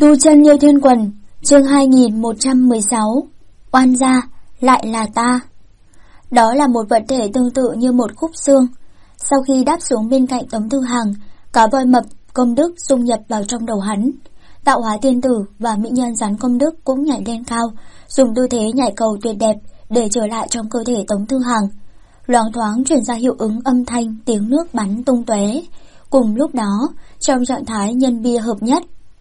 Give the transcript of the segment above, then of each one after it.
Tu chân Liêu Thiên Quần, chương 2116. Oan gia, lại là ta. Đó là một vật thể tương tự như một khúc xương. Sau khi đáp xuống bên cạnh Tống Thư Hàng, cá voi mập công đức dung nhập vào trong đầu hắn. Tạo hóa tiên tử và mỹ nhân rắn công đức cũng nhảy lên cao, dùng tư thế nhảy cầu tuyệt đẹp để trở lại trong cơ thể Tống Thư Hàng. Loáng thoáng truyền ra hiệu ứng âm thanh, tiếng nước bắn tung tóe. Cùng lúc đó, trong trạng thái nhân bia hợp nhất.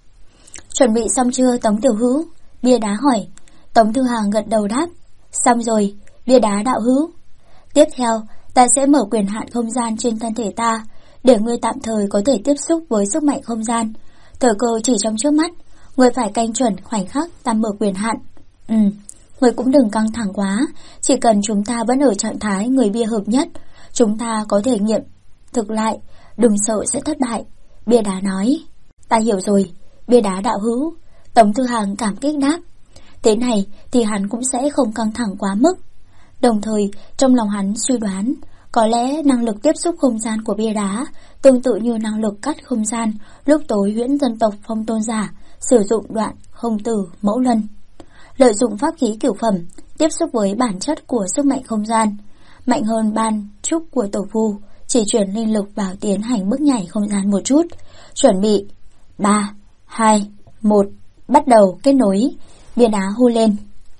Chuẩn bị xong chưa Tống tiểu hữu? Bia đá hỏi. Tống Thư Hàng gật đầu đáp. Xong rồi, bia đá đạo hữu. Tiếp theo, ta sẽ mở quyền hạn không gian trên thân thể ta, để ngươi tạm thời có thể tiếp xúc với sức mạnh không gian. Thời cơ chỉ trong trước mắt, ngươi phải canh chuẩn khoảnh khắc ta mở quyền hạn. Ngươi cũng đừng căng thẳng quá, chỉ cần chúng ta vẫn ở trạng thái người bia hợp nhất, chúng ta có thể nghiệm thực lại, đừng sợ sẽ thất bại. Bia đá nói. Ta hiểu rồi, bia đá đạo hữu. Tống Thư Hàng cảm kích đáp. Thế này thì hắn cũng sẽ không căng thẳng quá mức. Đồng thời, trong lòng hắn suy đoán, có lẽ năng lực tiếp xúc không gian của bia đá tương tự như năng lực cắt không gian lúc tối huyễn dân tộc Phong Tôn giả sử dụng đoạn không tử mẫu luân. Lợi dụng pháp khí cửu phẩm, tiếp xúc với bản chất của sức mạnh không gian, mạnh hơn ban trúc của tổ phù, chỉ chuyển linh lực vào tiến hành bước nhảy không gian một chút. Chuẩn bị 3, 2, 1, bắt đầu kết nối. Bia đá hô lên.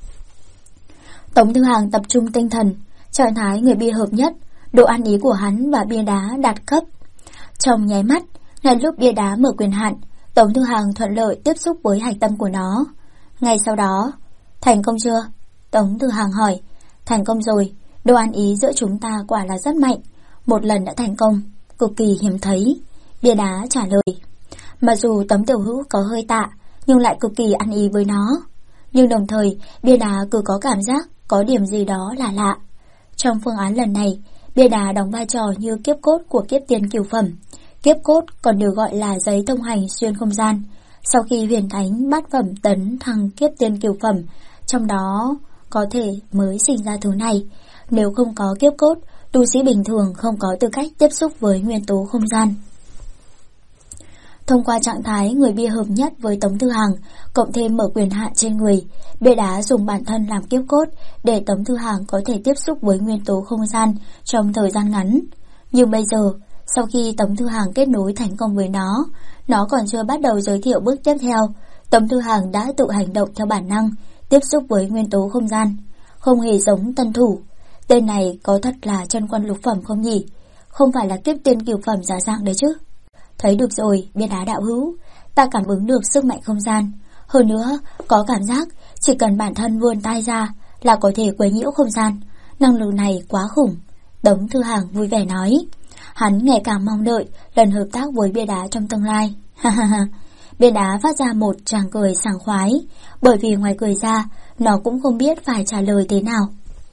Tống Thư Hàng tập trung tinh thần, trạng thái người bia hợp nhất, độ ăn ý của hắn và bia đá đạt cấp. Trong nháy mắt, ngay lúc bia đá mở quyền hạn, Tống Thư Hàng thuận lợi tiếp xúc với hạch tâm của nó. Ngay sau đó, thành công chưa? Tống Thư Hàng hỏi. Thành công rồi, độ ăn ý giữa chúng ta quả là rất mạnh, một lần đã thành công, cực kỳ hiếm thấy. Bia đá trả lời. Mặc dù Tống tiểu hữu có hơi tạ, nhưng lại cực kỳ ăn ý với nó. Nhưng đồng thời, bia đá cứ có cảm giác có điểm gì đó là lạ. Trong phương án lần này, bia đá đóng vai trò như kiếp cốt của kiếp tiên cửu phẩm. Kiếp cốt còn được gọi là giấy thông hành xuyên không gian. Sau khi huyền thánh bát phẩm tấn thăng kiếp tiên cửu phẩm, trong đó có thể mới sinh ra thứ này. Nếu không có kiếp cốt, tu sĩ bình thường không có tư cách tiếp xúc với nguyên tố không gian. Thông qua trạng thái người bia hợp nhất với Tống Thư Hàng, cộng thêm mở quyền hạn trên người, bia đá dùng bản thân làm kiếp cốt để Tống Thư Hàng có thể tiếp xúc với nguyên tố không gian trong thời gian ngắn. Nhưng bây giờ, sau khi Tống Thư Hàng kết nối thành công với nó còn chưa bắt đầu giới thiệu bước tiếp theo, Tống Thư Hàng đã tự hành động theo bản năng, tiếp xúc với nguyên tố không gian. Không hề giống tân thủ. Tên này có thật là chân quân lục phẩm không nhỉ? Không phải là kiếp tiên cửu phẩm giả dạng đấy chứ? Thấy được rồi, bia đá đạo hữu, ta cảm ứng được sức mạnh không gian. Hơn nữa, có cảm giác chỉ cần bản thân vươn tay ra là có thể quấy nhiễu không gian. Năng lực này quá khủng. Tống Thư Hàng vui vẻ nói. Hắn ngày càng mong đợi lần hợp tác với bia đá trong tương lai. Bia đá phát ra một tràng cười sảng khoái, bởi vì ngoài cười ra, nó cũng không biết phải trả lời thế nào.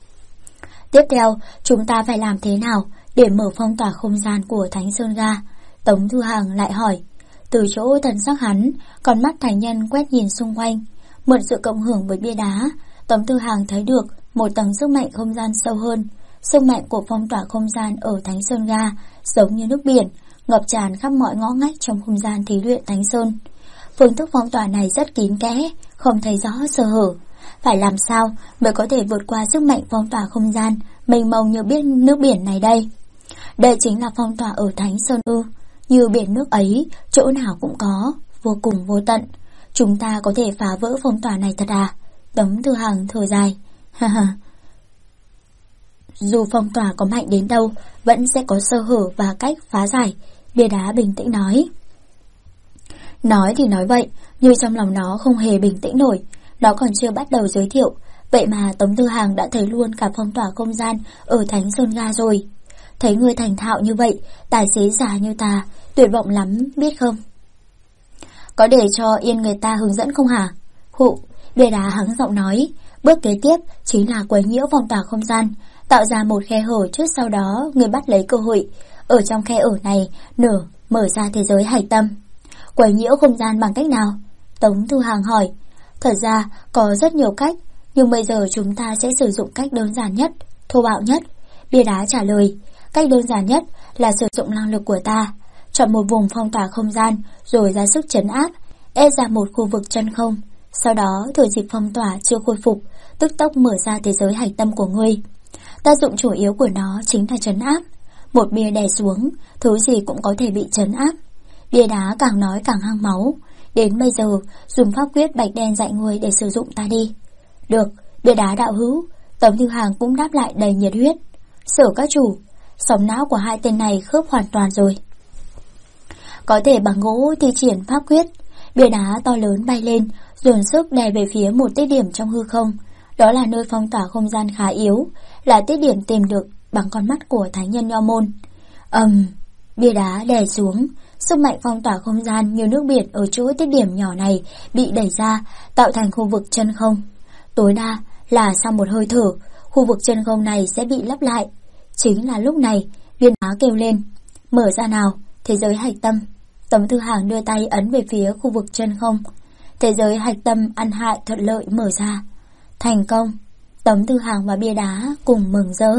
Tiếp theo, chúng ta phải làm thế nào để mở phong tỏa không gian của Thánh Sơn Ga? Tống Thư Hàng lại hỏi. Từ chỗ thần sắc hắn, con mắt thành nhân quét nhìn xung quanh. Mượn sự cộng hưởng với bia đá, Tống Thư Hàng thấy được một tầng sức mạnh không gian sâu hơn. Sức mạnh của phong tỏa không gian ở Thánh Sơn Ga giống như nước biển, ngập tràn khắp mọi ngõ ngách trong không gian thí luyện Thánh Sơn. Phương thức phong tỏa này rất kín kẽ, không thấy rõ sơ hở. Phải làm sao mới có thể vượt qua sức mạnh phong tỏa không gian mênh mông như nước biển này đây? Đây chính là phong tỏa ở Thánh Sơn ư? Như biển nước ấy, chỗ nào cũng có, vô cùng vô tận. Chúng ta có thể phá vỡ phong tỏa này thật à? Tống Thư Hàng thở dài. Dù phong tỏa có mạnh đến đâu, vẫn sẽ có sơ hở và cách phá giải. Bia đá bình tĩnh nói. Nói thì nói vậy, nhưng trong lòng nó không hề bình tĩnh nổi. Nó còn chưa bắt đầu giới thiệu, vậy mà Tống Thư Hàng đã thấy luôn cả phong tỏa không gian ở Thánh Sơn Ga rồi. Thấy người thành thạo như vậy, tài xế già như ta, tuyệt vọng lắm, biết không? Có để cho yên người ta hướng dẫn không hả? Hụ, bia đá hắng giọng nói. Bước kế tiếp chính là quấy nhiễu phong tỏa không gian, tạo ra một khe hở trước sau đó người bắt lấy cơ hội. Ở trong khe hở này, mở ra thế giới hạch tâm. Quấy nhiễu không gian bằng cách nào? Tống Thư Hàng hỏi. Thật ra, có rất nhiều cách, nhưng bây giờ chúng ta sẽ sử dụng cách đơn giản nhất, thô bạo nhất. Bia đá trả lời. Cách đơn giản nhất là sử dụng năng lực của ta. Chọn một vùng phong tỏa không gian rồi ra sức trấn áp, ra một khu vực chân không. Sau đó thừa dịp phong tỏa chưa khôi phục, tức tốc mở ra thế giới hạch tâm của ngươi. Tác dụng chủ yếu của nó chính là trấn áp. Một bia đè xuống, thứ gì cũng có thể bị trấn áp. Bia đá càng nói càng hăng máu. Đến bây giờ, dùng pháp quyết bạch đen dạy ngươi để sử dụng ta đi. Được, bia đá đạo hữu. Tống Thư Hàng cũng đáp lại đầy nhiệt huyết. Sở các chủ, sóng não của hai tên này khớp hoàn toàn rồi. Có thể bằng gỗ thi triển pháp quyết. Bia đá to lớn bay lên, dồn sức đè về phía một tiết điểm trong hư không. Đó là nơi phong tỏa không gian khá yếu, là tiết điểm tìm được bằng con mắt của Thánh Nhân Nho Môn. Bia đá đè xuống, sức mạnh phong tỏa không gian như nước biển ở chỗ tiết điểm nhỏ này bị đẩy ra, tạo thành khu vực chân không. Tối đa là sau một hơi thở, khu vực chân không này sẽ bị lấp lại. Chính là lúc này, bia đá kêu lên, mở ra nào, thế giới hạch tâm. Tống Thư Hàng đưa tay ấn về phía khu vực chân không. Thế giới hạch tâm ăn hại thuận lợi mở ra. Thành công. Tống Thư Hàng và bia đá cùng mừng rỡ.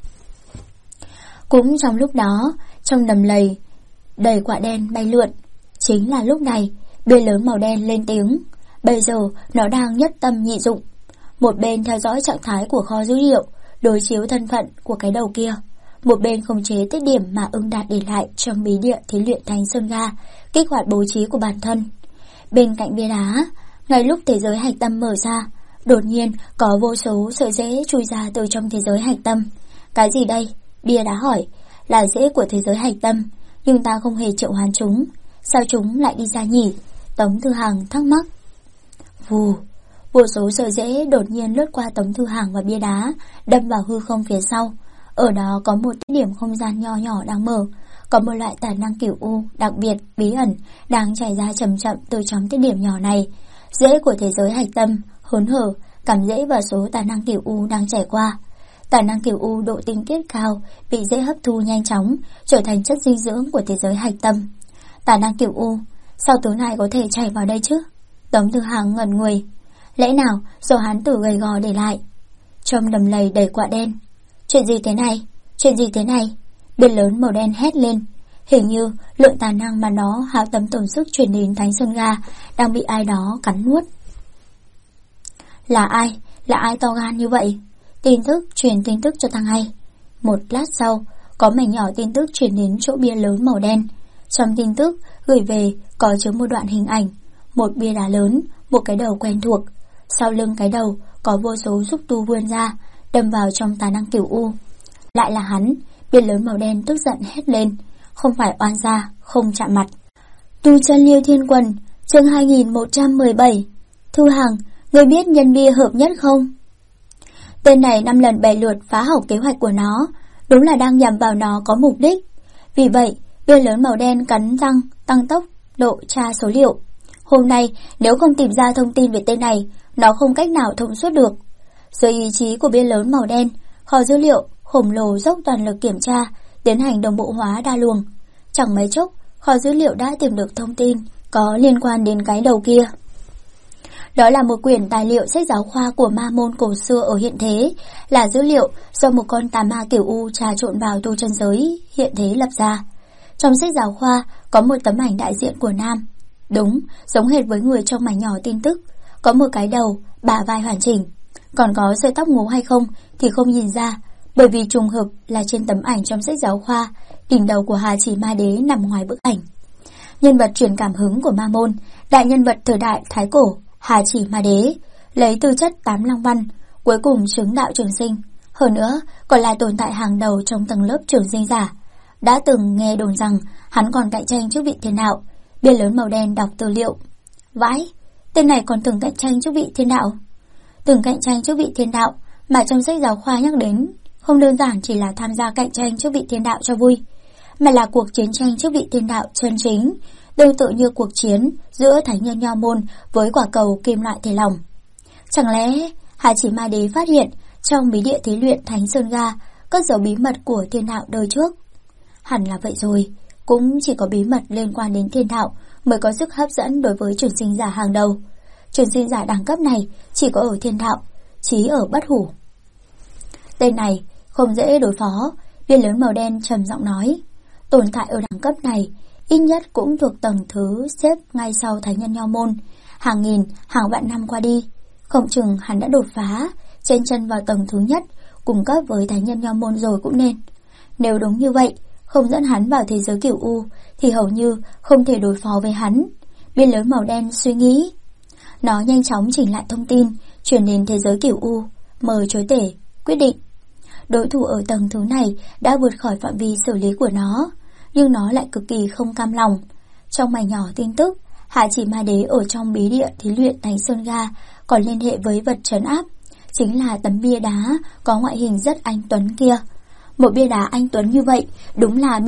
Cũng trong lúc đó, trong đầm lầy đầy quạ đen bay lượn. Chính là lúc này, bia lớn màu đen lên tiếng. Bây giờ nó đang nhất tâm nhị dụng. Một bên theo dõi trạng thái của kho dữ liệu, đối chiếu thân phận của cái đầu kia. Một bên khống chế tiết điểm mà Ưng Đạt để lại trong bí địa thí luyện Thánh Sơn Ga, kích hoạt bố trí của bản thân. Bên cạnh bia đá, ngay lúc thế giới hạch tâm mở ra, đột nhiên có vô số sợi rễ chui ra từ trong thế giới hạch tâm. Cái gì đây? Bia đá hỏi. Là rễ của thế giới hạch tâm, nhưng ta không hề triệu hoán chúng. Sao chúng lại đi ra nhỉ? Tống Thư Hàng thắc mắc. Vù, vô số sợi rễ đột nhiên lướt qua Tống Thư Hàng và bia đá, đâm vào hư không phía sau. Ở đó có một điểm không gian nho nhỏ đang mở, có một loại tài năng cửu u đặc biệt, bí ẩn đang chảy ra chậm chậm từ trong cái điểm nhỏ này. Rễ của thế giới hạch tâm hớn hở, cắm rễ vào số tài năng cửu u đang chảy qua. Tài năng cửu u độ tinh khiết cao, bị dễ hấp thu nhanh chóng, trở thành chất dinh dưỡng của thế giới hạch tâm. Tài năng cửu u, sao thứ này có thể chảy vào đây chứ? Tống Thư Hàng ngẩn người. Lẽ nào do hán tử gầy gò để lại? Trong đầm lầy đầy quạ đen. Chuyện gì thế này? Chuyện gì thế này? Biển lớn màu đen hét lên. Hình như lượng tài năng mà nó hao tâm tổn sức truyền đến Thánh Sơn Ga đang bị ai đó cắn nuốt. Là ai? Là ai to gan như vậy? Tin tức truyền tin tức cho thằng hay. Một lát sau, có mảnh nhỏ tin tức truyền đến chỗ bia lớn màu đen. Trong tin tức gửi về có chứa một đoạn hình ảnh, một bia đá lớn, một cái đầu quen thuộc. Sau lưng cái đầu có vô số xúc tu vươn ra, đâm vào trong tài năng cửu u. Lại là hắn. Bia lớn màu đen tức giận hét lên. Không phải oan gia, không chạm mặt. Tu chân Liêu Thiên Quần, chương 2117. Thư Hàng, ngươi biết nhân bia hợp nhất không? Tên này 5 lần bè lượt phá hỏng kế hoạch của nó, đúng là đang nhằm vào nó có mục đích. Vì vậy, bia lớn màu đen cắn răng tăng tốc độ tra số liệu. Hôm nay, nếu không tìm ra thông tin về tên này, nó không cách nào thông suốt được. Dưới ý chí của bia lớn màu đen, kho dữ liệu khổng lồ dốc toàn lực kiểm tra, tiến hành đồng bộ hóa đa luồng. Chẳng mấy chốc, kho dữ liệu đã tìm được thông tin có liên quan đến cái đầu kia. Đó là một quyển tài liệu sách giáo khoa của ma môn cổ xưa ở hiện thế, là dữ liệu do một con tà ma cửu u trà trộn vào tu chân giới hiện thế lập ra. Trong sách giáo khoa có một tấm ảnh đại diện của nam. Đúng, giống hệt với người trong mảnh nhỏ tin tức. Có một cái đầu, bả vai hoàn chỉnh. Còn có sợi tóc ngố hay không thì không nhìn ra, bởi vì trùng hợp là trên tấm ảnh trong sách giáo khoa, đỉnh đầu của Hà Chỉ Ma Đế nằm ngoài bức ảnh. Nhân vật truyền cảm hứng của ma môn, đại nhân vật thời đại Thái Cổ, Hà Chỉ Ma Đế, lấy tư chất 8 long văn, cuối cùng chứng đạo trường sinh. Hơn nữa, còn là tồn tại hàng đầu trong tầng lớp trường sinh giả. Đã từng nghe đồn rằng hắn còn cạnh tranh chức vị thiên đạo. Bia lớn màu đen đọc tư liệu. Vãi, tên này còn từng cạnh tranh chức vị thiên đạo. Từng cạnh tranh chức vị thiên đạo mà trong sách giáo khoa nhắc đến không đơn giản chỉ là tham gia cạnh tranh chức vị thiên đạo cho vui, mà là cuộc chiến tranh chức vị thiên đạo chân chính, tương tự như cuộc chiến giữa Thánh Nhân Nho Môn với quả cầu kim loại thể lỏng. Chẳng lẽ Hà Chỉ Ma Đế phát hiện trong bí địa thí luyện Thánh Sơn Ga cất giấu bí mật của thiên đạo đời trước? Hẳn là vậy rồi, cũng chỉ có bí mật liên quan đến thiên đạo mới có sức hấp dẫn đối với trường sinh giả hàng đầu. Trường sinh giả đẳng cấp này chỉ có ở thiên đạo, chí ở bất hủ. Tên này không dễ đối phó, bia lớn màu đen trầm giọng nói. Tồn tại ở đẳng cấp này ít nhất cũng thuộc tầng thứ xếp ngay sau Thánh Nhân Nho Môn. Hàng nghìn, hàng vạn năm qua đi, không chừng hắn đã đột phá, chen chân vào tầng thứ nhất, cùng cấp với Thánh Nhân Nho Môn rồi cũng nên. Nếu đúng như vậy, không dẫn hắn vào thế giới Cửu U, thì hầu như không thể đối phó với hắn. Biên lớn màu đen suy nghĩ. Nó nhanh chóng chỉnh lại thông tin, chuyển đến thế giới Cửu U, mời chúa tể quyết định. Đối thủ ở tầng thứ này đã vượt khỏi phạm vi xử lý của nó, nhưng nó lại cực kỳ không cam lòng. Trong mảnh nhỏ tin tức, Hạ Chỉ Ma Đế ở trong bí địa thí luyện Thánh Sơn Ga còn liên hệ với vật trấn áp, chính là tấm bia đá có ngoại hình rất anh tuấn kia. Một bia đá anh tuấn như vậy đúng là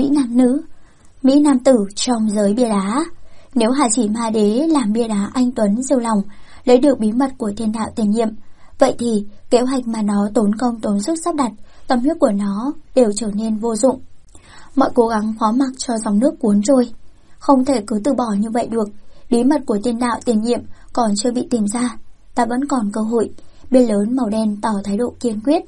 Mỹ Nam tử trong giới bia đá. Nếu Hạ Chỉ Ma Đế làm bia đá anh tuấn siêu lòng, lấy được bí mật của thiên đạo tiền nhiệm, vậy thì kế hoạch mà nó tốn công tốn sức sắp đặt, tâm huyết của nó đều trở nên vô dụng. Mọi cố gắng phó mặc cho dòng nước cuốn trôi. Không thể cứ từ bỏ như vậy được. Bí mật của thiên đạo tiền nhiệm còn chưa bị tìm ra, ta vẫn còn cơ hội. Bia lớn màu đen tỏ thái độ kiên quyết.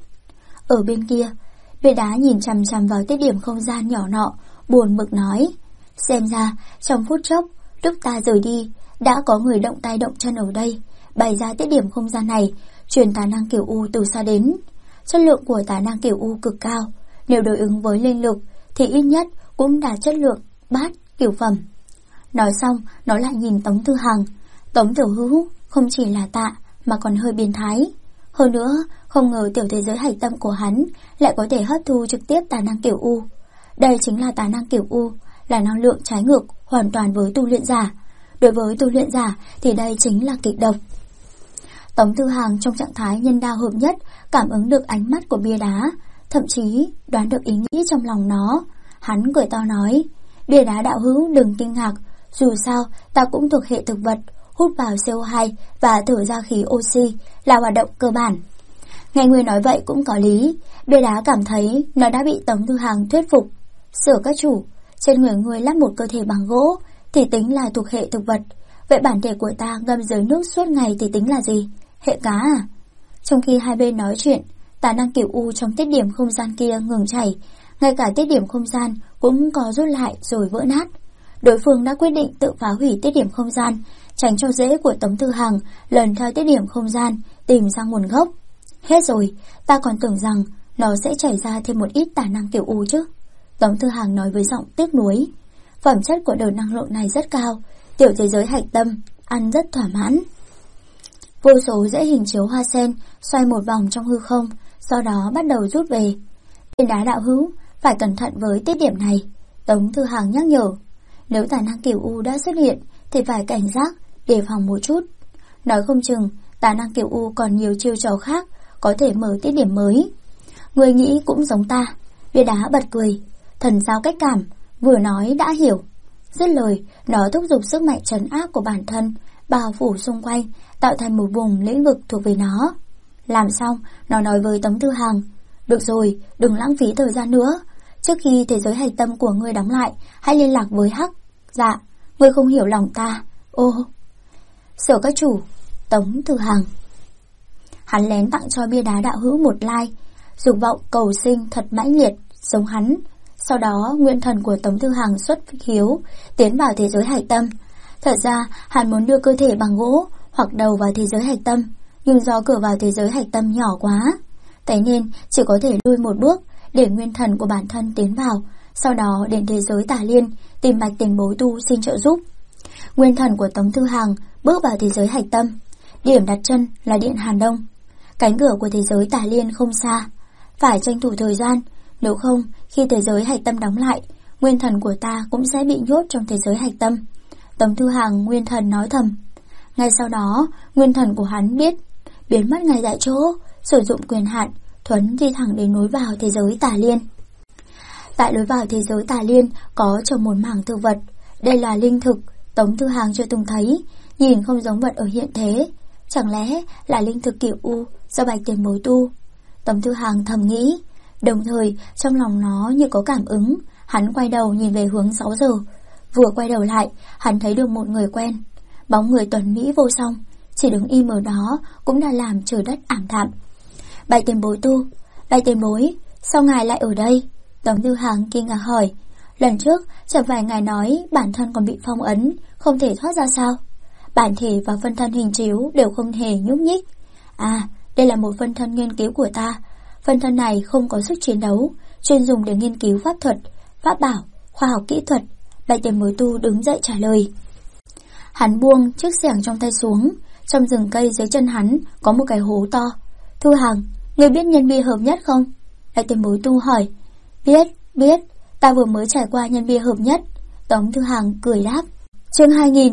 Ở bên kia, bia đá nhìn chằm chằm vào tiết điểm không gian nhỏ nọ, buồn bực nói: xem ra trong phút chốc lúc ta rời đi, đã có người động tay động chân ở đây, bày ra tiết điểm không gian này, truyền tà năng Cửu U từ xa đến. Chất lượng của tà năng Cửu U cực cao, nếu đối ứng với linh lực thì ít nhất cũng đạt chất lượng bát cửu phẩm. Nói xong, nó lại nhìn Tống Tư Hằng. Tống tiểu hữu không chỉ là tạ mà còn hơi biến thái. Hơn nữa, không ngờ tiểu thế giới hạch tâm của hắn lại có thể hấp thu trực tiếp tà năng Cửu U. Đây chính là tà năng Cửu U, là năng lượng trái ngược hoàn toàn với tu luyện giả. Đối với tu luyện giả thì đây chính là kịch độc. Tống Tư Hằng trong trạng thái nhân đao hợp nhất cảm ứng được ánh mắt của bia đá, thậm chí đoán được ý nghĩ trong lòng nó. Hắn cười to nói: bia đá đạo hữu đừng kinh ngạc, dù sao ta cũng thuộc hệ thực vật, hút vào CO2 và thở ra khí oxy là hoạt động cơ bản. Nghe người nói vậy cũng có lý. Bia đá cảm thấy nó đã bị Tống Tư Hằng thuyết phục. Sửa các chủ, trên người ngươi lắp một cơ thể bằng gỗ thì tính là thuộc hệ thực vật, vậy bản thể của ta ngâm dưới nước suốt ngày thì tính là gì? Hệ cá à? Trong khi hai bên nói chuyện, tà năng Cửu U trong tiết điểm không gian kia ngừng chảy, ngay cả tiết điểm không gian cũng có rút lại rồi vỡ nát. Đối phương đã quyết định tự phá hủy tiết điểm không gian, tránh cho dễ của Tống Tư Hằng lần theo tiết điểm không gian tìm ra nguồn gốc. Hết rồi, ta còn tưởng rằng nó sẽ chảy ra thêm một ít tà năng Cửu U chứ. Tống Tư Hằng nói với giọng tiếc nuối. Phẩm chất của đợt năng lượng này rất cao, tiểu thế giới hạch tâm ăn rất thỏa mãn. Vô số rễ hình chiếu hoa sen xoay một vòng trong hư không, sau đó bắt đầu rút về. Bên đá đạo hữu phải cẩn thận với tiết điểm này, Tống Tư Hằng nhắc nhở. Nếu tà năng Cửu U đã xuất hiện thì phải cảnh giác, đề phòng một chút. Nói không chừng tà năng Cửu U còn nhiều chiêu trò khác có thể mở tiết điểm mới. Người nghĩ cũng giống ta. Bia đá bật cười. Thần giao cách cảm, vừa nói đã hiểu. Dứt lời, nó thúc giục sức mạnh trấn áp của bản thân bao phủ xung quanh, tạo thành một vùng lĩnh vực thuộc về nó. Làm xong, nó nói với Tống Tư Hằng: được rồi, đừng lãng phí thời gian nữa. Trước khi thế giới hạch tâm của ngươi đóng lại, hãy liên lạc với Hắc. Dạ, ngươi không hiểu lòng ta. Ô, sở các chủ, Tống Tư Hằng. Hắn lén tặng cho bia đá đạo hữu một like, dục vọng cầu sinh thật mãnh liệt, giống hắn. Sau đó, nguyên thần của Tống Tư Hằng xuất khiếu, tiến vào thế giới hạch tâm. Thật ra, hắn muốn đưa cơ thể bằng gỗ hoặc đầu vào thế giới hạch tâm, nhưng do cửa vào thế giới hạch tâm nhỏ quá, thế nên chỉ có thể lui một bước để nguyên thần của bản thân tiến vào, sau đó đến thế giới Tà Liên tìm Bạch Tiền Bối tu xin trợ giúp. Nguyên thần của Tống Tư Hằng bước vào thế giới hạch tâm, điểm đặt chân là Điện Hàn Đông. Cánh cửa của thế giới Tà Liên không xa, phải tranh thủ thời gian, nếu không khi thế giới hạch tâm đóng lại, nguyên thần của ta cũng sẽ bị nhốt trong thế giới hạch tâm. Tống Tư Hằng nguyên thần nói thầm. Ngay sau đó, nguyên thần của hắn biến mất ngay tại chỗ, sử dụng quyền hạn thuấn đi thẳng đến nối vào thế giới Tà Liên. Tại lối vào thế giới Tà Liên có trồng một mảng thực vật. Đây là linh thực, Tống Tư Hằng chưa từng thấy, nhìn không giống vật ở hiện thế. Chẳng lẽ là linh thực Cửu U do Bạch Tiền Bối tu? Tống Tư Hằng thầm nghĩ, đồng thời trong lòng nó như có cảm ứng. Hắn quay đầu nhìn về hướng 6 giờ. Vừa quay đầu lại, hắn thấy được một người quen. Bóng người tuấn mỹ vô song, chỉ đứng im ở đó cũng đã làm trời đất ảm đạm. Bạch Tiền Bối tu, Bạch Tiền Bối, sao ngài lại ở đây? Tống Tư Hằng kinh ngạc hỏi. Lần trước, chẳng phải ngài nói bản thân còn bị phong ấn, không thể thoát ra sao? Bản thể và phân thân hình chiếu đều không hề nhúc nhích. À, đây là một phân thân nghiên cứu của ta. Phân thân này không có sức chiến đấu, chuyên dùng để nghiên cứu pháp thuật, pháp bảo, khoa học kỹ thuật. Bạch Tiền Bối Tu đứng dậy trả lời. Hắn buông chiếc xẻng trong tay xuống. Trong rừng cây dưới chân hắn có một cái hố to. Thu Hằng, ngươi biết nhân bi hợp nhất không? Bạch Tiền Bối Tu hỏi. Biết, ta vừa mới trải qua nhân bi hợp nhất. Tống Thư Hằng cười đáp. Chương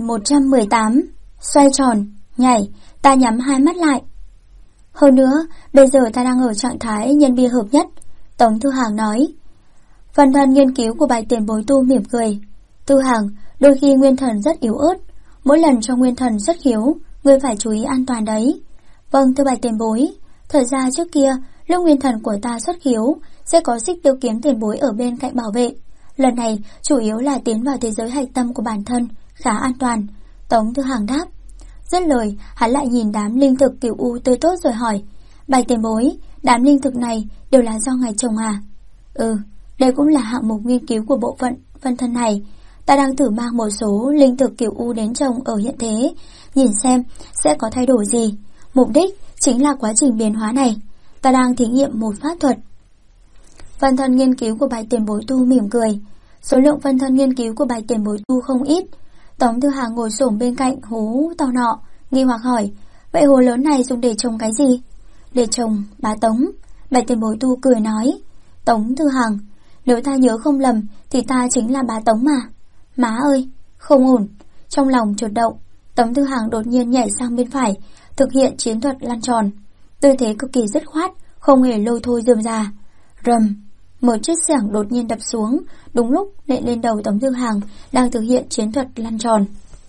2118. Xoay tròn, nhảy, ta nhắm hai mắt lại. Hơn nữa, bây giờ ta đang ở trạng thái nhân bi hợp nhất. Tống Thư Hằng nói. Phân thân nghiên cứu của Bạch Tiền Bối Tu mỉm cười. Thư Hằng, đôi khi nguyên thần rất yếu ớt. Mỗi lần cho nguyên thần xuất khiếu, ngươi phải chú ý an toàn đấy. Vâng, thưa Bạch Tiền Bối. Thời gian trước kia, lúc nguyên thần của ta xuất khiếu, sẽ có Xích Tiêu Kiếm Tiền Bối ở bên cạnh bảo vệ. Lần này, chủ yếu là tiến vào thế giới hạch tâm của bản thân, khá an toàn. Tống Thư Hằng đáp. Dứt lời, hắn lại nhìn đám linh thực kiểu u tươi tốt rồi hỏi. Bạch Tiền Bối, đám linh thực này đều là do ngài trồng à? Ừ, đây cũng là hạng mục nghiên cứu của bộ phận phân thân này. Ta đang thử mang một số linh thực kiểu u đến trồng ở hiện thế, nhìn xem sẽ có thay đổi gì. Mục đích chính là quá trình biến hóa này. Ta đang thí nghiệm một pháp thuật. Phân thân nghiên cứu của Bạch Tiền Bối Tu mỉm cười. Số lượng phân thân nghiên cứu của Bạch Tiền Bối Tu không ít. Tống Thư Hằng ngồi xổm bên cạnh hố to nọ, nghi hoặc hỏi. Vậy hồ lớn này dùng để trồng cái gì? Để trồng bá tống. Bạch Tiền Bối Tu cười nói. Tống Thư Hằng, nếu ta nhớ không lầm thì ta chính là bá tống mà. Má ơi, không ổn. Trong lòng chợt động, Tống Thư Hằng đột nhiên nhảy sang bên phải, thực hiện chiến thuật lăn tròn. Tư thế cực kỳ dứt khoát, không hề lôi thôi rườm rà. Rầm, một chiếc xẻng đột nhiên đập xuống, đúng lúc nện lên đầu Tống Thư Hằng đang thực hiện chiến thuật lăn tròn.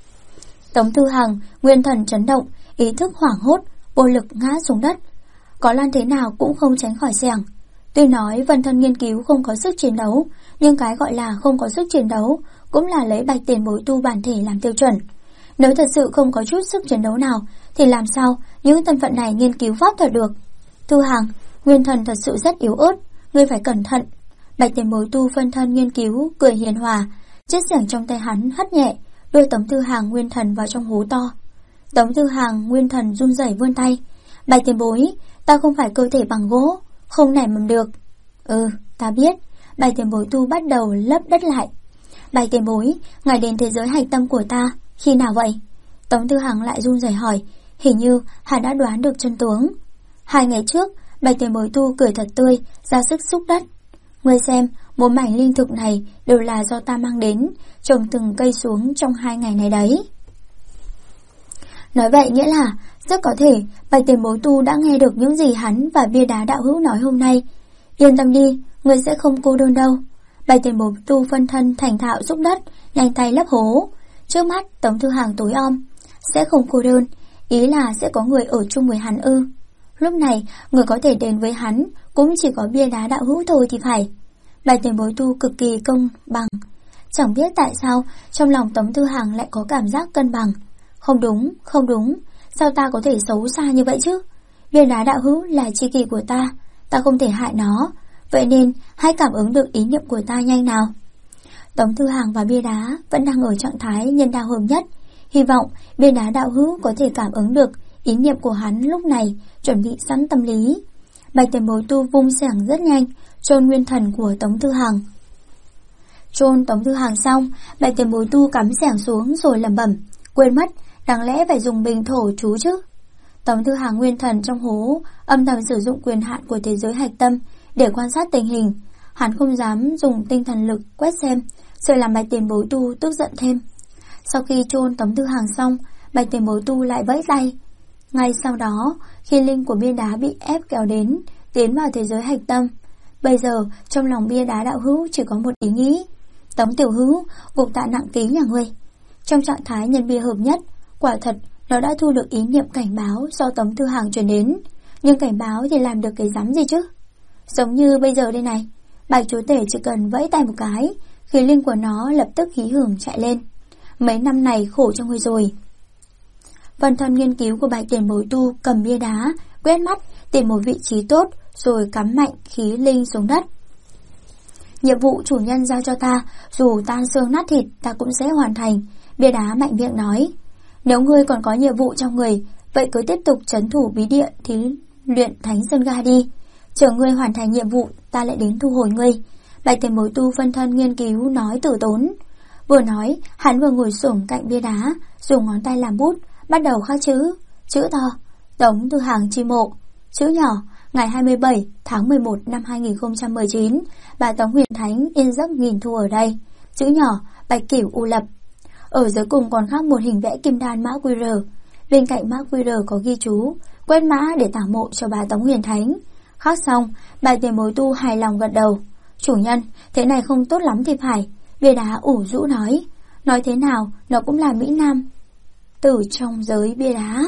Tống Thư Hằng nguyên thần chấn động, ý thức hoảng hốt, vô lực ngã xuống đất. Có lăn thế nào cũng không tránh khỏi xẻng. Tuy nói phân thân nghiên cứu không có sức chiến đấu, nhưng cái gọi là không có sức chiến đấu cũng là lấy Bạch Tiền Bối Tu bản thể làm tiêu chuẩn. Nếu thật sự không có chút sức chiến đấu nào, thì làm sao những thân phận này nghiên cứu pháp thuật được? Thư Hằng, nguyên thần thật sự rất yếu ớt, ngươi phải cẩn thận. Bạch Tiền Bối Tu phân thân nghiên cứu cười hiền hòa, chiếc xẻng trong tay hắn hất nhẹ, đưa Tống Thư Hằng nguyên thần vào trong hố to. Tống Thư Hằng nguyên thần run rẩy vươn tay. Bạch Tiền Bối, ta không phải cơ thể bằng gỗ, không nảy mầm được. Ừ, ta biết. Bạch Tiền Bối Tu bắt đầu lấp đất lại. Bạch Tiền Bối, ngài đến thế giới hạch tâm của ta, khi nào vậy? Tống Thư Hằng lại run rẩy hỏi. Hình như hắn đã đoán được chân tướng. 2 ngày trước, Bạch Tiền Bối Tu cười thật tươi, ra sức xúc đất. Ngươi xem, một mảnh linh thực này đều là do ta mang đến, trồng từng cây xuống trong 2 ngày này đấy. Nói vậy nghĩa là, rất có thể Bạch Tiền Bối Tu đã nghe được những gì hắn và bia đá đạo hữu nói hôm nay. Yên tâm đi, ngươi sẽ không cô đơn đâu. Bạch Tiền Bối Tu phân thân thành thạo xúc đất, nhanh tay lấp hố. Trước mắt Tống Thư Hằng tối om. Sẽ không cô đơn, ý là sẽ có người ở chung với hắn ư? Lúc này, người có thể đến với hắn cũng chỉ có bia đá đạo hữu thôi thì phải. Bạch Tiền Bối Tu cực kỳ công bằng. Chẳng biết tại sao trong lòng Tống Thư Hằng lại có cảm giác cân bằng. Không đúng, sao ta có thể xấu xa như vậy chứ? Bia đá đạo hữu là tri kỷ của ta không thể hại nó. Vậy nên hãy cảm ứng được ý niệm của ta nhanh nào. Tống Thư Hằng và bia đá vẫn đang ở trạng thái nhân đạo hợp nhất. Hy vọng bia đá đạo hữu có thể cảm ứng được ý niệm của hắn lúc này, chuẩn bị sẵn tâm lý. Bạch Tiền Bối Tu vung xẻng rất nhanh, chôn nguyên thần của Tống Thư Hằng. Chôn Tống Thư Hằng xong, Bạch Tiền Bối Tu cắm xẻng xuống rồi lẩm bẩm, quên mất, đáng lẽ phải dùng bình thổ chú chứ. Tống Thư Hằng nguyên thần trong hố, âm thầm sử dụng quyền hạn của thế giới hạch tâm để quan sát tình hình. Hắn không dám dùng tinh thần lực quét xem, sợ làm Bạch Tiền Bối Tu tức giận thêm. Sau khi chôn Tống Thư Hằng xong, Bạch Tiền Bối Tu lại vẫy tay. Ngay sau đó, khi linh của bia đá bị ép kéo đến, tiến vào thế giới hạch tâm. Bây giờ, trong lòng bia đá đạo hữu chỉ có một ý nghĩ. Tống tiểu hữu, gục tạ nặng ký nhà ngươi. Trong trạng thái nhân bia hợp nhất, quả thật nó đã thu được ý niệm cảnh báo do Tống Thư Hằng truyền đến. Nhưng cảnh báo thì làm được cái dám gì chứ? Giống như bây giờ đây này, Bạch Chúa Tể chỉ cần vẫy tay một cái, khí linh của nó lập tức hí hưởng chạy lên. Mấy năm này khổ cho ngươi rồi. Phần thân nghiên cứu của Bạch Tiền Bối Tu cầm bia đá, quét mắt, tìm một vị trí tốt, rồi cắm mạnh khí linh xuống đất. Nhiệm vụ chủ nhân giao cho ta, dù tan xương nát thịt ta cũng sẽ hoàn thành. Bia đá mạnh miệng nói. Nếu ngươi còn có nhiệm vụ trong người, vậy cứ tiếp tục trấn thủ bí địa thí luyện Thánh Sơn Ga đi. Chờ ngươi hoàn thành nhiệm vụ, ta lại đến thu hồi ngươi. Bạch tiền bối tu phân thân nghiên cứu nói từ tốn. Vừa nói, hắn vừa ngồi xổm cạnh bia đá, dùng ngón tay làm bút, bắt đầu khắc chữ. Chữ to, Tống Tư Hằng chi mộ. Chữ nhỏ, ngày 27 tháng 11 năm 2019, bà Tống Huyền Thánh yên giấc nghìn thu ở đây. Chữ nhỏ, Bạch Cửu U Lập. Ở dưới cùng còn khắc một hình vẽ kim đan mã QR. Bên cạnh mã QR có ghi chú, quét mã để tảo mộ cho bà Tống Huyền Thánh. Khắc xong, bà tiền bối tu hài lòng gật đầu. Chủ nhân, thế này không tốt lắm thì phải. Bia đá ủ rũ nói. Nói thế nào, nó cũng là Mỹ Nam tử trong giới bia đá.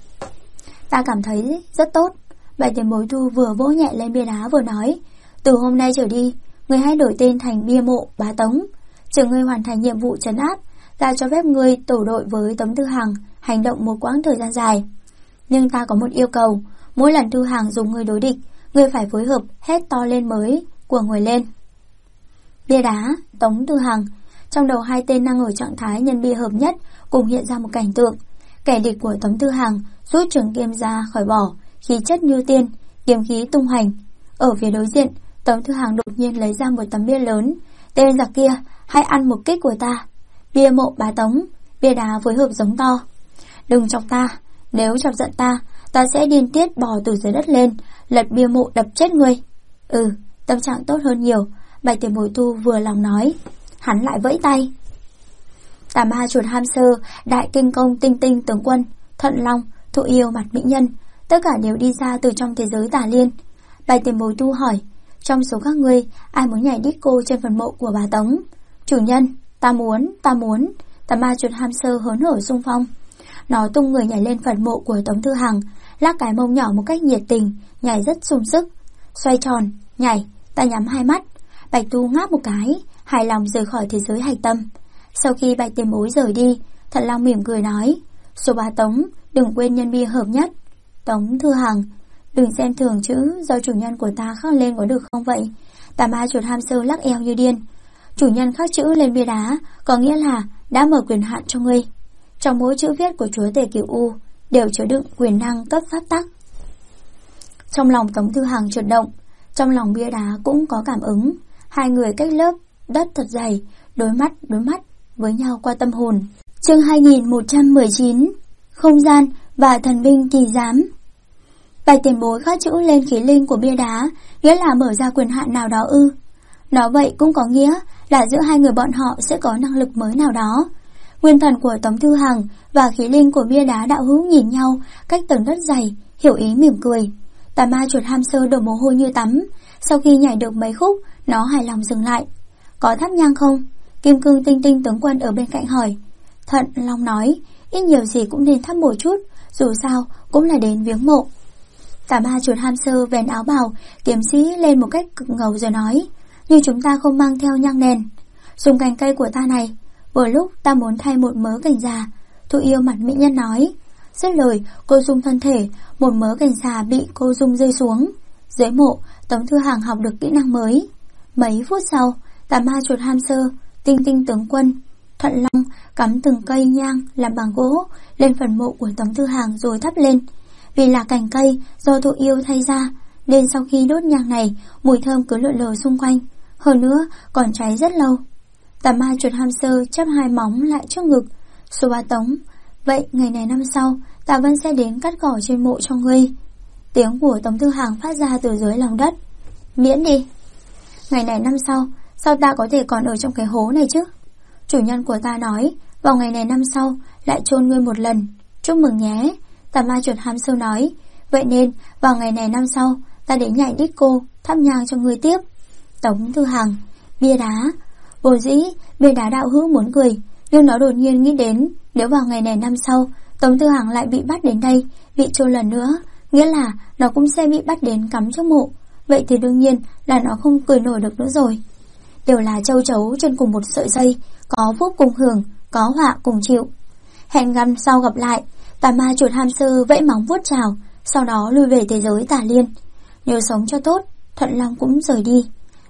Ta cảm thấy rất tốt. Bà tiền bối tu vừa vỗ nhẹ lên bia đá vừa nói. Từ hôm nay trở đi, ngươi hãy đổi tên thành bia mộ bá Tống. Chờ ngươi hoàn thành nhiệm vụ trấn áp, ta cho phép ngươi tổ đội với Tống Tư Hằng hành động một quãng thời gian dài. Nhưng ta có một yêu cầu, mỗi lần Tư Hằng dùng ngươi đối địch, ngươi phải phối hợp hét to lên mới của người lên. Bia đá, Tống Tư Hằng. Trong đầu hai tên đang ở trạng thái nhân bia hợp nhất, cùng hiện ra một cảnh tượng. Kẻ địch của Tống Tư Hằng rút trường kiếm ra khỏi vỏ, khí chất như tiên, kiếm khí tung hành. Ở phía đối diện, Tống Tư Hằng đột nhiên lấy ra một tấm bia lớn. Tên giặc kia, hãy ăn một kích của ta. Bia mộ bá Tống. Bia đá phối hợp giống to. Đừng chọc ta, nếu chọc giận ta, ta sẽ điên tiết bò từ dưới đất lên, lật bia mộ đập chết ngươi. Tâm trạng tốt hơn nhiều. Bạch tiền bối tu vừa lòng nói. Hắn lại vẫy tay. Tà ma chuột ham sơ, đại kinh công tinh tinh tướng quân, Thuận Long, Thụ Yêu mặt mỹ nhân, tất cả đều đi ra từ trong thế giới tà liên. Bạch tiền bối tu hỏi, trong số các ngươi, ai muốn nhảy disco trên phần mộ của bà Tống? Chủ nhân, ta muốn. Tà ma chuột ham sơ hớn hở xung phong. Nó tung người nhảy lên phần mộ của Tống Tư Hằng, lắc cái mông nhỏ một cách nhiệt tình, nhảy rất sung sức. Xoay tròn, nhảy, ta nhắm hai mắt. Bạch tu ngáp một cái, hài lòng rời khỏi thế giới hạch tâm. Sau khi bạch tiền bối rời đi, Thật Long mỉm cười nói. Số bà Tống, đừng quên nhân bia hợp nhất. Tống Tư Hằng, đừng xem thường chữ do chủ nhân của ta khắc lên có được không vậy? Tà ma chuột ham sơ lắc eo như điên. Chủ nhân khắc chữ lên bia đá, có nghĩa là đã mở quyền hạn cho ngươi. Trong mỗi chữ viết của chúa tể Cửu U đều chứa đựng quyền năng cấp pháp tắc. Trong lòng Tống Tư Hằng chợt động, trong lòng bia đá cũng có cảm ứng. Hai người cách lớp đất thật dày, đối mắt với nhau qua tâm hồn. Chương 2119, không gian và thần binh kỳ giám. Bạch tiền bối khắc chữ lên khí linh của bia đá, nghĩa là mở ra quyền hạn nào đó ư? Nói vậy cũng có nghĩa là giữa hai người bọn họ sẽ có năng lực mới nào đó. Nguyên thần của Tống Tư Hằng và khí linh của bia đá đạo hữu nhìn nhau cách tầng đất dày, hiểu ý mỉm cười. Tà ma chuột ham sơ đổ mồ hôi như tắm. Sau khi nhảy được mấy khúc, nó hài lòng dừng lại. Có thắp nhang không? Kim cương tinh tinh tướng quân ở bên cạnh hỏi. Thận Long nói, ít nhiều gì cũng nên thắp một chút, dù sao cũng là đến viếng mộ. Tà ma chuột ham sơ vén áo bào, kiếm sĩ lên một cách cực ngầu rồi nói. Nhưng chúng ta không mang theo nhang nền. Dùng cành cây của ta này, vừa lúc ta muốn thay một mớ cành già. Thụ Yêu mặt mỹ nhân nói. Dứt lời, cô rung thân thể, một mớ cành già bị cô rung rơi xuống. Dưới mộ, Tống Tư Hằng học được kỹ năng mới. Mấy phút sau, tà ma chuột ham sơ, tinh tinh tướng quân, Thuận Long cắm từng cây nhang làm bằng gỗ lên phần mộ của Tống Tư Hằng rồi thắp lên. Vì là cành cây do Thụ Yêu thay ra, nên sau khi đốt nhang này, mùi thơm cứ lượn lờ xung quanh. Hơn nữa, còn cháy rất lâu. Tà ma chuột ham sơ chắp hai móng lại trước ngực. Số ba Tống, vậy ngày này năm sau, ta vẫn sẽ đến cắt cỏ trên mộ cho ngươi. Tiếng của Tống Tư Hằng phát ra từ dưới lòng đất. Miễn đi. Ngày này năm sau, sao ta có thể còn ở trong cái hố này chứ? Chủ nhân của ta nói, vào ngày này năm sau, lại chôn ngươi một lần. Chúc mừng nhé. Tà ma chuột ham sơ nói. Vậy nên, vào ngày này năm sau, ta đến nhảy disco, thắp nhang cho ngươi tiếp. Tống Tư Hằng, bia đá. Vốn dĩ, bia đá đạo hữu muốn cười, nhưng nó đột nhiên nghĩ đến, nếu vào ngày này năm sau, Tống Tư Hằng lại bị bắt đến đây, bị chôn lần nữa, nghĩa là nó cũng sẽ bị bắt đến cắm trước mộ. Vậy thì đương nhiên là nó không cười nổi được nữa rồi. Đều là châu chấu trên cùng một sợi dây, có phúc cùng hưởng, có họa cùng chịu. Hẹn gặp sau gặp lại. Tà ma chuột ham sơ vẫy móng vuốt chào, sau đó lui về thế giới tà liên. Nhớ sống cho tốt. Thuận Long cũng rời đi.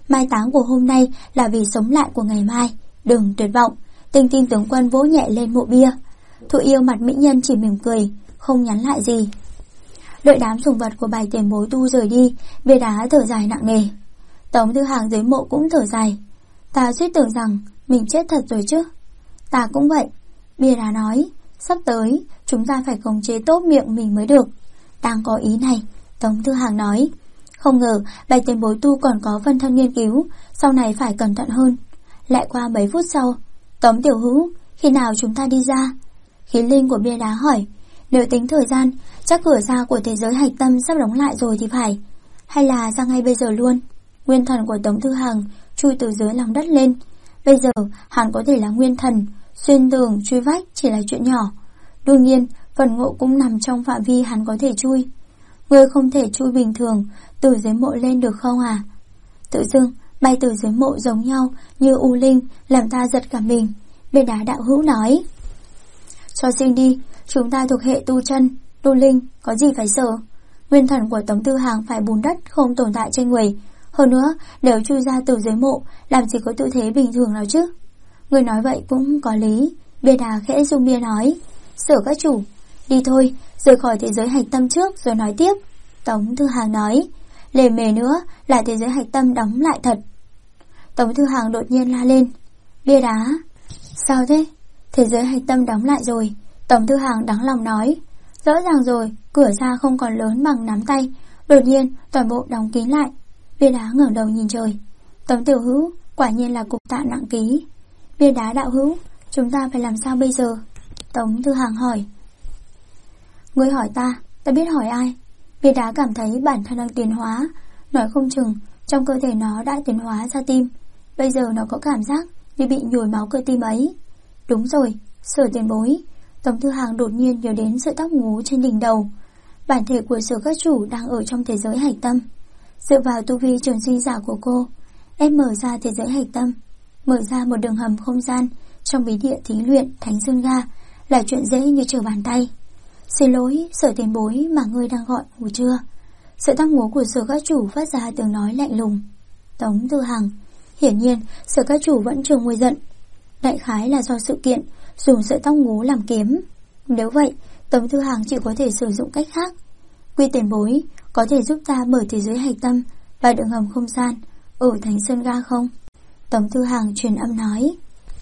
Mai táng của hôm nay là vì sống lại của ngày mai. Đừng tuyệt vọng. Tinh Tinh tướng quân vỗ nhẹ lên mộ bia. Thụ Yêu mặt mỹ nhân chỉ mỉm cười, không nhắn lại gì. Đợi đám sùng vật của Bạch tiền bối tu rời đi, bia đá thở dài nặng nề. Tống Thư Hàng dưới mộ cũng thở dài. Ta suýt tưởng rằng mình chết thật rồi chứ. Ta cũng vậy. Bia đá nói, sắp tới chúng ta phải khống chế tốt miệng mình mới được. Đang có ý này, Tống Thư Hàng nói. Không ngờ Bạch tiền bối tu còn có phân thân nghiên cứu, sau này phải cẩn thận hơn. Lại qua mấy phút sau, Tống tiểu hữu, khi nào chúng ta đi ra? Khí linh của bia đá hỏi. Nếu tính thời gian, chắc cửa ra của thế giới hạch tâm sắp đóng lại rồi thì phải. Hay là ra ngay bây giờ luôn? Nguyên thần của Tống Thư Hàng chui từ dưới lòng đất lên. Bây giờ hắn có thể là nguyên thần, xuyên tường truy vách chỉ là chuyện nhỏ. Đương nhiên phần ngộ cũng nằm trong phạm vi hắn có thể chui. Ngươi không thể chui bình thường từ dưới mộ lên được không à? Tự dưng bay từ dưới mộ giống nhau như u linh, làm ta giật cả mình. Bia đá đạo hữu nói. Cho xin đi, chúng ta thuộc hệ tu chân, tu linh, có gì phải sợ. Nguyên thần của Tống Thư Hàng phải bùn đất không tồn tại trên người. Hơn nữa, nếu chui ra từ dưới mộ, làm gì có tư thế bình thường nào chứ? Người nói vậy cũng có lý. Bia đá khẽ rung bia nói. Sở các chủ, đi thôi, rời khỏi thế giới hạch tâm trước rồi nói tiếp. Tống Thư Hàng nói. Lề mề nữa là thế giới hạch tâm đóng lại thật. Tống Thư Hàng đột nhiên la lên. Bia đá, sao thế? Thế giới hạch tâm đóng lại rồi. Tống Thư Hàng đáng lòng nói. Rõ ràng rồi, cửa ra không còn lớn bằng nắm tay. Đột nhiên toàn bộ đóng kín lại. Bia đá ngẩng đầu nhìn trời. Tống tiểu hữu, quả nhiên là cục tạ nặng ký. Bia đá đạo hữu, chúng ta phải làm sao bây giờ? Tống Thư Hàng hỏi. Ngươi hỏi ta biết hỏi ai? Bia đá cảm thấy bản thân đang tiến hóa. Nói không chừng trong cơ thể nó đã tiến hóa ra tim. Bây giờ nó có cảm giác như bị nhồi máu cơ tim ấy. Đúng rồi, Sở tiền bối. Tống Thư Hàng đột nhiên nhớ đến sợi tóc ngú trên đỉnh đầu. Bản thể của Sở các chủ đang ở trong thế giới hạch tâm. Dựa vào tu vi trường sinh giả của cô, em mở ra thế giới hạch tâm, mở ra một đường hầm không gian trong bí địa thí luyện Thánh Sơn Ga là chuyện dễ như trở bàn tay. Xin lỗi, Sở tiền bối mà ngươi đang gọi ngủ chưa? Sợi tóc ngú của Sở các chủ phát ra tiếng nói lạnh lùng. Tống Thư Hàng, hiển nhiên Sở các chủ vẫn chưa nguôi giận. Đại khái là do sự kiện dùng sợi tóc ngú làm kiếm. Nếu vậy, Tống Thư Hàng chỉ có thể sử dụng cách khác. Quy tiền bối, có thể giúp ta mở thế giới hạch tâm và đường hầm không gian ở Thánh Sơn Ga không? Tống Thư Hàng truyền âm nói.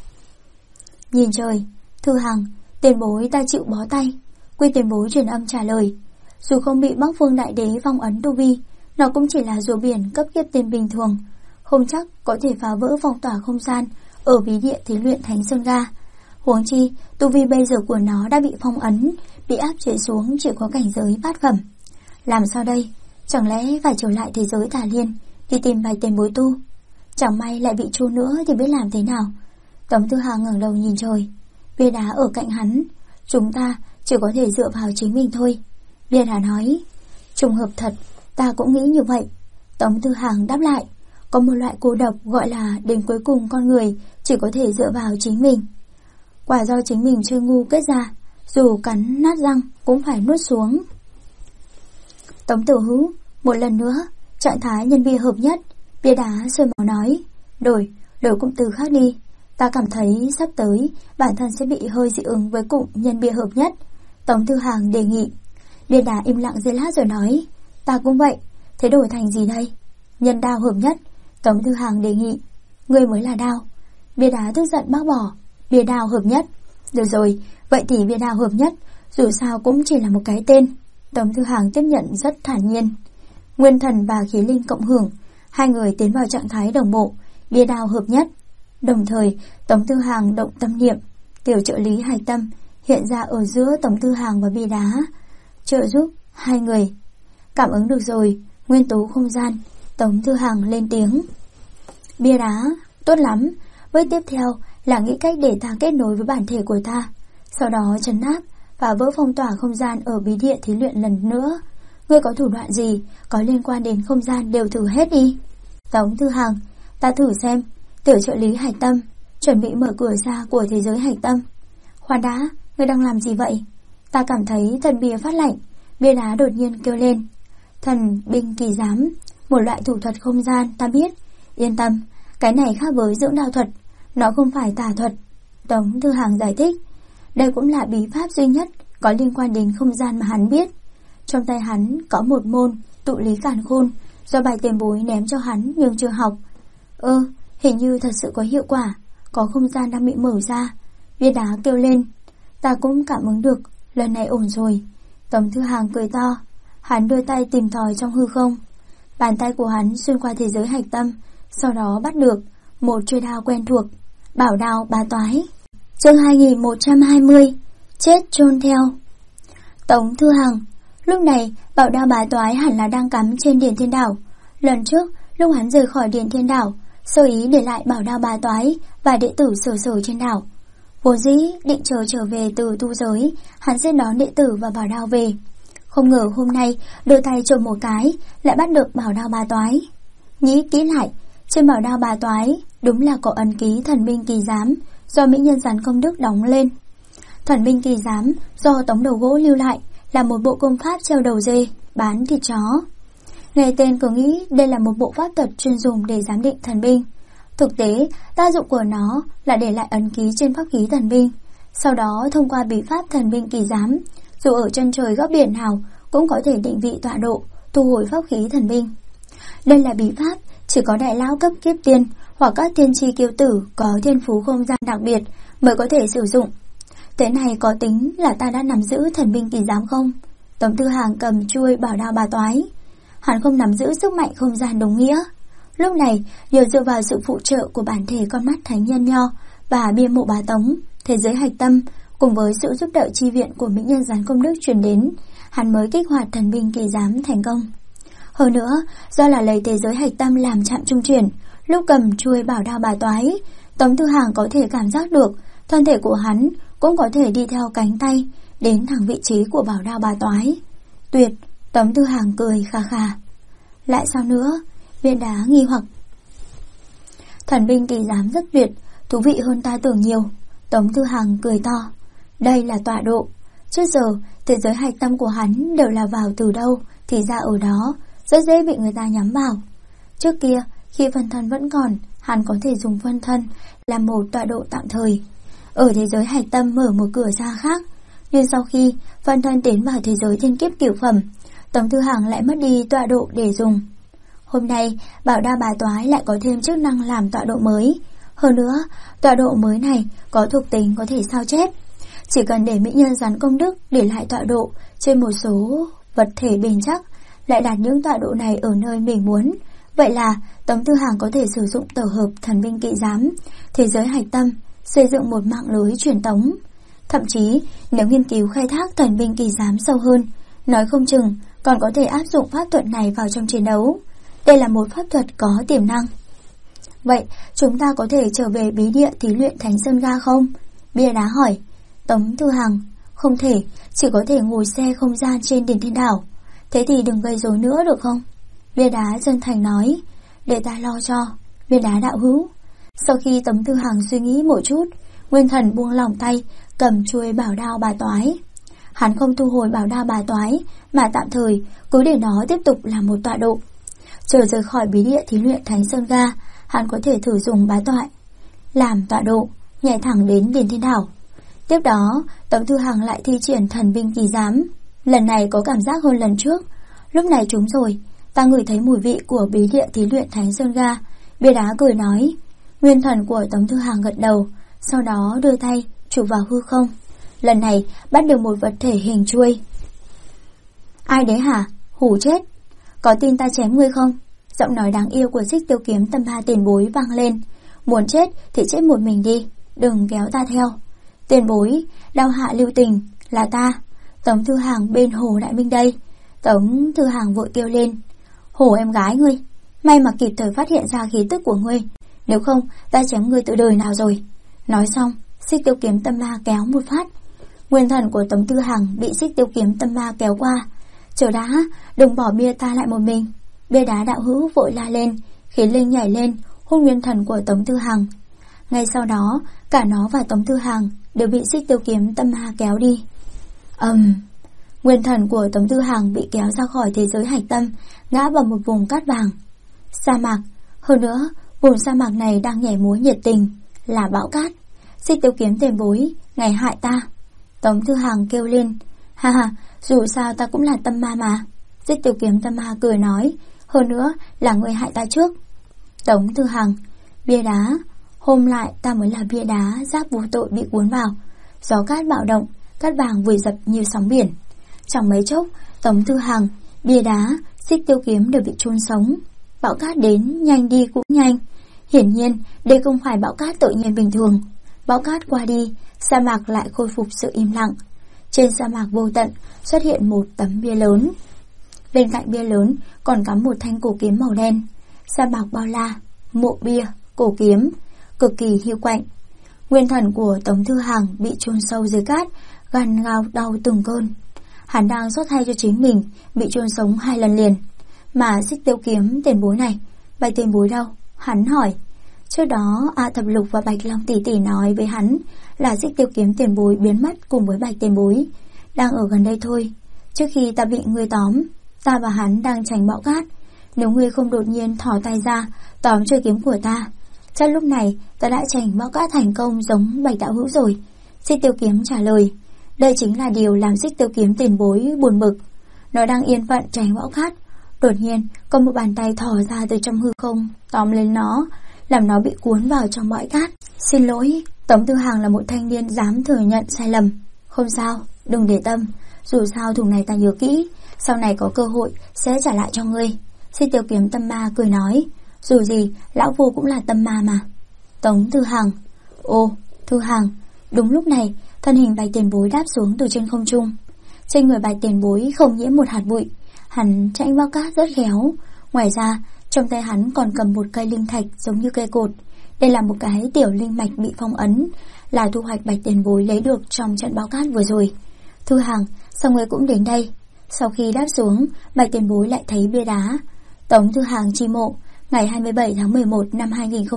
Nhìn trời, Thư Hàng, tiền bối ta chịu bó tay. Quy tiền bối truyền âm trả lời. Dù không bị Bắc Vương Đại Đế phong ấn tu vi, nó cũng chỉ là rùa biển cấp kiếp tiền bình thường, không chắc có thể phá vỡ phong tỏa không gian ở bí địa thí luyện Thánh Sơn Ga. Huống chi, tu vi bây giờ của nó đã bị phong ấn, bị áp chế xuống chỉ có cảnh giới bát phẩm. Làm sao đây? Chẳng lẽ phải trở lại thế giới Tà Liên đi tìm Bạch tiền bối tu? Chẳng may lại bị chôn nữa thì biết làm thế nào? Tống Thư Hàng ngẩng đầu nhìn trời. Bia đá ở cạnh hắn. Chúng ta chỉ có thể dựa vào chính mình thôi. Bia đá nói. Trùng hợp thật, ta cũng nghĩ như vậy. Tống Thư Hàng đáp lại. Có một loại cô độc gọi là đến cuối cùng con người chỉ có thể dựa vào chính mình. Quả do chính mình chơi ngu kết ra, dù cắn nát răng cũng phải nuốt xuống. Tống Tử Hữu, một lần nữa, trạng thái nhân bia hợp nhất. Bia đá sôi máu nói. Đổi cụm từ khác đi. Ta cảm thấy sắp tới bản thân sẽ bị hơi dị ứng với cụm nhân bia hợp nhất. Tống Thư Hàng đề nghị. Bia đá im lặng giây lát rồi nói. Ta cũng vậy. Thế đổi thành gì đây? Nhân đao hợp nhất. Tống Thư Hàng đề nghị. Ngươi mới là đao. Bia đá tức giận bác bỏ. Bia đao hợp nhất. Được rồi, vậy thì bia đao hợp nhất, dù sao cũng chỉ là một cái tên. Tống Thư Hàng tiếp nhận rất thản nhiên. Nguyên thần và khí linh cộng hưởng, hai người tiến vào trạng thái đồng bộ, bia đao hợp nhất. Đồng thời, Tống Thư Hàng động tâm niệm, tiểu trợ lý hạch tâm hiện ra ở giữa Tống Thư Hàng và bia đá, trợ giúp hai người. Cảm ứng được rồi, nguyên tố không gian. Tống Thư Hàng lên tiếng. Bia đá, tốt lắm. Bước tiếp theo là nghĩ cách để ta kết nối với bản thể của ta, sau đó trấn áp và vỡ phong tỏa không gian ở bí địa thí luyện lần nữa. Ngươi có thủ đoạn gì có liên quan đến không gian đều thử hết đi. Tống Thư Hàng, ta thử xem. Tiểu trợ lý hạch tâm chuẩn bị mở cửa ra của thế giới hạch tâm. Khoan đã, ngươi đang làm gì vậy? Ta cảm thấy thần bia phát lạnh. Bia đá đột nhiên kêu lên. Thần binh kỳ giám, một loại thủ thuật không gian ta biết. Yên tâm, cái này khác với dưỡng đao thuật, nó không phải tà thuật. Tống Thư Hàng giải thích. Đây cũng là bí pháp duy nhất có liên quan đến không gian mà hắn biết. Trong tay hắn có một môn tụ lý càn khôn do bài tiền bối ném cho hắn nhưng chưa học. Hình như thật sự có hiệu quả. Có không gian đang bị mở ra. Bia đá kêu lên. Ta cũng cảm ứng được, lần này ổn rồi. Tống Thư Hàng cười to. Hắn đưa tay tìm tòi trong hư không. Bàn tay của hắn xuyên qua thế giới hạch tâm, sau đó bắt được một chuôi đao quen thuộc, bảo đao bá toái. Chương 2120. Chết chôn theo. Tống Thư Hàng. Lúc này bảo đao bá toái hẳn là đang cắm trên Điền Thiên Đảo. Lần trước lúc hắn rời khỏi Điền Thiên Đảo, sơ ý để lại bảo đao bá toái và đệ tử sở trên đảo. Vốn dĩ định chờ trở về từ tu giới, hắn sẽ đón đệ tử và bảo đao về. Không ngờ hôm nay đưa tay trộm một cái lại bắt được bảo đao bá toái. Nghĩ kỹ lại, trên bảo đao bá toái đúng là có ấn ký thần binh kỳ giám do mỹ nhân Gián Công Đức đóng lên. Thần binh kỳ giám do Tống Đầu Gỗ lưu lại là một bộ công pháp treo đầu dê, bán thịt chó. Nghe tên cứ nghĩ đây là một bộ pháp thuật chuyên dùng để giám định thần binh. Thực tế, tác dụng của nó là để lại ấn ký trên pháp khí thần binh. Sau đó thông qua bí pháp thần binh kỳ giám, dù ở chân trời góc biển nào cũng có thể định vị tọa độ, thu hồi pháp khí thần binh. Đây là bí pháp chỉ có đại lão cấp kiếp tiên hoặc các tiên tri kiêu tử có thiên phú không gian đặc biệt mới có thể sử dụng. Thế này có tính là ta đã nắm giữ thần binh kỳ giám không? Tống Thư Hàng cầm chuôi bảo đao bá toái. Hắn không nắm giữ sức mạnh không gian đúng nghĩa. Lúc này, nhờ dựa vào sự phụ trợ của bản thể con mắt thánh nhân nho và bia mộ bá Tống, thế giới hạch tâm, cùng với sự giúp đỡ chi viện của mỹ nhân Gián Công Đức truyền đến, hắn mới kích hoạt thần binh kỳ giám thành công. Hơn nữa, do là lấy thế giới hạch tâm làm trạm trung chuyển, lúc cầm chuôi bảo đao bá toái, Tống Thư Hàng có thể cảm giác được thân thể của hắn cũng có thể đi theo cánh tay đến thẳng vị trí của bảo đao bá toái. Tuyệt! Tống Thư Hàng cười khà khà. Lại sao nữa? Viên Đá nghi hoặc. Thần binh kỳ giám rất tuyệt, thú vị hơn ta tưởng nhiều. Tống Thư Hàng cười to. Đây là tọa độ. Trước giờ thế giới hạch tâm của hắn đều là vào từ đâu thì ra ở đó, rất dễ bị người ta nhắm vào. Trước kia khi phân thân vẫn còn, hắn có thể dùng phân thân làm một tọa độ tạm thời. Ở thế giới hạch tâm mở một cửa ra khác. Nhưng sau khi phân thân tiến vào thế giới thiên kiếp cửu phẩm, Tống Thư Hàng lại mất đi tọa độ để dùng. Hôm nay bảo đao bá toái lại có thêm chức năng làm tọa độ mới. Hơn nữa, tọa độ mới này có thuộc tính có thể sao chép. Chỉ cần để mỹ nhân Gián Công Đức để lại tọa độ trên một số vật thể bền chắc, lại đặt những tọa độ này ở nơi mình muốn. Vậy là Tống Thư Hàng có thể sử dụng tổ hợp thần binh kỵ giám, thế giới hạch tâm, xây dựng một mạng lưới truyền tống. Thậm chí nếu nghiên cứu khai thác thần binh kỳ giám sâu hơn, nói không chừng còn có thể áp dụng pháp thuật này vào trong chiến đấu. Đây là một pháp thuật có tiềm năng. Vậy chúng ta có thể trở về bí địa thí luyện Thánh Sơn Ga không? Bia Đá hỏi. Tống Thư Hàng. Không thể, chỉ có thể ngồi xe không gian trên Điền Thiên Đảo. Thế thì đừng gây rối nữa được không? Bia Đá chân thành nói. Để ta lo cho. Bia Đá đạo hữu. Sau khi Tống Thư Hàng suy nghĩ một chút, Nguyên Thần buông lỏng tay, cầm chuôi bảo đao bá toái. Hắn không thu hồi bảo đao bá toái, mà tạm thời cứ để nó tiếp tục là một tọa độ. Chờ rời khỏi bí địa thí luyện Thánh Sơn Ga, hắn có thể thử dùng bá toại làm tọa độ, nhảy thẳng đến Điền Thiên Đảo. Tiếp đó, Tống Thư Hàng lại thi triển thần binh kỳ giám. Lần này có cảm giác hơn lần trước. Lúc này trúng rồi, ta ngửi thấy mùi vị của bí địa thí luyện Thánh Sơn Ga. Bia Đá cười nói. Nguyên thần của Tống Thư Hàng gật đầu, sau đó đưa tay chụp vào hư không. Lần này bắt được một vật thể hình chuôi. Ai đấy hả? Hủ chết! Có tin ta chém ngươi không? Giọng nói đáng yêu của Xích Tiêu Kiếm Tâm Ma tiền bối vang lên. Muốn chết thì chết một mình đi, đừng kéo ta theo. Tiền bối, đao hạ lưu tình, là ta, Tống Thư Hàng bên Hồ Đại Minh đây. Tống Thư Hàng vội kêu lên. Hồ em gái ngươi, may mà kịp thời phát hiện ra khí tức của ngươi, nếu không ta chém ngươi từ đời nào rồi. Nói xong, Xích Tiêu Kiếm Tâm Ma kéo một phát. Nguyên thần của Tống Thư Hàng bị Xích Tiêu Kiếm Tâm Ma kéo qua. Chờ đã, đừng bỏ bia ta lại một mình. Bia Đá đạo hữu vội la lên, khiến linh nhảy lên hút nguyên thần của Tống Thư Hàng. Ngay sau đó, cả nó và Tống Thư Hàng đều bị Xích Tiêu Kiếm Tâm Ma kéo đi. Nguyên thần của Tống Thư Hàng bị kéo ra khỏi thế giới hạch tâm, ngã vào một vùng cát vàng. Sa mạc, hơn nữa Vùng sa mạc này đang nhảy múa nhiệt tình, là bão cát. Xích Tiêu Kiếm tiền bối, ngài hại ta. Tống Thư Hàng kêu lên. Ha ha, dù sao ta cũng là tâm ma mà. Xích Tiêu Kiếm tâm ma cười nói. Hơn nữa là người hại ta trước. Tống Thư Hàng. Bia đá. Hôm lại ta mới là bia đá, giáp vô tội bị cuốn vào. Gió cát bạo động, cát vàng vùi dập như sóng biển. Chẳng mấy chốc, Tống Thư Hàng, bia đá, Xích Tiêu Kiếm đều bị chôn sống. Bão cát đến, nhanh đi cũng nhanh. Hiển nhiên, đây không phải bão cát tự nhiên bình thường. Bão cát qua đi, sa mạc lại khôi phục sự im lặng. Trên sa mạc vô tận xuất hiện một tấm bia lớn. Bên cạnh bia lớn còn cắm một thanh cổ kiếm màu đen. Sa mạc bao la, mộ bia, cổ kiếm, cực kỳ hiu quạnh. Nguyên thần của Tống Thư Hàng bị chôn sâu dưới cát, gan gào đau từng cơn. Hắn đang xót thay cho chính mình bị chôn sống 2 lần liền. Mà Xích Tiêu Kiếm tiền bối này, Bạch tiền bối đâu? Hắn hỏi. Trước đó A Thập Lục và Bạch Long tỷ tỷ nói với hắn là Xích Tiêu Kiếm tiền bối biến mất cùng với Bạch tiền bối, đang ở gần đây thôi. Trước khi ta bị ngươi tóm, ta và hắn đang tránh bão cát. Nếu ngươi không đột nhiên thò tay ra tóm chuôi kiếm của ta, chắc lúc này ta đã tránh bão cát thành công giống Bạch đạo hữu rồi. Xích Tiêu Kiếm trả lời. Đây chính là điều làm Xích Tiêu Kiếm tiền bối buồn bực. Nó đang yên phận tránh bão cát, đột nhiên có một bàn tay thò ra từ trong hư không tóm lên nó, làm nó bị cuốn vào trong bãi cát. Xin lỗi. Tống Thư Hàng là một thanh niên dám thừa nhận sai lầm. Không sao, đừng để tâm. Dù sao thùng này ta nhớ kỹ, sau này có cơ hội sẽ trả lại cho ngươi. Xích Tiêu Kiếm tâm ma cười nói. Dù gì lão phu cũng là tâm ma mà. Tống Thư Hàng. Ô, Thư Hàng. Đúng lúc này, thân hình Bạch tiền bối đáp xuống từ trên không trung. Trên người Bạch tiền bối không nhiễm một hạt bụi. Hắn chạy bao cát rất khéo. Ngoài ra, trong tay hắn còn cầm một cây linh thạch giống như cây cột. Đây là một cái tiểu linh mạch bị phong ấn, là thu hoạch Bạch tiền bối lấy được trong trận bão cát vừa rồi. Thư Hàng, sao ngươi cũng đến đây? Sau khi đáp xuống, Bạch tiền bối lại thấy bia đá. Tống Thư Hàng chi mộ, ngày 27 tháng 11 năm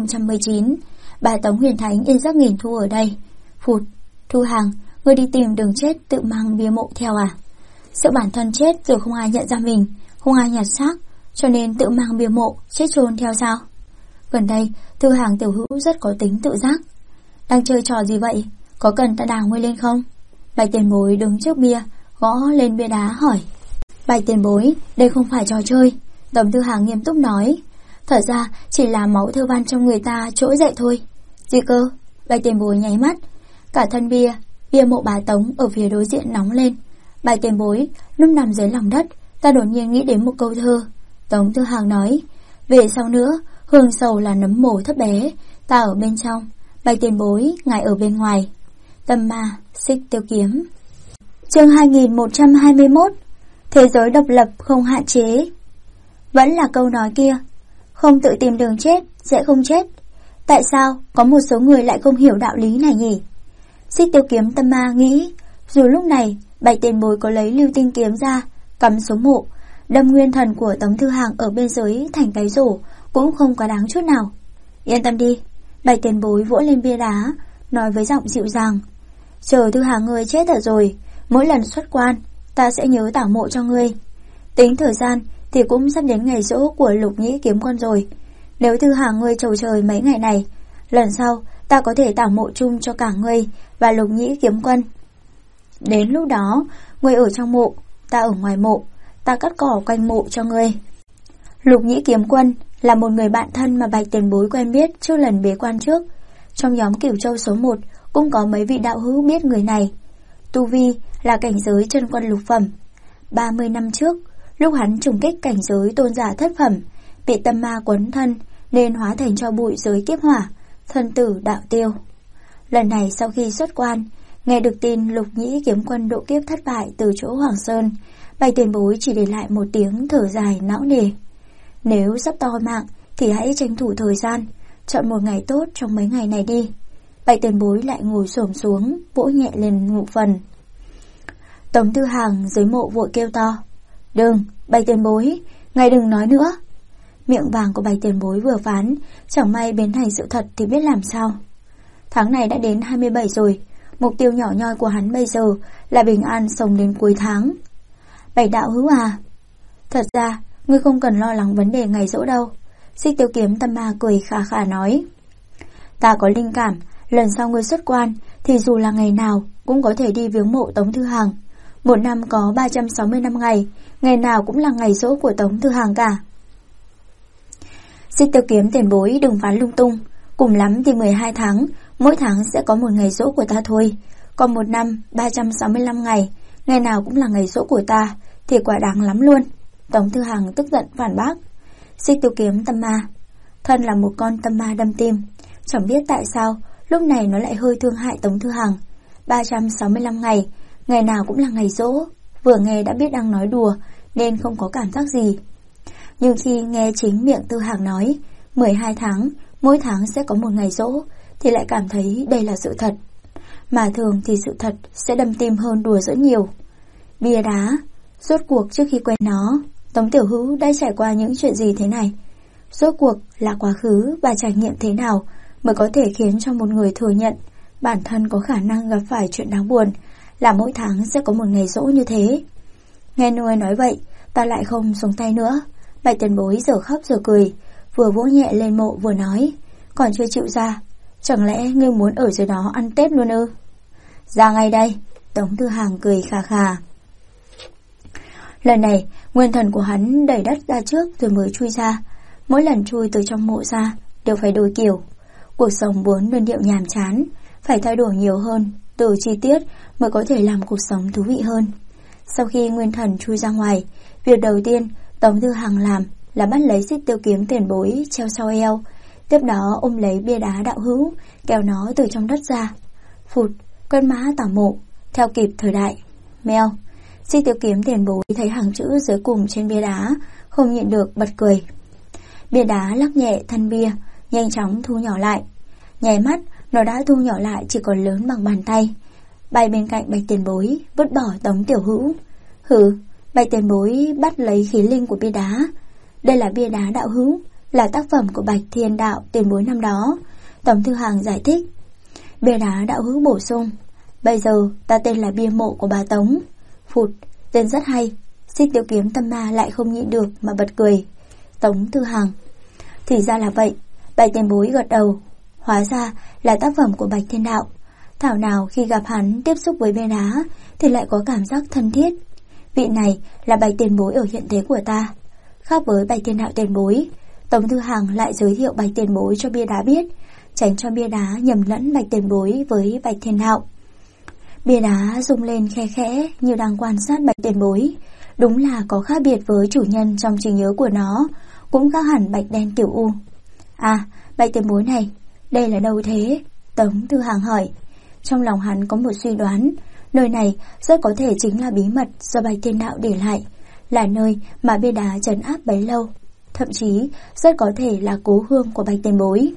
2019. Bà Tống Huyền Thánh yên giấc nghìn thu ở đây. Phụt. Thư Hàng, ngươi đi tìm đường chết tự mang bia mộ theo à? Sợ bản thân chết rồi không ai nhận ra mình, không ai nhặt xác, cho nên tự mang bia mộ chết chôn theo sao? Gần đây, Thư Hàng tiểu hữu rất có tính tự giác. Đang chơi trò gì vậy? Có cần ta đào ngươi lên không? Bạch tiền bối đứng trước bia, gõ lên bia đá hỏi. Bạch tiền bối, đây không phải trò chơi. Tống Thư Hàng nghiêm túc nói. Thật ra chỉ là máu thơ văn trong người ta trỗi dậy thôi. Gì cơ? Bạch tiền bối nháy mắt. Cả thân bia mộ bà Tống ở phía đối diện nóng lên. Bạch tiền bối, lúc nằm dưới lòng đất, ta đột nhiên nghĩ đến một câu thơ. Tống Thư Hàng nói. Về sau nữa, hương sầu là nấm mồ thấp bé, ta ở bên trong, Bạch tiền bối, ngài ở bên ngoài. Tâm ma, Xích Tiêu Kiếm. Chương 2121. Thế giới độc lập không hạn chế. Vẫn là câu nói kia, không tự tìm đường chết sẽ không chết. Tại sao có một số người lại không hiểu đạo lý này nhỉ? Xích Tiêu Kiếm tâm ma nghĩ, dù lúc này Bạch tiền bối có lấy lưu tinh kiếm ra cắm xuống mộ, đâm nguyên thần của Tống Thư Hàng ở bên dưới thành cái rổ cũng không có đáng chút nào. Yên tâm đi. Bạch tiền bối vỗ lên bia đá, nói với giọng dịu dàng. Chờ Thư Hàng ngươi chết rồi, mỗi lần xuất quan ta sẽ nhớ tảo mộ cho ngươi. Tính thời gian thì cũng sắp đến ngày giỗ của Lục Nhĩ Kiếm Quân rồi. Nếu Thư Hàng ngươi trầu trời mấy ngày này, lần sau ta có thể tảo mộ chung cho cả ngươi và Lục Nhĩ Kiếm Quân. Đến lúc đó, ngươi ở trong mộ, ta ở ngoài mộ, ta cắt cỏ quanh mộ cho ngươi. Lục Nhĩ Kiếm Quân là một người bạn thân mà Bạch tiền bối quen biết trước lần bế quan trước. Trong nhóm Cửu Châu số 1 cũng có mấy vị đạo hữu biết người này. Tu vi là cảnh giới chân quân lục phẩm. 30 năm trước, lúc hắn trùng kích cảnh giới tôn giả thất phẩm, bị tâm ma quấn thân nên hóa thành tro bụi dưới kiếp hỏa, thân tử đạo tiêu. Lần này sau khi xuất quan, nghe được tin Lục Nhĩ Kiếm Quân độ kiếp thất bại từ chỗ Hoàng Sơn, Bạch tiền bối chỉ để lại một tiếng thở dài não nề. Nếu sắp to mạng thì hãy tranh thủ thời gian, chọn một ngày tốt trong mấy ngày này đi. Bạch tiền bối lại ngồi xổm xuống, vỗ nhẹ lên ngụ phần. Tống Thư Hàng dưới mộ vội kêu to. Đừng, Bạch tiền bối, ngài đừng nói nữa. Miệng vàng của Bạch tiền bối vừa phán, chẳng may biến thành sự thật thì biết làm sao. Tháng này đã đến 27 rồi, mục tiêu nhỏ nhoi của hắn bây giờ là bình an sống đến cuối tháng. Bạch đạo hữu à, thật ra ngươi không cần lo lắng vấn đề ngày giỗ đâu. Xích Tiêu Kiếm Tâm Ma cười khà khà nói: Ta có linh cảm, lần sau ngươi xuất quan thì dù là ngày nào cũng có thể đi viếng mộ Tống Thư Hàng. Một năm có 365 ngày, ngày nào cũng là ngày giỗ của Tống Thư Hàng cả. Xích Tiêu Kiếm tiền bối đừng phán lung tung, cùng lắm thì 12 tháng, mỗi tháng sẽ có một ngày giỗ của ta thôi. Còn một năm 365 ngày, ngày nào cũng là ngày giỗ của ta thì quả đáng lắm luôn. Tống Thư Hàng tức giận phản bác. Xích Tiêu Kiếm Tâm Ma thân là một con tâm ma đâm tim, chẳng biết tại sao lúc này nó lại hơi thương hại Tống Thư Hàng. 365 ngày, ngày nào cũng là ngày giỗ. Vừa nghe đã biết đang nói đùa nên không có cảm giác gì. Nhưng khi nghe chính miệng Tư Hàng nói 12 tháng, mỗi tháng sẽ có một ngày giỗ thì lại cảm thấy đây là sự thật. Mà thường thì sự thật sẽ đâm tim hơn đùa giỡn nhiều. Bia đá, rốt cuộc trước khi quen nó, Tống Tiểu Hữu đã trải qua những chuyện gì thế này? Rốt cuộc là quá khứ và trải nghiệm thế nào mới có thể khiến cho một người thừa nhận bản thân có khả năng gặp phải chuyện đáng buồn là mỗi tháng sẽ có một ngày giỗ như thế? Nghe nuôi nói vậy, ta lại không xuống tay nữa. Bạch tiền bối giờ khóc giờ cười, vừa vỗ nhẹ lên mộ vừa nói: Còn chưa chịu ra, chẳng lẽ ngươi muốn ở dưới đó ăn Tết luôn ư? Ra ngay đây. Tống Thư Hàng cười khà khà. Lần này nguyên thần của hắn đẩy đất ra trước rồi mới chui ra. Mỗi lần chui từ trong mộ ra đều phải đổi kiểu. Cuộc sống vốn đơn điệu nhàm chán, phải thay đổi nhiều hơn, từ chi tiết mới có thể làm cuộc sống thú vị hơn. Sau khi nguyên thần chui ra ngoài, việc đầu tiên Tống Thư Hàng làm là bắt lấy Xích Tiêu Kiếm tiền bối treo sau eo, tiếp đó ôm lấy bia đá đạo hữu, kéo nó từ trong đất ra. Phụt, con mã tảo mộ, theo kịp thời đại. Mèo. Xích Tiêu Kiếm tiền bối thấy hàng chữ dưới cùng trên bia đá, không nhịn được bật cười. Bia đá lắc nhẹ thân bia, nhanh chóng thu nhỏ lại. Nháy mắt, nó đã thu nhỏ lại chỉ còn lớn bằng bàn tay, bay bên cạnh Bạch tiền bối, vứt bỏ Tống Tiểu Hữu. Hừ. Bạch tiền bối bắt lấy khí linh của bia đá. Đây là bia đá đạo hữu, là tác phẩm của Bạch Thiên Đạo tiền bối năm đó. Tống Thư Hàng giải thích. Bia đá đạo hữu bổ sung: Bây giờ ta tên là bia mộ của bà Tống. Phụt, tên rất hay. Xích Tiêu Kiếm Tâm Ma lại không nhịn được mà bật cười. Tống Thư Hàng: Thì ra là vậy. Bạch tiền bối gật đầu. Hóa ra là tác phẩm của Bạch Thiên Đạo. Thảo nào khi gặp hắn tiếp xúc với bia đá thì lại có cảm giác thân thiết. Vị này là Bạch tiền bối ở hiện thế của ta. Khác với Bạch Thiên Đạo tiền bối, Tống Thư Hàng lại giới thiệu Bạch tiền bối cho bia đá biết, tránh cho bia đá nhầm lẫn Bạch tiền bối với Bạch Thiên Đạo. Bia đá rung lên khe khẽ như đang quan sát Bạch tiền bối. Đúng là có khác biệt với chủ nhân trong trí nhớ của nó, cũng khác hẳn Bạch Đen Tiểu U. À, Bạch tiền bối này, đây là đâu thế? Tống Thư Hàng hỏi. Trong lòng hắn có một suy đoán, nơi này rất có thể chính là bí mật do Bạch Thiên Đạo để lại, là nơi mà bia đá trấn áp bấy lâu, thậm chí rất có thể là cố hương của Bạch tiền bối.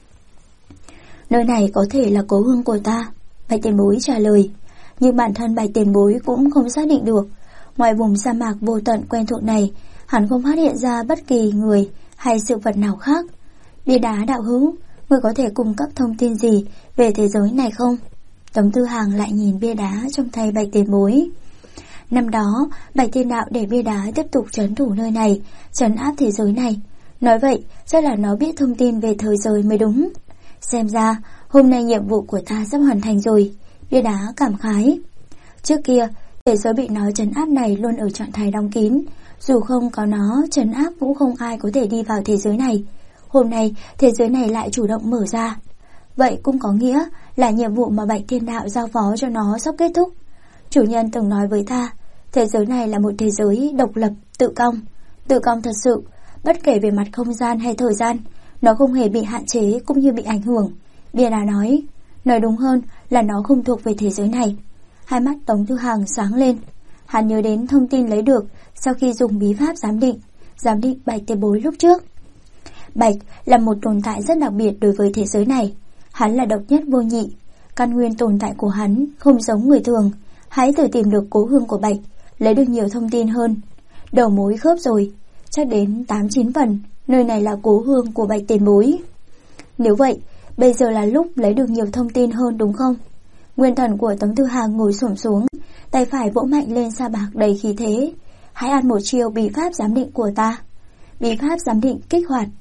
Nơi này có thể là cố hương của ta, Bạch tiền bối trả lời, nhưng bản thân Bạch tiền bối cũng không xác định được. Ngoài vùng sa mạc vô tận quen thuộc này, hắn không phát hiện ra bất kỳ người hay sự vật nào khác. Bia đá đạo hữu, ngươi có thể cung cấp thông tin gì về thế giới này không? Tống Thư Hàng lại nhìn bia đá trong tay Bạch tiền bối. Năm đó, Bạch Thiên Đạo để bia đá tiếp tục trấn thủ nơi này, trấn áp thế giới này. Nói vậy, chắc là nó biết thông tin về thời giới mới đúng. Xem ra, hôm nay nhiệm vụ của ta sắp hoàn thành rồi. Bia đá cảm khái. Trước kia, thế giới bị nó trấn áp này luôn ở trạng thái đóng kín. Dù không có nó trấn áp cũng không ai có thể đi vào thế giới này. Hôm nay, thế giới này lại chủ động mở ra. Vậy cũng có nghĩa là nhiệm vụ mà Bạch Thiên Đạo giao phó cho nó sắp kết thúc. Chủ nhân từng nói với ta, thế giới này là một thế giới độc lập, tự công thật sự, bất kể về mặt không gian hay thời gian, nó không hề bị hạn chế cũng như bị ảnh hưởng. Bia đá nói đúng hơn là nó không thuộc về thế giới này. Hai mắt Tống Thư Hàng sáng lên, hắn nhớ đến thông tin lấy được sau khi dùng bí pháp giám định Bạch tiền bối lúc trước. Bạch là một tồn tại rất đặc biệt đối với thế giới này, hắn là độc nhất vô nhị, căn nguyên tồn tại của hắn không giống người thường. Hãy thử tìm được cố hương của Bạch, lấy được nhiều thông tin hơn. Đầu mối khớp rồi, chắc đến 8-9 phần, nơi này là cố hương của Bạch tiền bối. Nếu vậy, bây giờ là lúc lấy được nhiều thông tin hơn đúng không? Nguyên thần của Tống Thư Hàng ngồi xổm xuống, tay phải vỗ mạnh lên sa bạc đầy khí thế. Hãy ăn một chiêu bí pháp giám định của ta. Bí pháp giám định kích hoạt.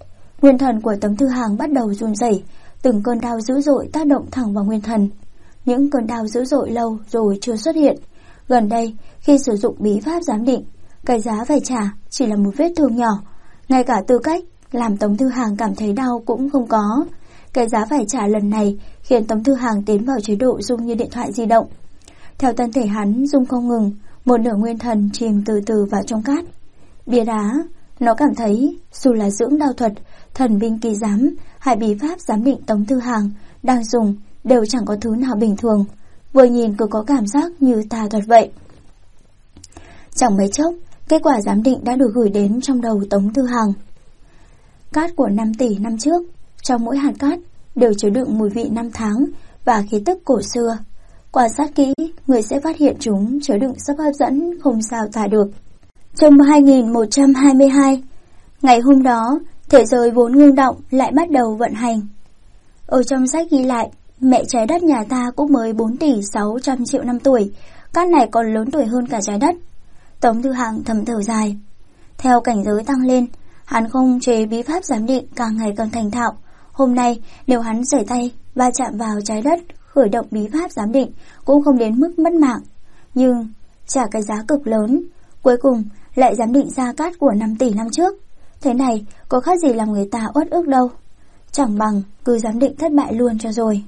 Nguyên thần của Tống Thư Hàng bắt đầu run rẩy, từng cơn đau dữ dội tác động thẳng vào nguyên thần. Những cơn đau dữ dội lâu rồi chưa xuất hiện. Gần đây, khi sử dụng bí pháp giám định, cái giá phải trả chỉ là một vết thương nhỏ, ngay cả tư cách làm Tống Thư Hàng cảm thấy đau cũng không có. Cái giá phải trả lần này khiến Tống Thư Hàng tiến vào chế độ rung như điện thoại di động. Theo thân thể hắn rung không ngừng, một nửa nguyên thần chìm từ từ vào trong cát. Bia đá, nó cảm thấy dù là dưỡng đao thuật, thần binh kỳ giám hay bí pháp giám định Tống Thư Hàng đang dùng đều chẳng có thứ nào bình thường, vừa nhìn cứ có cảm giác như tà thuật vậy. Chẳng mấy chốc, kết quả giám định đã được gửi đến trong đầu Tống Thư Hàng. Cát của 5 tỷ năm trước, trong mỗi hạt cát đều chứa đựng mùi vị năm tháng và khí tức cổ xưa. Quan sát kỹ, người sẽ phát hiện chúng chứa đựng sức hấp dẫn không sao tả được. Chương 2122. Ngày hôm đó, thế giới vốn ngưng động lại bắt đầu vận hành. Ở trong sách ghi lại, mẹ trái đất nhà ta cũng mới 4 tỷ 600 triệu năm tuổi, cát này còn lớn tuổi hơn cả trái đất. Tống Thư Hàng thầm thở dài. Theo cảnh giới tăng lên, hắn không chế bí pháp giám định càng ngày càng thành thạo. Hôm nay, nếu hắn giở tay va chạm vào trái đất, khởi động bí pháp giám định cũng không đến mức mất mạng. Nhưng trả cái giá cực lớn, cuối cùng lại giám định ra cát của 5 tỷ năm trước. Thế này có khác gì làm người ta uất ức đâu. Chẳng bằng cứ giám định thất bại luôn cho rồi.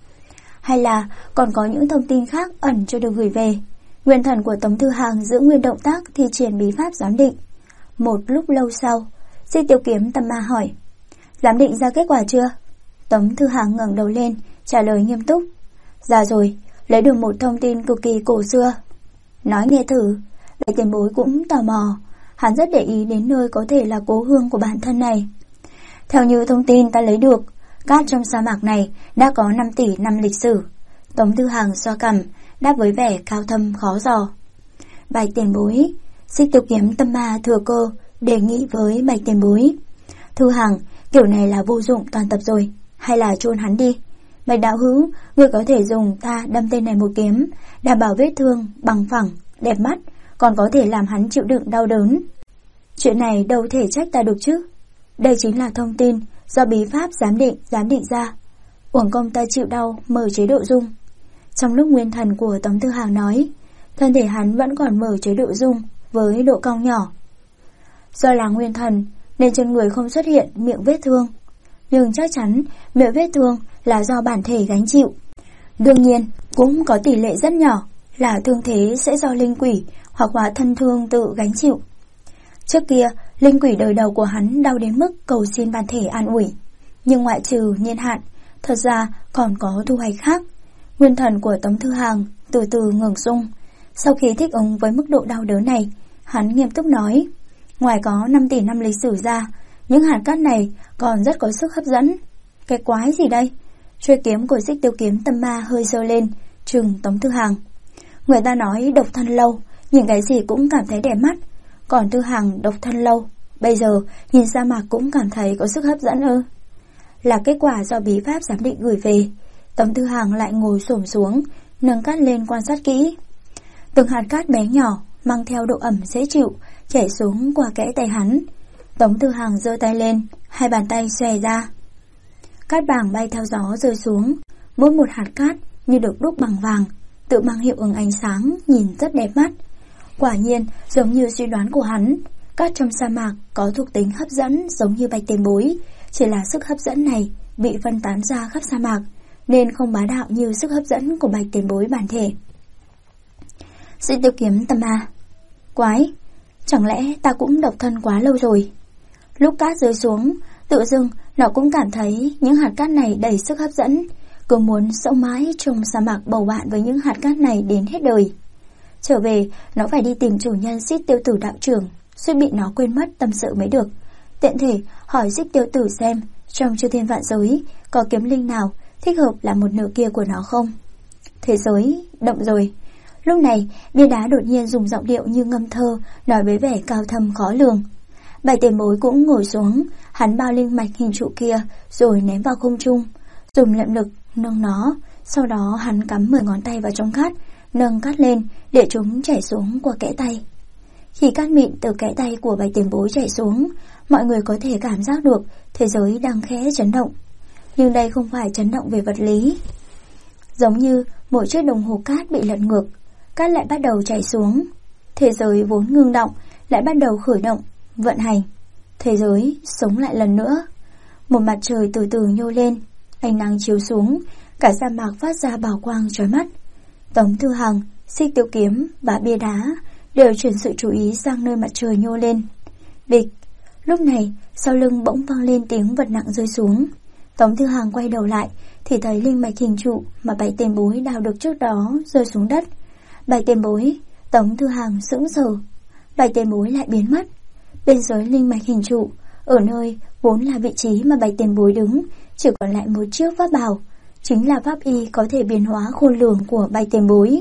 Hay là còn có những thông tin khác ẩn chưa được gửi về. Nguyên thần của Tống Thư Hàng giữ nguyên động tác thi triển bí pháp giám định. Một lúc lâu sau, Di Tiểu Kiếm Tâm Ma hỏi: giám định ra kết quả chưa? Tống Thư Hàng ngẩng đầu lên, trả lời nghiêm túc: ra rồi, lấy được một thông tin cực kỳ cổ xưa. Nói nghe thử. Đại tiền bối cũng tò mò, hắn rất để ý đến nơi có thể là cố hương của bản thân này. Theo như thông tin ta lấy được, cát trong sa mạc này đã có 5 tỷ năm lịch sử. Tống Thư Hàng xoa cằm, đáp với vẻ cao thâm khó dò. Bạch tiền bối, Xích Tiêu Kiếm Tâm Ma thừa cơ đề nghị với Bạch tiền bối: Thư Hàng, kiểu này là vô dụng toàn tập rồi, hay là chôn hắn đi. Bạch đạo hữu, người có thể dùng ta đâm tên này một kiếm, đảm bảo vết thương bằng phẳng, đẹp mắt, còn có thể làm hắn chịu đựng đau đớn. Chuyện này đâu thể trách ta được chứ. Đây chính là thông tin do bí pháp giám định ra. Uổng công ta chịu đau mở chế độ rung. Trong lúc nguyên thần của Tống Thư Hàng nói, thân thể hắn vẫn còn mở chế độ rung với độ cong nhỏ. Do là nguyên thần nên trên người không xuất hiện miệng vết thương, nhưng chắc chắn miệng vết thương là do bản thể gánh chịu. Đương nhiên cũng có tỷ lệ rất nhỏ là thương thế sẽ do linh quỷ hoặc hóa thân thương tự gánh chịu. Trước kia, linh quỷ đời đầu của hắn đau đến mức cầu xin bản thể an ủi. Nhưng ngoại trừ niên hạn, thật ra còn có thu hoạch khác. Nguyên thần của Tống Thư Hàng từ từ ngừng rung. Sau khi thích ứng với mức độ đau đớn này, hắn nghiêm túc nói: ngoài có 5 tỷ năm lịch sử ra, những hạt cát này còn rất có sức hấp dẫn. Cái quái gì đây? Chuôi kiếm của Xích Tiêu Kiếm Tâm Ma hơi giơ lên, trừng Tống Thư Hàng. Người ta nói độc thân lâu, nhìn cái gì cũng cảm thấy đẹp mắt. Còn Thư Hàng độc thân lâu, bây giờ nhìn sa mạc cũng cảm thấy có sức hấp dẫn ư? Là kết quả do bí pháp giám định gửi về. Tống Thư Hàng lại ngồi xổm xuống, nâng cát lên quan sát kỹ. Từng hạt cát bé nhỏ mang theo độ ẩm dễ chịu chảy xuống qua kẽ tay hắn. Tống Thư Hàng giơ tay lên, hai bàn tay xòe ra. Cát bảng bay theo gió rơi xuống, mỗi một hạt cát như được đúc bằng vàng, tự mang hiệu ứng ánh sáng, nhìn rất đẹp mắt. Quả nhiên, giống như suy đoán của hắn, cát trong sa mạc có thuộc tính hấp dẫn giống như Bạch tiền bối, chỉ là sức hấp dẫn này bị phân tán ra khắp sa mạc, nên không bá đạo như sức hấp dẫn của Bạch tiền bối bản thể. Xích Tiêu Kiếm Tâm Ma: quái, chẳng lẽ ta cũng độc thân quá lâu rồi? Lúc cát rơi xuống, tự dưng nó cũng cảm thấy những hạt cát này đầy sức hấp dẫn, cứ muốn sống mãi trong sa mạc bầu bạn với những hạt cát này đến hết đời. Trở về, nó phải đi tìm chủ nhân Xích Tiêu Tử đạo trưởng, suýt bị nó quên mất tâm sự mới được. Tiện thể hỏi Xích Tiêu Tử xem trong chư thiên vạn giới có kiếm linh nào thích hợp là một nửa kia của nó không. Thế giới động rồi. Lúc này, bia đá đột nhiên dùng giọng điệu như ngâm thơ, nói với vẻ cao thâm khó lường. Bạch tiền bối cũng ngồi xuống, hắn bao linh mạch hình trụ kia rồi ném vào không trung, dùng niệm lực nâng nó. Sau đó hắn cắm 10 ngón tay vào trong cát, nâng cát lên để chúng chảy xuống qua kẽ tay. Khi cát mịn từ kẽ tay của Bạch Tiền Bối chảy xuống, mọi người có thể cảm giác được thế giới đang khẽ chấn động. Nhưng đây không phải chấn động về vật lý. Giống như mỗi chiếc đồng hồ cát bị lật ngược, cát lại bắt đầu chảy xuống. Thế giới vốn ngưng động lại bắt đầu khởi động, vận hành. Thế giới sống lại lần nữa. Một mặt trời từ từ nhô lên, ánh nắng chiếu xuống, cả sa mạc phát ra bảo quang chói mắt. Tống Thư Hằng, Xích Tiêu Kiếm và bia đá đều chuyển sự chú ý sang nơi mặt trời nhô lên. Bịch. Lúc này, sau lưng bỗng vang lên tiếng vật nặng rơi xuống. Tống Thư Hằng quay đầu lại thì thấy linh mạch hình trụ mà Bạch Tiền Bối đào được trước đó rơi xuống đất. Bạch Tiền Bối, Tống Thư Hằng sững sờ. Bạch Tiền Bối lại biến mất. Bên dưới linh mạch hình trụ, ở nơi vốn là vị trí mà Bạch Tiền Bối đứng, chỉ còn lại một chiếc pháp bào, chính là pháp y có thể biến hóa khôn lường của Bạch Tiền Bối.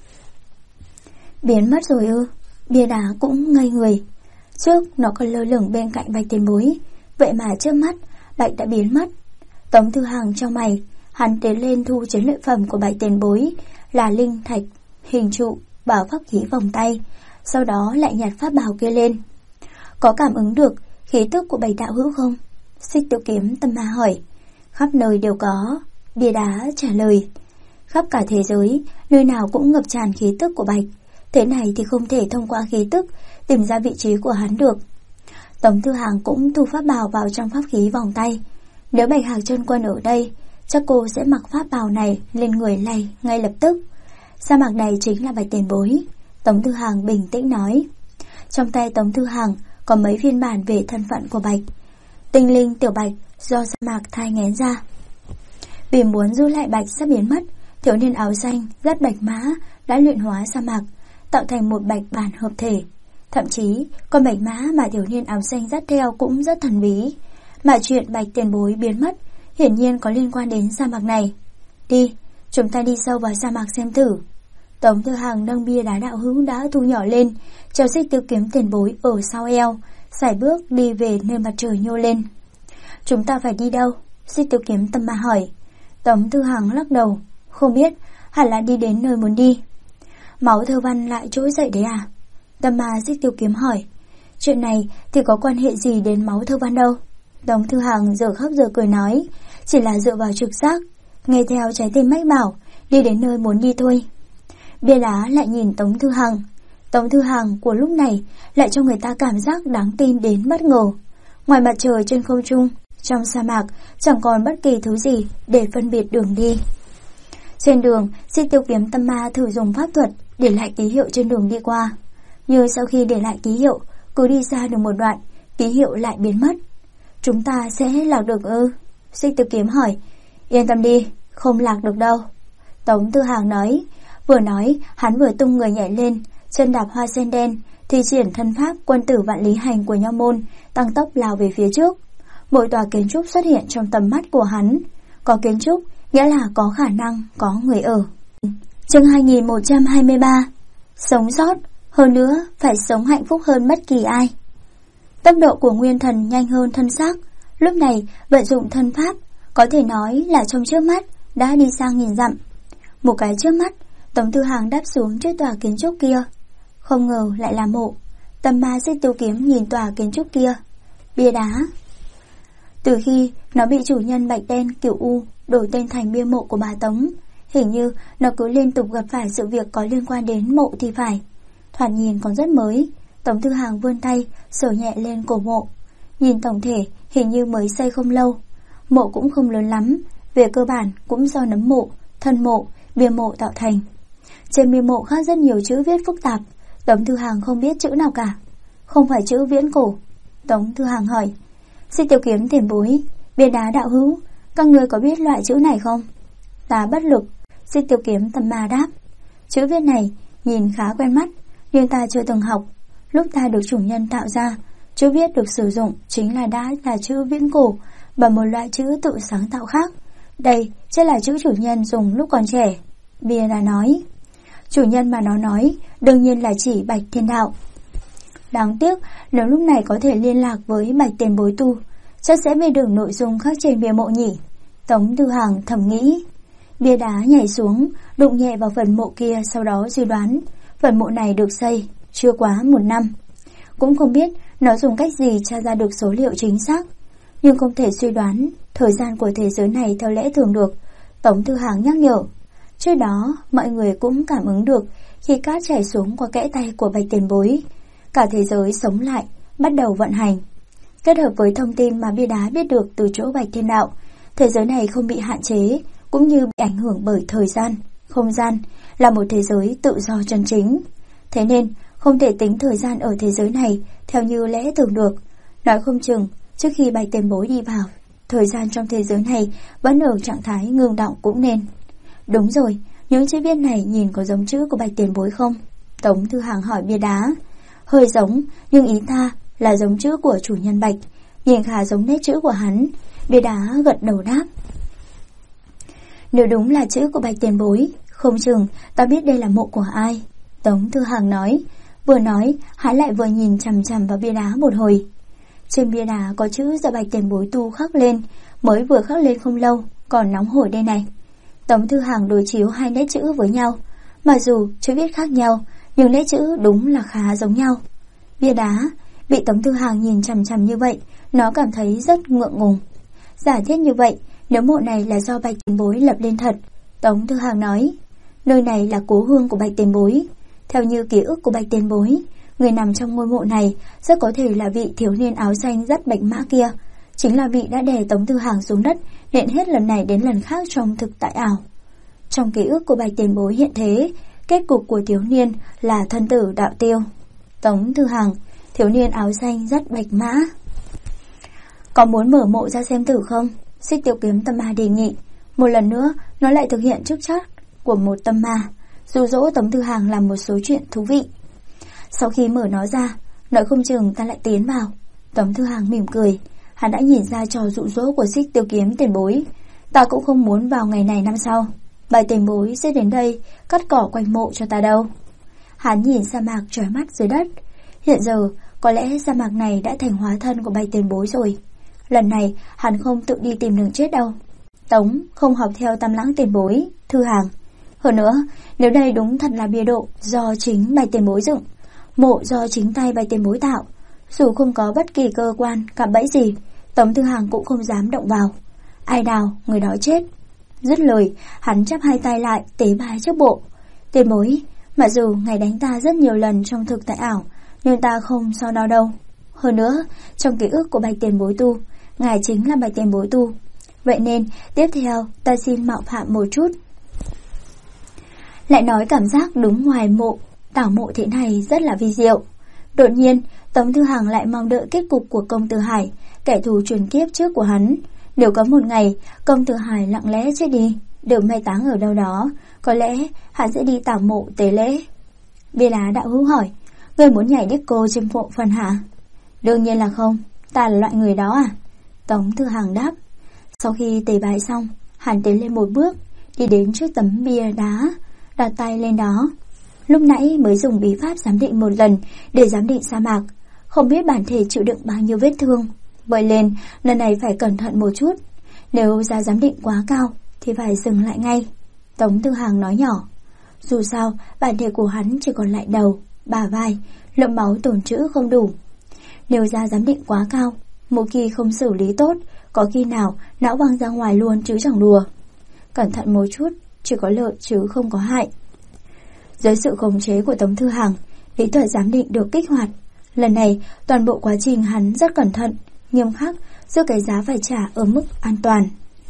Biến mất rồi ư? Bia đá cũng ngây người. Trước nó còn lơ lửng bên cạnh Bạch Tiền Bối, vậy mà trước mắt Bạch đã biến mất. Tống Thư Hằng trong mày, hắn tiến lên thu chiến lợi phẩm của Bạch Tiền Bối là linh thạch, hình trụ, bảo pháp khí vòng tay, sau đó lại nhặt pháp bào kia lên. Có cảm ứng được khí tức của Bạch đạo hữu không? Xích Tiêu Kiếm Tâm Ma hỏi. Khắp nơi đều có, bia đá trả lời. Khắp cả thế giới, nơi nào cũng ngập tràn khí tức của Bạch. Thế này thì không thể thông qua khí tức tìm ra vị trí của hắn được. Tống Thư Hằng cũng thu pháp bào vào trong pháp khí vòng tay. Nếu Bạch Hạc Chân Quân ở đây, chắc cô sẽ mặc pháp bào này lên người này ngay lập tức. Sa mạc này chính là Bạch Tiền Bối, Tống Thư Hằng bình tĩnh nói. Trong tay Tống Thư Hằng có mấy phiên bản về thân phận của Bạch. Tinh linh tiểu Bạch do sa mạc thai nghén ra. Vì muốn giữ lại Bạch sắp biến mất, thiếu niên áo xanh dắt Bạch Mã đã luyện hóa sa mạc, tạo thành một Bạch bản hợp thể. Thậm chí con Bạch Mã mà thiếu niên áo xanh dắt theo cũng rất thần bí. Mà chuyện Bạch Tiền Bối biến mất hiển nhiên có liên quan đến sa mạc này. Đi, chúng ta đi sâu vào sa mạc xem thử. Tống Thư Hằng nâng bia đá đạo hữu đã thu nhỏ lên, cho Xích Tiêu Kiếm Tiền Bối ở sau eo, sải bước đi về nơi mặt trời nhô lên. Chúng ta phải đi đâu? Xích Tiêu Kiếm Tâm Ma hỏi. Tống Thư Hằng lắc đầu, không biết, hẳn là đi đến nơi muốn đi. Máu thơ văn lại trỗi dậy đấy à? Tâm Ma Xích Tiêu Kiếm hỏi. Chuyện này thì có quan hệ gì đến máu thơ văn đâu? Tống Thư Hằng giờ khóc giờ cười nói, chỉ là dựa vào trực giác, nghe theo trái tim mách bảo, đi đến nơi muốn đi thôi. Bia đá lại nhìn Tống Thư Hằng. Tống Thư Hằng của lúc này lại cho người ta cảm giác đáng tin đến bất ngờ. Ngoài mặt trời trên không trung, trong sa mạc chẳng còn bất kỳ thứ gì để phân biệt đường đi. Trên đường, Xích Tiêu Kiếm Tâm Ma thử dùng pháp thuật để lại ký hiệu trên đường đi qua. Nhưng sau khi để lại ký hiệu, cứ đi xa được một đoạn, ký hiệu lại biến mất. Chúng ta sẽ lạc được ư? Xích Tiêu Kiếm hỏi. Yên tâm đi, không lạc được đâu. Tống Thư Hằng nói. Vừa nói, hắn vừa tung người nhảy lên, chân đạp hoa sen đen, thi triển thân pháp quân tử vạn lý hành của Nho Môn, tăng tốc lao về phía trước. Mỗi tòa kiến trúc xuất hiện trong tầm mắt của hắn. Có kiến trúc, nghĩa là có khả năng có người ở. Chương 2123. Sống sót, hơn nữa phải sống hạnh phúc hơn bất kỳ ai. Tốc độ của nguyên thần nhanh hơn thân xác. Lúc này vận dụng thân pháp, có thể nói là trong trước mắt đã đi sang nghìn dặm. Một cái trước mắt, Tống Thư Hằng đáp xuống trước tòa kiến trúc kia. Không ngờ lại là mộ. Tâm Ma Xích Tiêu Kiếm nhìn tòa kiến trúc kia. Bia đá. Từ khi nó bị chủ nhân Bạch Đen Kiểu U đổi tên thành bia mộ của bà Tống, hình như nó cứ liên tục gặp phải sự việc có liên quan đến mộ thì phải. Thoạt nhìn còn rất mới. Tống Thư Hằng vươn tay sờ nhẹ lên cổ mộ. Nhìn tổng thể hình như mới xây không lâu. Mộ cũng không lớn lắm, về cơ bản cũng do nấm mộ, thân mộ, bia mộ tạo thành. Trên bia mộ khắc rất nhiều chữ viết phức tạp. Tống Thư Hằng không biết chữ nào cả. Không phải chữ viễn cổ? Tống Thư Hằng hỏi. Xích Tiêu Kiếm Tiền Bối, bia đá đạo hữu, các ngươi có biết loại chữ này không? Ta bất lực. Xích Tiêu Kiếm Tâm Ma đáp. Chữ viết này nhìn khá quen mắt, nhưng ta chưa từng học. Lúc ta được chủ nhân tạo ra, chữ viết được sử dụng chính là đã là chữ viễn cổ và một loại chữ tự sáng tạo khác. Đây chắc là chữ chủ nhân dùng lúc còn trẻ. Bia đã nói. Chủ nhân mà nó nói đương nhiên là chỉ Bạch Thiên Đạo. Đáng tiếc nếu lúc này có thể liên lạc với Bạch Tiền Bối tu, chắc sẽ biết được nội dung khắc trên bia mộ nhỉ. Tống Thư Hằng thầm nghĩ. Bia đá nhảy xuống, đụng nhẹ vào phần mộ kia, sau đó suy đoán phần mộ này được xây chưa quá 1 năm. Cũng không biết nó dùng cách gì tra ra được số liệu chính xác, nhưng không thể suy đoán thời gian của thế giới này theo lẽ thường được, Tống Thư Hàng nhắc nhở. Trước đó, mọi người cũng cảm ứng được khi cát chảy xuống qua kẽ tay của Bạch Tiền Bối, cả thế giới sống lại, bắt đầu vận hành. Kết hợp với thông tin mà bia đá biết được từ chỗ Bạch Thiên Đạo, thế giới này không bị hạn chế, cũng như bị ảnh hưởng bởi thời gian, không gian, là một thế giới tự do chân chính. Thế nên, không thể tính thời gian ở thế giới này theo như lẽ thường được. Nói không chừng, trước khi Bạch Tiền Bối đi vào, thời gian trong thế giới này vẫn ở trạng thái ngưng động cũng nên. Đúng rồi, những chữ viết này nhìn có giống chữ của Bạch Tiền Bối không? Tống Thư Hàng hỏi bia đá. Hơi giống, nhưng ý ta là giống chữ của chủ nhân Bạch, nhìn khá giống nét chữ của hắn. Bia đá gật đầu đáp. Nếu đúng là chữ của Bạch Tiền Bối, không chừng ta biết đây là mộ của ai. Tống Thư Hàng nói. Vừa nói, hắn lại vừa nhìn chằm chằm vào bia đá một hồi. Trên bia đá có chữ do Bạch Tiền Bối tu khắc lên, mới vừa khắc lên không lâu, còn nóng hổi đây này. Tống Thư Hàng đối chiếu hai nét chữ với nhau, mặc dù chữ viết khác nhau, nhưng nét chữ đúng là khá giống nhau. Bia đá bị Tống Thư Hàng nhìn chằm chằm như vậy, nó cảm thấy rất ngượng ngùng. Giả thiết như vậy, nếu mộ này là do Bạch Tiền Bối lập lên thật, Tống Thư Hàng nói, nơi này là cố hương của Bạch Tiền Bối. Theo như ký ức của Bạch Tiền Bối, người nằm trong ngôi mộ này rất có thể là vị thiếu niên áo xanh rất bạch mã kia, chính là vị đã đè Tống Thư Hàng xuống đất, nện hết lần này đến lần khác trong thực tại ảo. Trong ký ức của Bạch Tiền Bối hiện thế, kết cục của thiếu niên là thân tử đạo tiêu. Tống Thư Hàng, thiếu niên áo xanh rất bạch mã. Có muốn mở mộ ra xem thử không? Xích Tiêu Kiếm Tâm Ma đề nghị. Một lần nữa, nó lại thực hiện chức trách của một tâm ma, dụ dỗ Tống Thư Hàng làm một số chuyện thú vị. Sau khi mở nó ra, nói không chừng ta lại tiến vào. Tống Thư Hàng mỉm cười, hắn đã nhìn ra trò dụ dỗ của Xích Tiêu Kiếm Tiền Bối. Ta cũng không muốn vào ngày này năm sau Bạch Tiền Bối sẽ đến đây cắt cỏ quanh mộ cho ta đâu. Hắn nhìn sa mạc chói mắt dưới đất. Hiện giờ có lẽ sa mạc này đã thành hóa thân của Bạch Tiền Bối rồi. Lần này hắn không tự đi tìm đường chết đâu. Tống không học theo Tam Lãng Tiền Bối, Thư Hàng. Hơn nữa, nếu đây đúng thật là bia độ do chính Bạch Tiền Bối dựng, mộ do chính tay Bạch Tiền Bối tạo, dù không có bất kỳ cơ quan cạm bẫy gì, Tống Thư Hàng cũng không dám động vào. Ai đào, người đó chết. Dứt lời, hắn chắp hai tay lại tế bái trước bộ. Tiền Bối, mặc dù ngài đánh ta rất nhiều lần trong thực tại ảo, nhưng ta không so đo đâu. Hơn nữa, trong ký ức của Bạch Tiền Bối tu, ngài chính là Bạch Tiền Bối tu. Vậy nên, tiếp theo, ta xin mạo phạm một chút. Lại nói cảm giác đúng ngoài mộ, tảo mộ thế này rất là vi diệu. Đột nhiên, Tống Thư Hàng lại mong đợi kết cục của Công Tử Hải, kẻ thù truyền kiếp trước của hắn. Nếu có một ngày, Công Tử Hải lặng lẽ chết đi, được mai táng ở đâu đó, có lẽ hắn sẽ đi tảo mộ tế lễ. Bia đá đạo hữu hỏi, người muốn nhảy disco trên mộ phần hả? Đương nhiên là không, ta là loại người đó à? Tống Thư Hàng đáp. Sau khi tế bái xong, hắn tiến lên một bước, đi đến trước tấm bia đá, đặt tay lên đó. Lúc nãy mới dùng bí pháp giám định một lần để giám định sa mạc, không biết bản thể chịu đựng bao nhiêu vết thương. Vậy nên, lần này phải cẩn thận một chút. Nếu ra giám định quá cao, thì phải dừng lại ngay. Tống Thư Hàng nói nhỏ. Dù sao, bản thể của hắn chỉ còn lại đầu, bả vai, lượng máu tồn trữ không đủ. Nếu ra giám định quá cao, một khi không xử lý tốt, có khi nào não văng ra ngoài luôn chứ chẳng đùa. Cẩn thận một chút, chỉ có lợi chứ không có hại. Dưới sự khống chế của Tống Thư Hàng, lý thuật giám định được kích hoạt. Lần này, toàn bộ quá trình hắn rất cẩn thận, nghiêm khắc, giữ cái giá phải trả ở mức an toàn.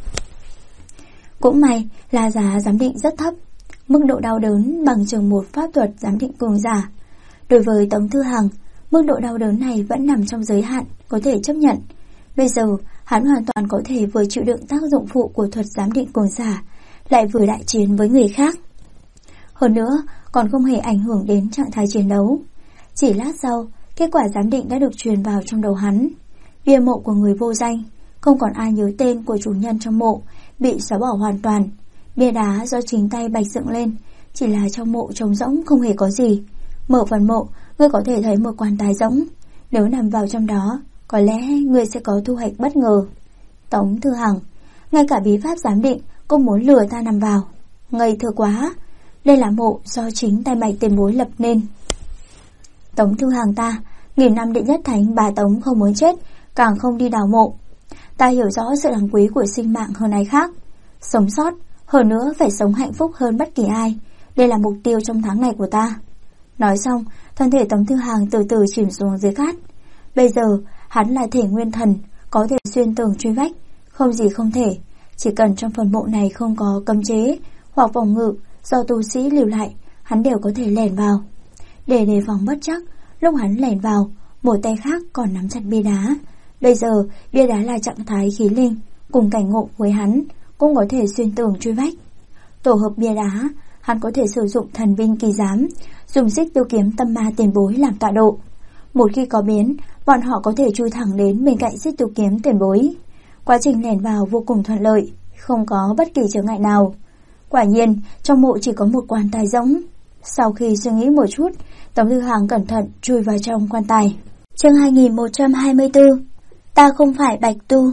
Cũng may là giá giám định rất thấp, mức độ đau đớn bằng chừng một pháp thuật giám định cường giả. Đối với Tống Thư Hàng, mức độ đau đớn này vẫn nằm trong giới hạn có thể chấp nhận. Bây giờ, hắn hoàn toàn có thể vừa chịu đựng tác dụng phụ của thuật giám định cường giả, lại vừa đại chiến với người khác. Hơn nữa, còn không hề ảnh hưởng đến trạng thái chiến đấu. Chỉ lát sau, kết quả giám định đã được truyền vào trong đầu hắn. Bia mộ của người vô danh, không còn ai nhớ tên của chủ nhân trong mộ, bị xóa bỏ hoàn toàn. Bia đá do chính tay Bạch dựng lên, chỉ là trong mộ trống rỗng không hề có gì. Mở phần mộ, ngươi có thể thấy một quan tài rỗng. Nếu nằm vào trong đó, có lẽ ngươi sẽ có thu hoạch bất ngờ. Tống Thư Hàng, ngay cả bí pháp giám định cũng muốn lừa ta nằm vào. Ngây thơ quá, đây là mộ do chính tay Bạch Tiền Bối lập nên. Tống Thư Hàng ta, nghìn năm đệ nhất thánh bà Tống không muốn chết, càng không đi đào mộ. Ta hiểu rõ sự đáng quý của sinh mạng hơn ai khác. Sống sót, hơn nữa phải sống hạnh phúc hơn bất kỳ ai. Đây là mục tiêu trong tháng này của ta. Nói xong, thân thể Tống Thư Hàng từ từ chìm xuống dưới cát. Bây giờ, hắn là thể nguyên thần, có thể xuyên tường truy vách, không gì không thể. Chỉ cần trong phần mộ này không có cấm chế hoặc phòng ngự do tu sĩ lưu lại, hắn đều có thể lẻn vào. Để đề phòng bất trắc, lúc hắn lẻn vào, một tay khác còn nắm chặt bia đá. Bây giờ, bia đá là trạng thái khí linh, cùng cảnh ngộ với hắn, cũng có thể xuyên tường truy vách. Tổ hợp bia đá, hắn có thể sử dụng thần binh kỳ giám, dùng xích tiêu kiếm tâm ma tiền bối làm tọa độ. Một khi có biến, bọn họ có thể chui thẳng đến bên cạnh xích tiêu kiếm tiền bối. Quá trình lẻn vào vô cùng thuận lợi, không có bất kỳ trở ngại nào. Quả nhiên, trong mộ chỉ có một quan tài rỗng. Sau khi suy nghĩ một chút, Tống Thư Hàng cẩn thận chui vào trong quan tài. Chương 2124. Ta không phải Bạch Tu.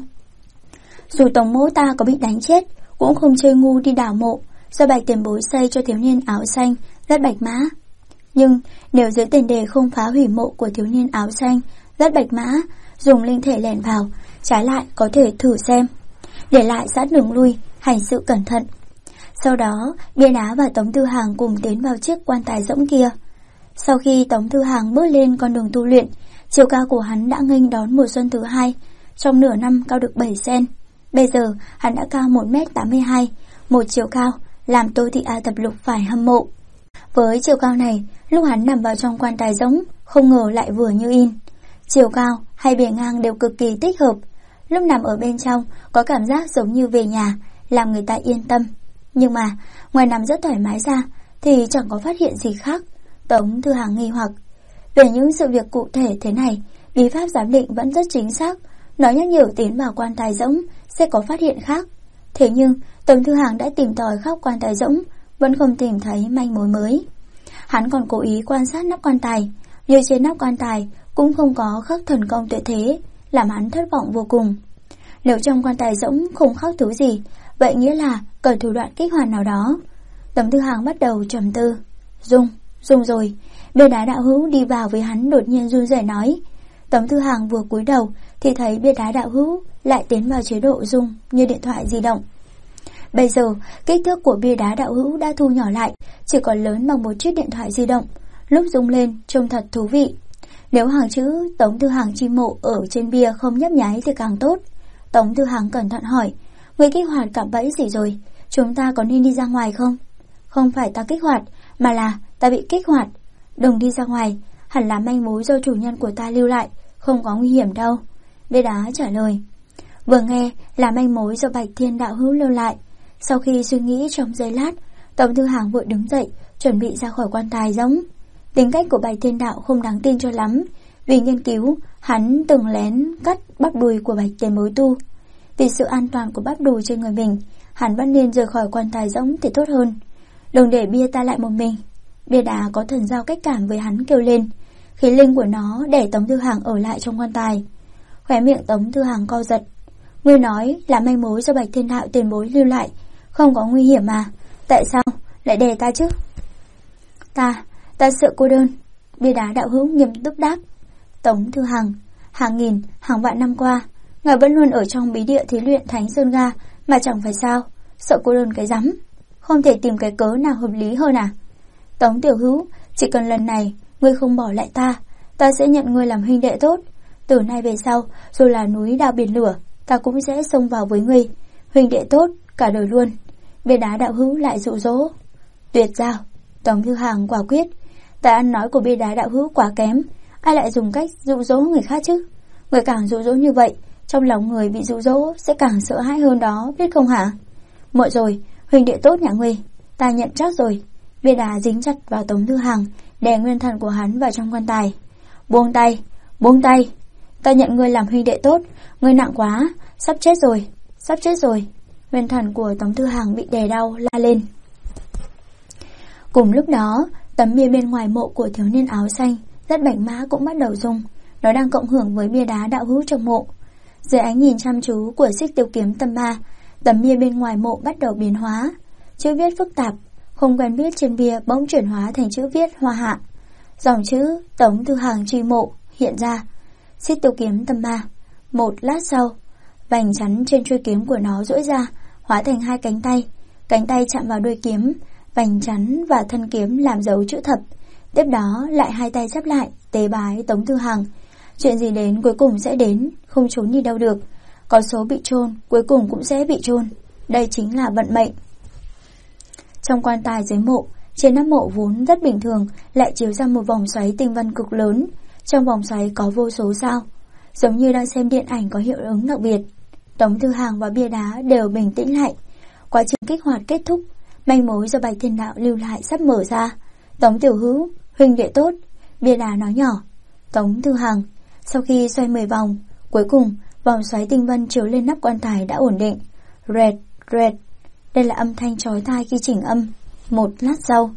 Dù Tống mỗ ta có bị đánh chết, cũng không chơi ngu đi đào mộ do Bạch tiền bối xây cho thiếu niên áo xanh rất bạch mã. Nhưng nếu dưới tiền đề không phá hủy mộ của thiếu niên áo xanh rất bạch mã, dùng linh thể lẻn vào, trái lại có thể thử xem, để lại sát đường lui, hành sự cẩn thận. Sau đó, bia đá và Tống Thư Hàng cùng tiến vào chiếc quan tài rỗng kia. Sau khi Tống Thư Hàng bước lên con đường tu luyện, chiều cao của hắn đã nghênh đón mùa xuân thứ 2, trong nửa năm cao được 7 cm. Bây giờ, hắn đã cao 1m82, một chiều cao, làm Tô Thị A Thập Lục phải hâm mộ. Với chiều cao này, lúc hắn nằm vào trong quan tài rỗng, không ngờ lại vừa như in. Chiều cao hay bề ngang đều cực kỳ thích hợp. Lúc nằm ở bên trong, có cảm giác giống như về nhà, làm người ta yên tâm. Nhưng mà, ngoài nằm rất thoải mái ra, thì chẳng có phát hiện gì khác. Tống Thư Hàng nghi hoặc. Về những sự việc cụ thể thế này, bí pháp giám định vẫn rất chính xác. Nó nhắc nhở tiến vào quan tài rỗng sẽ có phát hiện khác. Thế nhưng, Tống Thư Hàng đã tìm tòi khắp quan tài rỗng, vẫn không tìm thấy manh mối mới. Hắn còn cố ý quan sát nắp quan tài, nhưng trên nắp quan tài cũng không có khắc thần công tuyệt thế, làm hắn thất vọng vô cùng. Nếu trong quan tài rỗng không khắc thứ gì, vậy nghĩa là cần thủ đoạn kích hoạt nào đó. Tống Thư Hàng bắt đầu trầm tư. Dung rồi. Bia đá đạo hữu đi vào với hắn đột nhiên run rẩy nói. Tống Thư Hàng vừa cúi đầu thì thấy bia đá đạo hữu lại tiến vào chế độ rung như điện thoại di động. Bây giờ, kích thước của bia đá đạo hữu đã thu nhỏ lại, chỉ còn lớn bằng một chiếc điện thoại di động. Lúc rung lên, trông thật thú vị. Nếu hàng chữ Tống Thư Hàng chi mộ ở trên bia không nhấp nháy thì càng tốt. Tống Thư Hàng cẩn thận hỏi, người kích hoạt cạm bẫy gì rồi? Chúng ta có nên đi ra ngoài không? Không phải ta kích hoạt, mà là ta bị kích hoạt. Đừng đi ra ngoài, hẳn là manh mối do chủ nhân của ta lưu lại, không có nguy hiểm đâu. Bia đá trả lời. Vừa nghe là manh mối do Bạch Thiên đạo hữu lưu lại. Sau khi suy nghĩ trong giây lát, Tống Thư Hàng vội đứng dậy, chuẩn bị ra khỏi quan tài rỗng. Tính cách của Bạch Thiên đạo không đáng tin cho lắm. Vì nghiên cứu, hắn từng lén cắt bắp đùi của Bạch tiền bối tu. Vì sự an toàn của bắp đùi trên người mình, hắn vẫn nên rời khỏi quan tài rỗng thì tốt hơn. Đừng để bia ta lại một mình. Bia đá có thần giao cách cảm với hắn kêu lên. Khí linh của nó để Tống Thư Hàng ở lại trong quan tài. Khóe miệng Tống Thư Hàng co giật. Ngươi nói là manh mối do Bạch Thiên đạo tiền bối lưu lại, không có nguy hiểm mà. Tại sao lại để ta chứ? Ta sợ cô đơn. Bia đá đạo hữu nghiêm túc đáp. Tống Thư Hàng, hàng nghìn, hàng vạn năm qua, ngài vẫn luôn ở trong bí địa thí luyện Thánh Sơn Ga, mà chẳng phải sao? Sợ cô đơn cái rắm? Không thể tìm cái cớ nào hợp lý hơn à? Tống tiểu hữu, chỉ cần lần này ngươi không bỏ lại ta sẽ nhận ngươi làm huynh đệ tốt. Từ nay về sau, dù là núi đao biển lửa, ta cũng sẽ xông vào với ngươi, huynh đệ tốt cả đời luôn. Bia đá đạo hữu lại dụ dỗ. Tuyệt giao. Tống Thư Hàng quả quyết. Tài ăn nói của bia đá đạo hữu quá kém, ai lại dùng cách dụ dỗ người khác chứ? Người càng dụ dỗ như vậy, trong lòng người bị dụ dỗ sẽ càng sợ hãi hơn đó, biết không hả? Muộn rồi, huynh đệ tốt nhà ngươi, ta nhận chắc rồi. Bia đá dính chặt vào Tống Thư Hàng, đè nguyên thần của hắn vào trong quan tài. Buông tay, ta nhận ngươi làm huynh đệ tốt, ngươi nặng quá, sắp chết rồi. Nguyên thần của Tống Thư Hàng bị đè đau la lên. Cùng lúc đó, tấm bia bên ngoài mộ của thiếu niên áo xanh rất bảnh mã cũng bắt đầu rung. Nó đang cộng hưởng với bia đá đạo hữu trong mộ. Dưới ánh nhìn chăm chú của xích tiêu kiếm tâm ma, tấm bia bên ngoài mộ bắt đầu biến hóa. Chữ viết phức tạp, không quen biết trên bia bỗng chuyển hóa thành chữ viết hoa hạ. Dòng chữ Tống Thư Hàng truy mộ hiện ra. Xích tiêu kiếm tâm ma. Một lát sau, vành chắn trên chuôi kiếm của nó duỗi ra, hóa thành hai cánh tay. Cánh tay chạm vào đuôi kiếm, vành chắn và thân kiếm làm dấu chữ thập. Tiếp đó lại hai tay chắp lại, tế bái Tống Thư Hàng. Chuyện gì đến cuối cùng sẽ đến, không trốn đi đâu được. Có số bị chôn, cuối cùng cũng sẽ bị chôn. Đây chính là vận mệnh. Trong quan tài dưới mộ, trên nắp mộ vốn rất bình thường, lại chiếu ra một vòng xoáy tinh vân cực lớn. Trong vòng xoáy có vô số sao, giống như đang xem điện ảnh có hiệu ứng đặc biệt. Tống Thư Hàng và bia đá đều bình tĩnh lại. Quá trình kích hoạt kết thúc, manh mối do Bạch Thiên Đạo lưu lại sắp mở ra. Tống tiểu hữu, huynh đệ tốt, bia đá nói nhỏ. Tống Thư Hàng. Sau khi xoay 10 vòng, cuối cùng vòng xoáy tinh vân chiếu lên nắp quan tài đã ổn định. Rẹt, rẹt. Đây là âm thanh chói tai khi chỉnh âm. Một lát sau,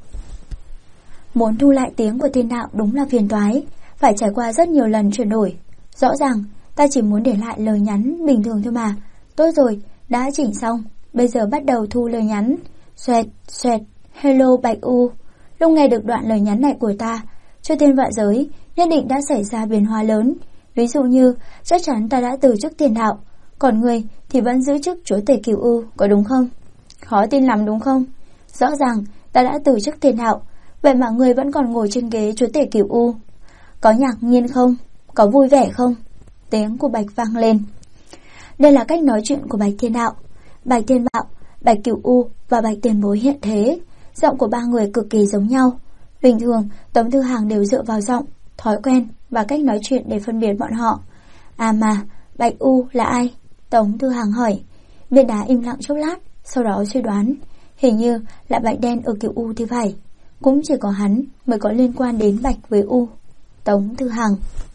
muốn thu lại tiếng của Thiên Đạo đúng là phiền toái, phải trải qua rất nhiều lần chuyển đổi. Rõ ràng ta chỉ muốn để lại lời nhắn bình thường thôi mà. Tốt rồi, đã chỉnh xong, bây giờ bắt đầu thu lời nhắn. Xoẹt, xoẹt. Hello Bạch U. Lúc nghe được đoạn lời nhắn này của ta, cho thiên vạn giới nhất định đã xảy ra biến hóa lớn. Ví dụ như chắc chắn ta đã từ chức Thiên Đạo, còn người thì vẫn giữ chức chúa tể Cửu U, có đúng không? Khó tin lắm đúng không? Rõ ràng ta đã từ chức Thiên Đạo, vậy mà người vẫn còn ngồi trên ghế chúa tể Cửu U. Có ngạc nhiên không? Có vui vẻ không? Tiếng của Bạch vang lên. Đây là cách nói chuyện của Bạch Thiên Đạo. Bạch Thiên Đạo, Bạch Cửu U và Bạch Tiền Bối hiện thế. Giọng của ba người cực kỳ giống nhau. Bình thường Tống Thư Hàng đều dựa vào giọng, thói quen và cách nói chuyện để phân biệt bọn họ. À mà, Bạch U là ai? Tống Thư Hàng hỏi. Bia đá im lặng chốc lát, sau đó suy đoán, hình như là Bạch Đen ở Cửu U thì phải. Cũng chỉ có hắn mới có liên quan đến Bạch với U. Tống Thư Hàng.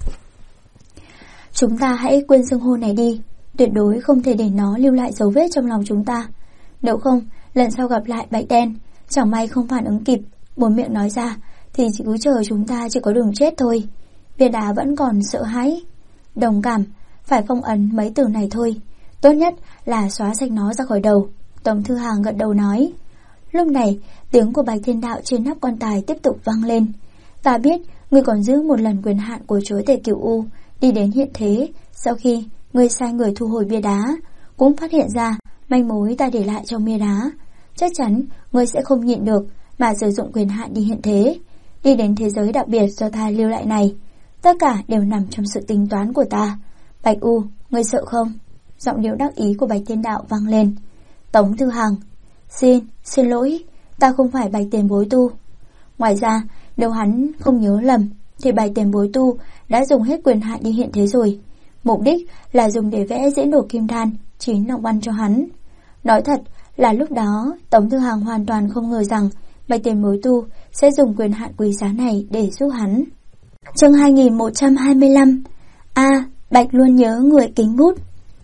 Chúng ta hãy quên xưng hô này đi, tuyệt đối không thể để nó lưu lại dấu vết trong lòng chúng ta. Nếu không, lần sau gặp lại Bạch Đen, chẳng may không phản ứng kịp, buồn miệng nói ra, thì chỉ cứ chờ chúng ta chỉ có đường chết thôi. Bia đá vẫn còn sợ hãi. Đồng cảm, phải phong ấn mấy từ này thôi. Tốt nhất là xóa sạch nó ra khỏi đầu. Tống Thư Hàng gật đầu nói. Lúc này, tiếng của Bạch Thiên Đạo trên nắp quan tài tiếp tục vang lên. Ta biết, ngươi còn giữ một lần quyền hạn của chúa tể Cửu U, đi đến hiện thế. Sau khi ngươi sai người thu hồi bia đá, cũng phát hiện ra manh mối ta để lại trong bia đá. Chắc chắn ngươi sẽ không nhịn được mà sử dụng quyền hạn đi hiện thế, đi đến thế giới đặc biệt do ta lưu lại này. Tất cả đều nằm trong sự tính toán của ta. Bạch U, ngươi sợ không? Giọng điệu đắc ý của Bạch Thiên Đạo vang lên. Tống Thư Hàng. Xin lỗi, ta không phải Bạch Tiền Bối Tu. Ngoài ra, nếu hắn không nhớ lầm, thì Bạch Tiền Bối Tu đã dùng hết quyền hạn đi hiện thế rồi. Mục đích là dùng để vẽ diễn đồ kim đan, chín long văn cho hắn. Nói thật là lúc đó, Tống Thư Hàng hoàn toàn không ngờ rằng Bạch Tiền Bối Tu sẽ dùng quyền hạn quý giá này để giúp hắn. Chương 2125. Bạch luôn nhớ người kính bút.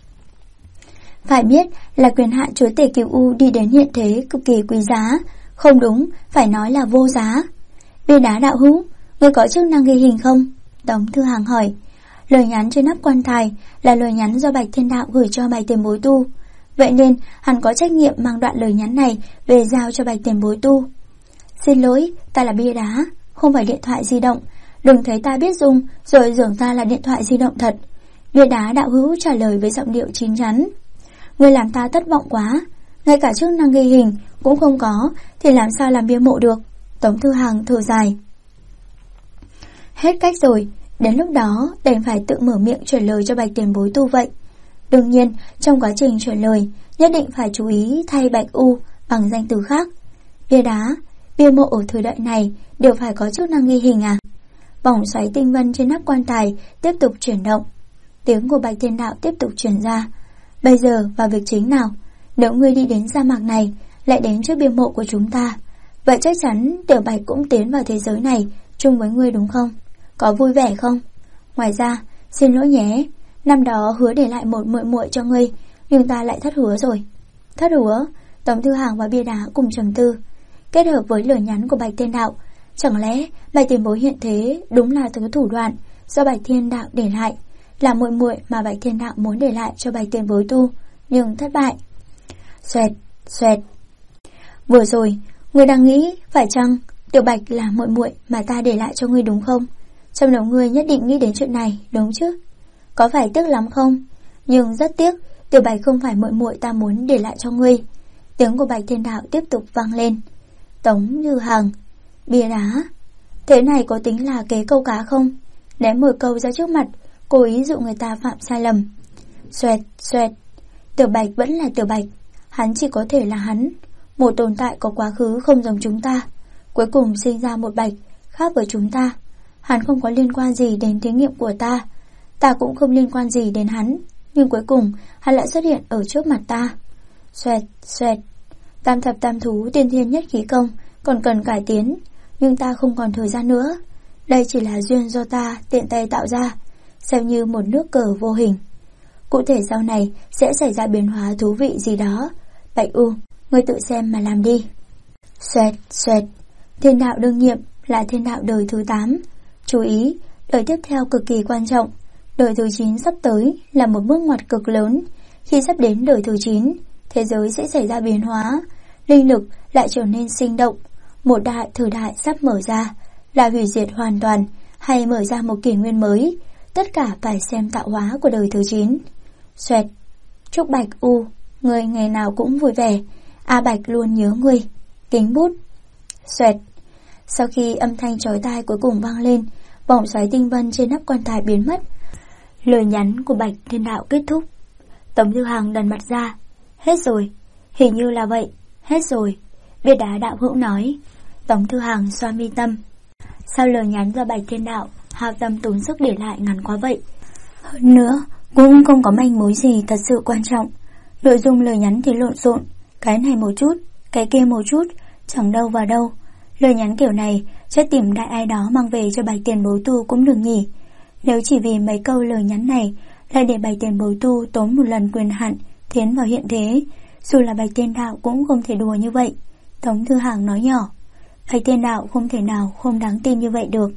Phải biết là quyền hạn chúa tể Cửu U đi đến hiện thế cực kỳ quý giá, không đúng, phải nói là vô giá. Bia đá đạo hữu, người có chức năng ghi hình không? Tống Thư Hàng hỏi. Lời nhắn trên nắp quan tài là lời nhắn do Bạch Thiên Đạo gửi cho Bạch Tiền Bối Tu, vậy nên hắn có trách nhiệm mang đoạn lời nhắn này về giao cho Bạch Tiền Bối Tu. Xin lỗi, ta là bia đá, không phải điện thoại di động, đừng thấy ta biết dùng rồi tưởng ta là điện thoại di động thật. Bia đá đạo hữu trả lời với giọng điệu chín chắn. Ngươi làm ta thất vọng quá, ngay cả chức năng ghi hình cũng không có thì làm sao làm bia mộ được. Tống Thư Hàng thở dài. Hết cách rồi, đến lúc đó đành phải tự mở miệng chuyển lời cho Bạch Tiền Bối Tu vậy. Đương nhiên, trong quá trình chuyển lời nhất định phải chú ý thay Bạch U bằng danh từ khác. Bia đá, bia mộ ở thời đại này đều phải có chức năng ghi hình à? Vòng xoáy tinh vân trên nắp quan tài tiếp tục chuyển động. Tiếng của Bạch Thiên Đạo tiếp tục truyền ra. Bây giờ vào việc chính nào. Nếu ngươi đi đến sa mạc này, lại đến trước bia mộ của chúng ta, vậy chắc chắn Tiểu Bạch cũng tiến vào thế giới này chung với ngươi đúng không? Có vui vẻ không? Ngoài ra, xin lỗi nhé, năm đó hứa để lại một muội muội cho ngươi, nhưng ta lại thất hứa rồi. Thất hứa? Tống Thư Hàng và bia đá cùng trầm tư. Kết hợp với lời nhắn của Bạch Thiên Đạo, chẳng lẽ Bạch Tiền Bối hiện thế đúng là thứ thủ đoạn do Bạch Thiên Đạo để lại, là muội muội mà Bạch Thiên Đạo muốn để lại cho Bạch Tiền Bối Tu, nhưng thất bại. Xoẹt, xoẹt. Vừa rồi, người đang nghĩ phải chăng Tiểu Bạch là muội muội mà ta để lại cho ngươi đúng không? Trong đầu ngươi nhất định nghĩ đến chuyện này, đúng chứ? Có phải tiếc lắm không? Nhưng rất tiếc, Tiểu Bạch không phải muội muội ta muốn để lại cho ngươi. Tiếng của Bạch Thiên Đạo tiếp tục vang lên. Tống Như Hằng, bia đá. Thế này có tính là kế câu cá không? Ném một câu ra trước mặt, cố ý dụ người ta phạm sai lầm. Xoẹt, xoẹt. Tiểu Bạch vẫn là Tiểu Bạch, hắn chỉ có thể là hắn, một tồn tại có quá khứ không giống chúng ta. Cuối cùng sinh ra một Bạch khác với chúng ta. Hắn không có liên quan gì đến thí nghiệm của ta, ta cũng không liên quan gì đến hắn. Nhưng cuối cùng hắn lại xuất hiện ở trước mặt ta. Xoẹt, xoẹt. Tam thập tam thú tiên thiên nhất khí công còn cần cải tiến, nhưng ta không còn thời gian nữa. Đây chỉ là duyên do ta tiện tay tạo ra, xem như một nước cờ vô hình. Cụ thể sau này sẽ xảy ra biến hóa thú vị gì đó. Bạch U, ngươi tự xem mà làm đi. Xoẹt, xoẹt. Thiên đạo đương nhiệm là thiên đạo đời thứ 8. Chú ý, đời tiếp theo cực kỳ quan trọng. Đời thứ 9 sắp tới là một bước ngoặt cực lớn. Khi sắp đến đời thứ 9, thế giới sẽ xảy ra biến hóa, linh lực lại trở nên sinh động. Một đại thời đại sắp mở ra, là hủy diệt hoàn toàn hay mở ra một kỷ nguyên mới, tất cả phải xem tạo hóa của đời thứ 9. Xoẹt. Chúc Bạch U, người ngày nào cũng vui vẻ. A Bạch luôn nhớ ngươi. Kính bút. Xoẹt. Sau khi âm thanh chói tai cuối cùng vang lên, vòng xoáy tinh vân trên nắp quan tài biến mất. Lời nhắn của Bạch Thiên Đạo kết thúc. Tống Như Hằng đần mặt ra. Hết rồi. Hình như là vậy. Hết rồi. Bia đá đạo hữu nói. Tống Thư Hằng xoa mi tâm. Sao lời nhắn do Bạch Thiên Đạo hao tâm tốn sức để lại ngắn quá vậy? Hơn nữa cũng không có manh mối gì thật sự quan trọng. Nội dung lời nhắn thì lộn xộn, cái này một chút, cái kia một chút, chẳng đâu vào đâu. Lời nhắn kiểu này chắc tìm đại ai đó mang về cho Bạch Tiền Bối Tu cũng được nhỉ. Nếu chỉ vì mấy câu lời nhắn này lại để Bạch Tiền Bối Tu tốn một lần quyền hạn tiến vào hiện thế, dù là Bạch Thiên Đạo cũng không thể đùa như vậy. Tống Thư Hằng nói nhỏ. Bạch Thiên Đạo không thể nào không đáng tin như vậy được.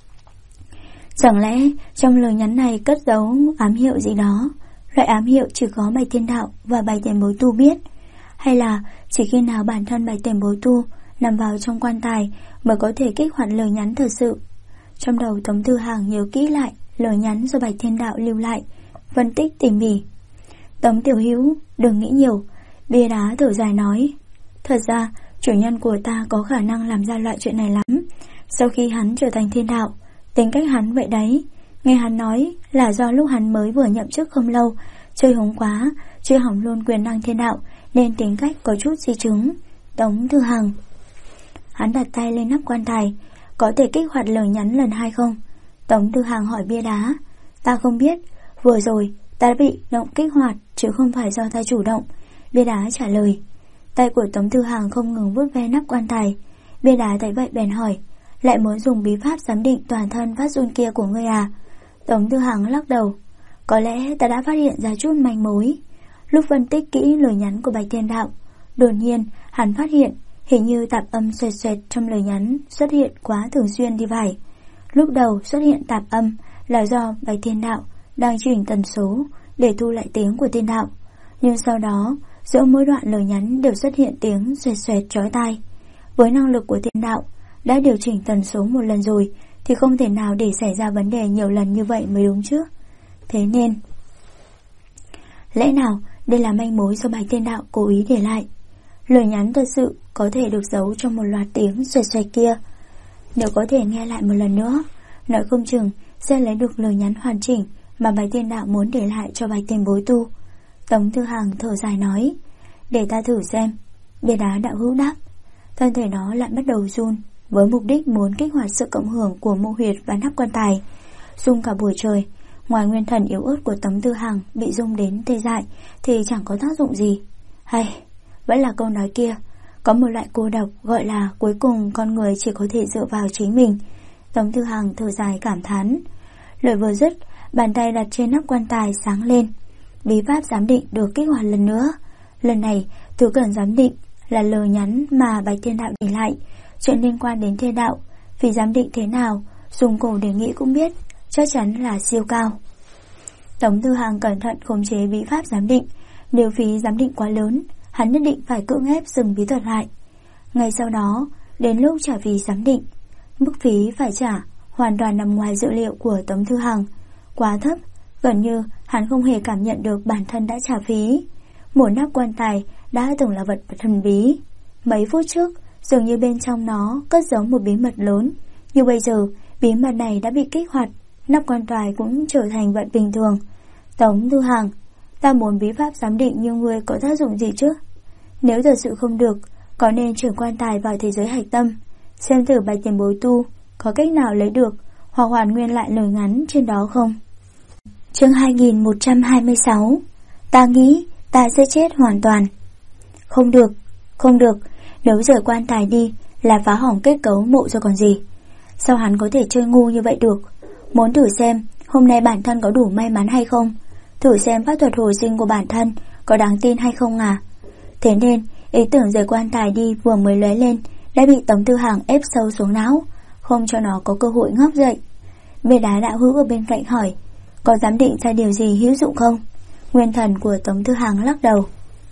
Chẳng lẽ trong lời nhắn này cất giấu ám hiệu gì đó? Loại ám hiệu chỉ có Bạch Thiên Đạo và Bạch Tiền Bối Tu biết, hay là chỉ khi nào bản thân Bạch Tiền Bối Tu nằm vào trong quan tài mới có thể kích hoạt lời nhắn thật sự? Trong đầu Tống Thư Hằng nhớ kỹ lại lời nhắn do Bạch Thiên Đạo lưu lại, phân tích tỉ mỉ. Tống tiểu hữu, đừng nghĩ nhiều. Bia đá thở dài nói. Thật ra chủ nhân của ta có khả năng làm ra loại chuyện này lắm. Sau khi hắn trở thành thiên đạo, tính cách hắn vậy đấy. Nghe hắn nói là do lúc hắn mới vừa nhậm chức không lâu, chơi hống quá, chơi hỏng luôn quyền năng thiên đạo, nên tính cách có chút di chứng. Tống Thư Hằng. Hắn đặt tay lên nắp quan tài. Có thể kích hoạt lời nhắn lần 2 không? Tống Thư Hằng hỏi bia đá. Ta không biết. Vừa rồi ta đã bị động kích hoạt, chứ không phải do ta chủ động. Bia đá trả lời. Tay của Tống Thư Hằng không ngừng vuốt ve nắp quan tài. Bia đá thấy vậy bèn hỏi. Lại muốn dùng bí pháp giám định toàn thân phát run kia của ngươi à? Tống Thư Hằng lắc đầu. Có lẽ ta đã phát hiện ra chút manh mối. Lúc phân tích kỹ lời nhắn của Bạch Thiên Đạo, đột nhiên hắn phát hiện hình như tạp âm xoẹt xoẹt trong lời nhắn xuất hiện quá thường xuyên thì phải. Lúc đầu xuất hiện tạp âm là do Bạch Thiên Đạo đang chỉnh tần số để thu lại tiếng của Thiên Đạo, nhưng sau đó giữa mỗi đoạn lời nhắn đều xuất hiện tiếng xoẹt xoẹt chói tai. Với năng lực của Thiên Đạo đã điều chỉnh tần số một lần rồi thì không thể nào để xảy ra vấn đề nhiều lần như vậy mới đúng chứ. Thế nên lẽ nào đây là manh mối do Bạch Thiên Đạo cố ý để lại? Lời nhắn thật sự có thể được giấu trong một loạt tiếng xoẹt xoẹt kia. Nếu có thể nghe lại một lần nữa, nói không chừng sẽ lấy được lời nhắn hoàn chỉnh mà Bạch Thiên Đạo muốn để lại cho Bạch Tiền Bối Tu. Tống Thư Hằng thở dài nói. Để ta thử xem. Bia đá đạo hữu đáp. Thân thể nó lại bắt đầu run, với mục đích muốn kích hoạt sự cộng hưởng của mô huyệt và nắp quan tài. Rung cả buổi trời, ngoài nguyên thần yếu ớt của Tống Thư Hằng bị rung đến tê dại thì chẳng có tác dụng gì. Hay vẫn là câu nói kia, có một loại cô độc gọi là cuối cùng con người chỉ có thể dựa vào chính mình. Tống Thư Hằng thở dài cảm thán. Lời vừa dứt, bàn tay đặt trên nắp quan tài sáng lên. Bí pháp giám định được kích hoạt lần nữa. Lần này thứ cần giám định là lời nhắn mà Bạch Thiên Đạo để lại, chuyện liên quan đến Thiên Đạo. Vì giám định thế nào, dùng cổ để nghĩ cũng biết, chắc chắn là siêu cao. Tống Thư Hằng cẩn thận khống chế bí pháp giám định. Nếu phí giám định quá lớn, hắn nhất định phải cưỡng ép dừng bí thuật lại. Ngay sau đó, Đến lúc trả phí giám định, mức phí phải trả hoàn toàn nằm ngoài dự liệu của Tống Thư Hằng, quá thấp, gần như hắn không hề cảm nhận được bản thân đã trả phí. Một nắp quan tài đã từng là vật thần bí, mấy phút trước dường như bên trong nó cất giấu một bí mật lớn, nhưng bây giờ bí mật này đã bị kích hoạt, nắp quan tài cũng trở thành vật bình thường. Tống Thư Hằng, ta muốn bí pháp giám định như ngươi có tác dụng gì chứ? Nếu thật sự không được, có nên chuyển quan tài vào thế giới hạch tâm, xem thử Bạch Tiền Bối tu có cách nào lấy được hoặc hoàn nguyên lại lời ngắn trên đó không? Chương 2126. Ta nghĩ ta sẽ chết hoàn toàn. Không được, không được, nếu rời quan tài đi là phá hỏng kết cấu mộ rồi còn gì. Sao hắn có thể chơi ngu như vậy được? Muốn thử xem hôm nay bản thân có đủ may mắn hay không, thử xem pháp thuật hồi sinh của bản thân có đáng tin hay không à? Thế nên ý tưởng rời quan tài đi vừa mới lóe lên đã bị Tống Thư Hằng ép sâu xuống não, không cho nó có cơ hội ngóc dậy. Bia đá đạo hữu ở bên cạnh hỏi, có dám định ra điều gì hữu dụng không? Nguyên thần của Tống Thư Hằng lắc đầu.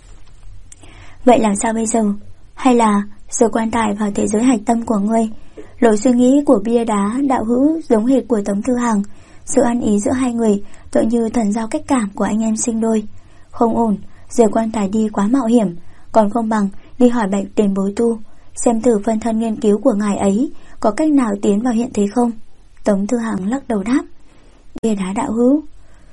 Vậy làm sao bây giờ? Hay là rời quan tài vào thế giới hạch tâm của ngươi? Lối suy nghĩ của bia đá đạo hữu giống hệt của Tống Thư Hằng. Sự ăn ý giữa hai người tựa như thần giao cách cảm của anh em sinh đôi. Không ổn, rời quan tài đi quá mạo hiểm, còn không bằng đi hỏi Bạch Tiền Bối tu, xem thử phân thân nghiên cứu của ngài ấy có cách nào tiến vào hiện thế không. Tống Thư Hằng lắc đầu đáp. Bia đá đạo hữu,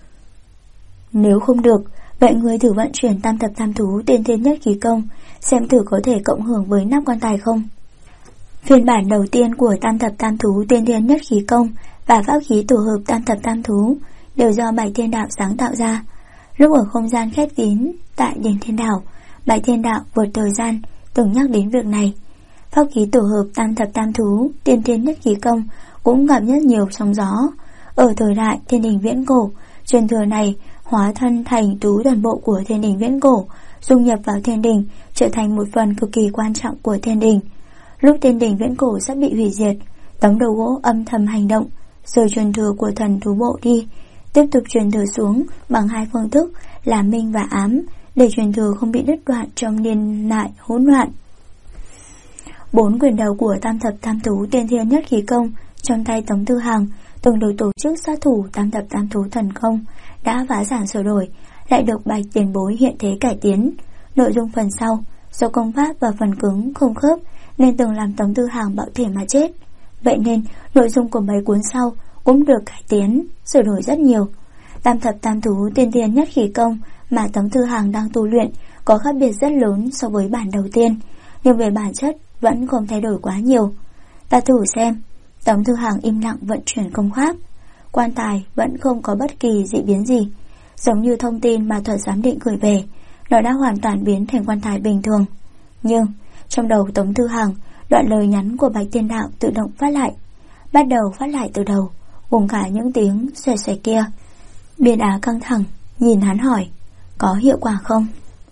nếu không được, vậy ngươi thử vận chuyển tam thập tam thú tiên thiên nhất khí công, xem thử có thể cộng hưởng với nắp quan tài không. Phiên bản đầu tiên của tam thập tam thú tiên thiên nhất khí công và pháp khí tổ hợp tam thập tam thú đều do Bạch Thiên Đạo sáng tạo ra. Lúc ở không gian khép kín tại đền Thiên Đảo, Bạch Thiên Đạo vượt thời gian từng nhắc đến việc này. Pháp khí tổ hợp tam thập tam thú tiên thiên nhất khí công cũng gặp rất nhiều sóng gió. Ở thời đại Thiên Đình viễn cổ, truyền thừa này hóa thân thành tú toàn bộ của Thiên Đình viễn cổ, dung nhập vào Thiên Đình, trở thành một phần cực kỳ quan trọng của Thiên Đình. Lúc Thiên Đình viễn cổ sắp bị hủy diệt, tấm đầu gỗ âm thầm hành động, rời truyền thừa của thần thú bộ đi, tiếp tục truyền thừa xuống bằng hai phương thức là minh và ám, để truyền thừa không bị đứt đoạn trong niên đại hỗn loạn. 4 quyền đầu của tam thập tam thú tiên thiên nhất khí công trong tay Tống Thư Hằng, từng được tổ chức sát thủ tam thập tam thú thần công đã phá sản sửa đổi, lại được Bạch Tiền Bối hiện thế cải tiến. Nội dung phần sau do công pháp và phần cứng không khớp nên từng làm Tống Thư Hằng bạo thể mà chết. Vậy nên nội dung của mấy cuốn sau cũng được cải tiến, sửa đổi rất nhiều. Tam thập tam thú tiên thiên nhất khí công mà Tống Thư Hằng đang tu luyện có khác biệt rất lớn so với bản đầu tiên, nhưng về bản chất vẫn không thay đổi quá nhiều. Ta thử xem. Tống Thư Hằng im lặng vận chuyển công pháp. Quan tài vẫn không có bất kỳ dị biến gì, giống như thông tin mà thuật giám định gửi về, nó đã hoàn toàn biến thành quan tài bình thường. Nhưng trong đầu Tống Thư Hằng, đoạn lời nhắn của Bạch Thiên Đạo tự động phát lại, bắt đầu phát lại từ đầu, cùng cả những tiếng xoè xoè kia. Bia đá căng thẳng nhìn hắn hỏi, có hiệu quả không?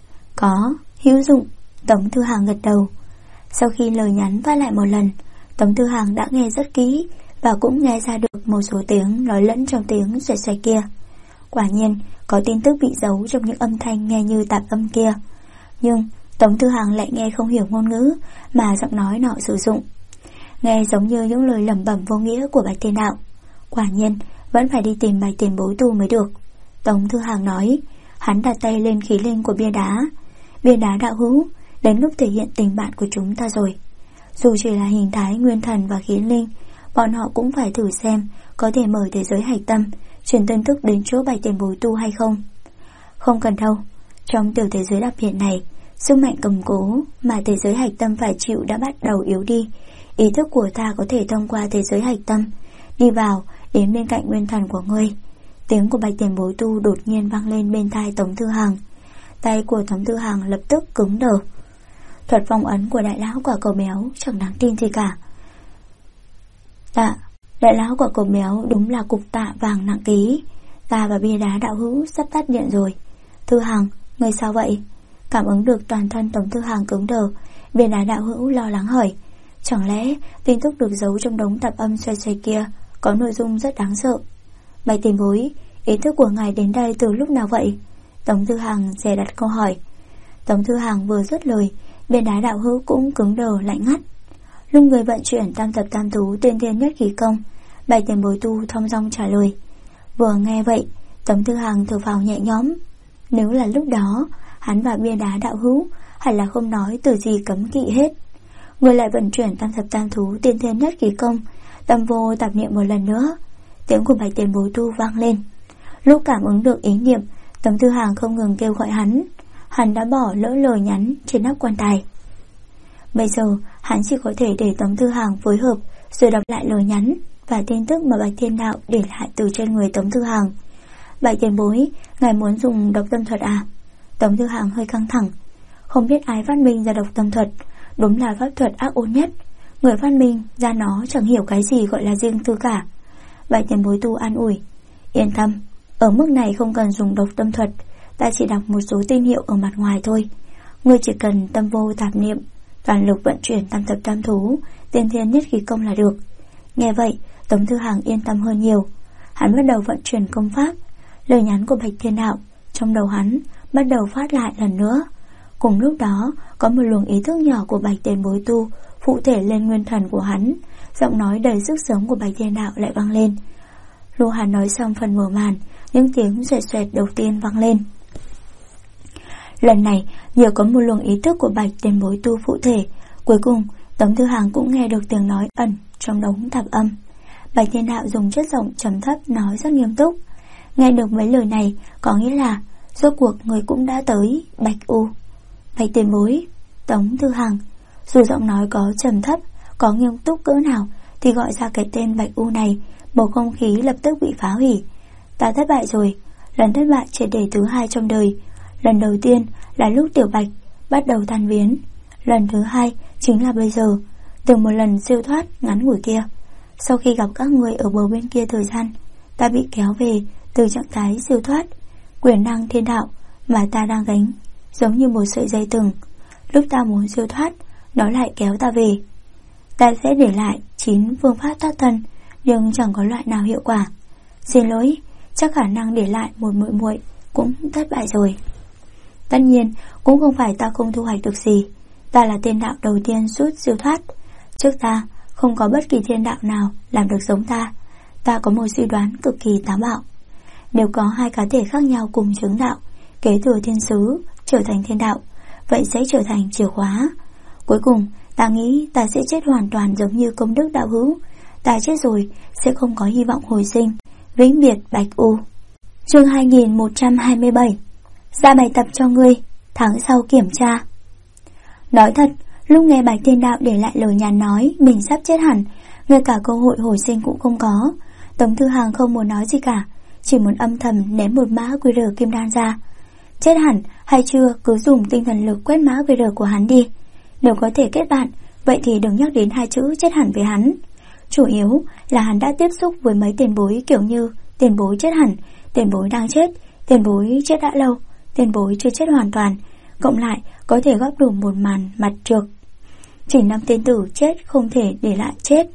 Có, hữu dụng. Tống Thư Hằng gật đầu. Sau khi lời nhắn phát lại một lần, Tống Thư Hằng đã nghe rất kỹ và cũng nghe ra được một số tiếng nói lẫn trong tiếng xoè xoè kia. Quả nhiên có tin tức bị giấu trong những âm thanh nghe như tạp âm kia, nhưng Tống Thư Hằng lại nghe không hiểu ngôn ngữ mà giọng nói nọ sử dụng, nghe giống như những lời lẩm bẩm vô nghĩa của Bạch Thiên Đạo. Quả nhiên vẫn phải đi tìm Bạch Tiền Bối tu mới được. Tống Thư Hằng nói. Hắn đặt tay lên khí linh của bia đá. Bia đá đạo hữu, đến lúc thể hiện tình bạn của chúng ta rồi. Dù chỉ là hình thái nguyên thần và khí linh, bọn họ cũng phải thử xem có thể mở thế giới hạch tâm, truyền tin tức đến chỗ Bạch Tiền Bối tu hay không. Không cần đâu. Trong tiểu thế giới đặc biệt này, sức mạnh cầm cố mà thế giới hạch tâm phải chịu đã bắt đầu yếu đi. Ý thức của ta có thể thông qua thế giới hạch tâm đi vào đến bên cạnh nguyên thần của ngươi. Tiếng của Bạch Tiền Bối tu đột nhiên vang lên bên tai Tống Thư Hằng. Tay của Tống Thư Hằng lập tức cứng đờ. Thuật phong ấn của đại lão quả cầu béo chẳng đáng tin gì cả. Tạ, đại lão quả cầu béo đúng là cục tạ vàng nặng ký. Ta và bia đá đạo hữu sắp tắt điện rồi. Thư Hằng, ngươi sao vậy? Cảm ứng được toàn thân Tống Thư Hằng cứng đờ, bia đá đạo hữu lo lắng hỏi. Chẳng lẽ tin tức được giấu trong đống tạp âm xoay xoay kia có nội dung rất đáng sợ? Bạch Tiền Bối, ý thức của ngài đến đây từ lúc nào vậy? Tống Thư Hằng dè đặt câu hỏi. Tống Thư Hằng vừa dứt lời, bên đá đạo hữu cũng cứng đờ lạnh ngắt. Lúc người vận chuyển tam thập tam thú tiên thiên nhất khí công, Bạch tiền bối tu thong dong trả lời. Vừa nghe vậy, Tống Thư Hàng thở phào nhẹ nhõm. Nếu là lúc đó hắn và bia đá đạo hữu hẳn là không nói từ gì cấm kỵ hết. Người lại vận chuyển tam thập tam thú tiên thiên nhất khí công, tâm vô tạp niệm một lần nữa. Tiếng của Bạch tiền bối tu vang lên. Lúc cảm ứng được ý niệm, Tống Thư Hàng không ngừng kêu gọi hắn. Hắn đã bỏ lỡ lời nhắn trên nắp quan tài. Bây giờ hắn chỉ có thể để Tống Thư Hàng phối hợp rồi đọc lại lời nhắn và tin tức mà Bạch Thiên Đạo để lại từ trên người Tống Thư Hàng. Bạch tiền bối, ngài muốn dùng độc tâm thuật à? Tống Thư Hàng hơi căng thẳng. Không biết ai phát minh ra độc tâm thuật, đúng là pháp thuật ác ôn nhất. Người phát minh ra nó chẳng hiểu cái gì gọi là riêng tư cả. Bạch tiền bối tu an ủi. Yên tâm, ở mức này không cần dùng độc tâm thuật, ta chỉ đọc một số tín hiệu ở mặt ngoài thôi. Ngươi chỉ cần tâm vô tạp niệm, toàn lực vận chuyển tam thập tam thú tiên thiên nhất khí công là được. Nghe vậy, Tống Thư Hàng yên tâm hơn nhiều. Hắn bắt đầu vận chuyển công pháp. Lời nhắn của Bạch Thiên Đạo trong đầu hắn bắt đầu phát lại lần nữa. Cùng lúc đó, có một luồng ý thức nhỏ của Bạch tiền bối tu phụ thể lên nguyên thần của hắn. Giọng nói đầy sức sống của Bạch Thiên Đạo lại vang lên. Lúc hắn nói xong phần mở màn, những tiếng xoẹt xoẹt đầu tiên vang lên. Lần này, nhờ có một luồng ý thức của Bạch tiền bối tu phụ thể, cuối cùng Tống Thư Hàng cũng nghe được tiếng nói ẩn trong đống tạp âm. Bạch Thiên Đạo dùng chất giọng trầm thấp nói rất nghiêm túc. Nghe được mấy lời này có nghĩa là rốt cuộc người cũng đã tới. Bạch U, Bạch tiền bối, Tống Thư Hàng. Dù giọng nói có trầm thấp, có nghiêm túc cỡ nào thì gọi ra cái tên Bạch U này, bầu không khí lập tức bị phá hủy. Ta thất bại rồi. Lần thất bại triệt để thứ hai trong đời. Lần đầu tiên là lúc Tiểu Bạch bắt đầu tan biến. Lần thứ hai chính là bây giờ, từ một lần siêu thoát ngắn ngủi kia. Sau khi gặp các người ở bờ bên kia thời gian, ta bị kéo về từ trạng thái siêu thoát. Quyền năng thiên đạo mà ta đang gánh giống như một sợi dây thừng. Lúc ta muốn siêu thoát, nó lại kéo ta về. Ta sẽ để lại 9 phương pháp thoát thân, nhưng chẳng có loại nào hiệu quả. Xin lỗi, chắc khả năng để lại một muội muội cũng thất bại rồi. Tất nhiên, cũng không phải ta không thu hoạch được gì. Ta là thiên đạo đầu tiên rút siêu thoát. Trước ta, không có bất kỳ thiên đạo nào làm được giống ta. Ta có một suy đoán cực kỳ táo bạo. Nếu có hai cá thể khác nhau cùng chứng đạo, kế thừa thiên sứ, trở thành thiên đạo, vậy sẽ trở thành chìa khóa. Cuối cùng, ta nghĩ ta sẽ chết hoàn toàn giống như công đức đạo hữu. Ta chết rồi, sẽ không có hy vọng hồi sinh. Vĩnh biệt Bạch U. Chương 2127. Ra bài tập cho ngươi, tháng sau kiểm tra. Nói thật, lúc nghe Bạch Thiên Đạo để lại lời nhắn nói mình sắp chết hẳn, ngay cả cơ hội hồi sinh cũng không có. Tống Thư Hàng không muốn nói gì cả, chỉ muốn âm thầm ném một mã QR kim đan ra. Chết hẳn hay chưa, cứ dùng tinh thần lực quét mã QR của hắn đi. Nếu có thể kết bạn, vậy thì đừng nhắc đến hai chữ chết hẳn với hắn. Chủ yếu là hắn đã tiếp xúc với mấy tiền bối kiểu như tiền bối chết hẳn, tiền bối đang chết, tiền bối chết đã lâu, tiền bối chưa chết hoàn toàn, cộng lại có thể góp đủ một màn mặt trược. Chỉ 5 tiên tử chết không thể để lại chết.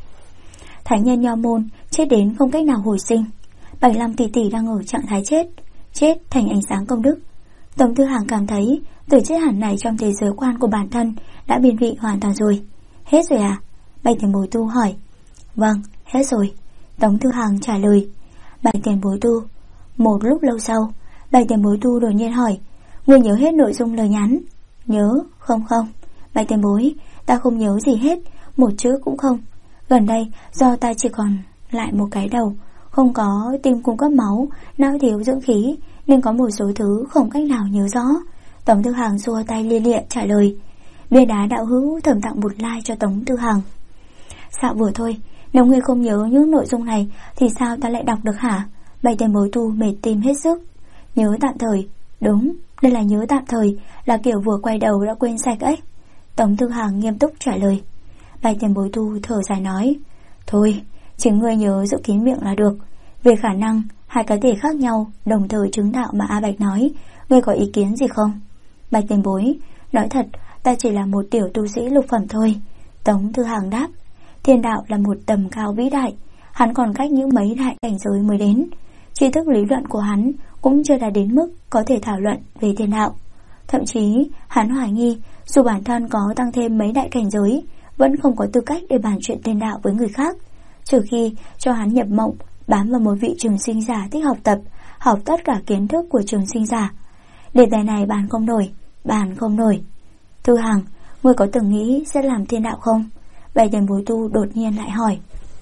Thánh nhân Nho Môn chết đến không cách nào hồi sinh. 75 tỷ tỷ đang ở trạng thái chết thành ánh sáng công đức. Tống Thư Hàng cảm thấy từ chết hẳn này trong thế giới quan của bản thân đã biên vị hoàn toàn rồi. Hết rồi à? Bạch tiền bối tu hỏi. Vâng, hết rồi, Tống Thư Hàng trả lời. Bạch tiền bối tu. Một lúc lâu sau, Bạch tiền bối tu đột nhiên hỏi, ngươi nhớ hết nội dung lời nhắn? Nhớ, không. Bạch tiền bối, ta không nhớ gì hết, một chữ cũng không. Gần đây, do ta chỉ còn lại một cái đầu, không có tim cung cấp máu, não thiếu dưỡng khí, nên có một số thứ không cách nào nhớ rõ. Tống Thư Hàng xua tay lia lịa trả lời. Bia đá đạo hữu thầm tặng một like cho Tống Thư Hàng. Xạo vừa thôi, nếu ngươi không nhớ những nội dung này thì sao ta lại đọc được hả? Bạch tiền bối tu mệt tim hết sức. Nhớ tạm thời. Đúng, đây là nhớ tạm thời, là kiểu vừa quay đầu đã quên sạch ấy. Tống Thư Hàng nghiêm túc trả lời. Bạch tiền bối tu thở dài nói, thôi, chính ngươi nhớ giữ kín miệng là được. Về khả năng hai cá thể khác nhau đồng thời chứng đạo mà A Bạch nói, ngươi có ý kiến gì không? Bạch tiền bối, nói thật, ta chỉ là một tiểu tu sĩ lục phẩm thôi. Tống Thư Hàng đáp. Thiên đạo là một tầm cao vĩ đại, hắn còn cách những mấy đại cảnh giới mới đến. Tri thức lý luận của hắn cũng chưa đạt đến mức có thể thảo luận về thiên đạo. Thậm chí hắn hoài nghi dù bản thân có tăng thêm mấy đại cảnh giới vẫn không có tư cách để bàn chuyện thiên đạo với người khác, trừ khi cho hắn nhập mộng, bám vào một vị trường sinh giả thích học tập, học tất cả kiến thức của trường sinh giả. Đề tài này bàn không nổi. Thư Hằng, ngươi có từng nghĩ sẽ làm thiên đạo không? Bạch Tiền Bối Tu đột nhiên lại hỏi.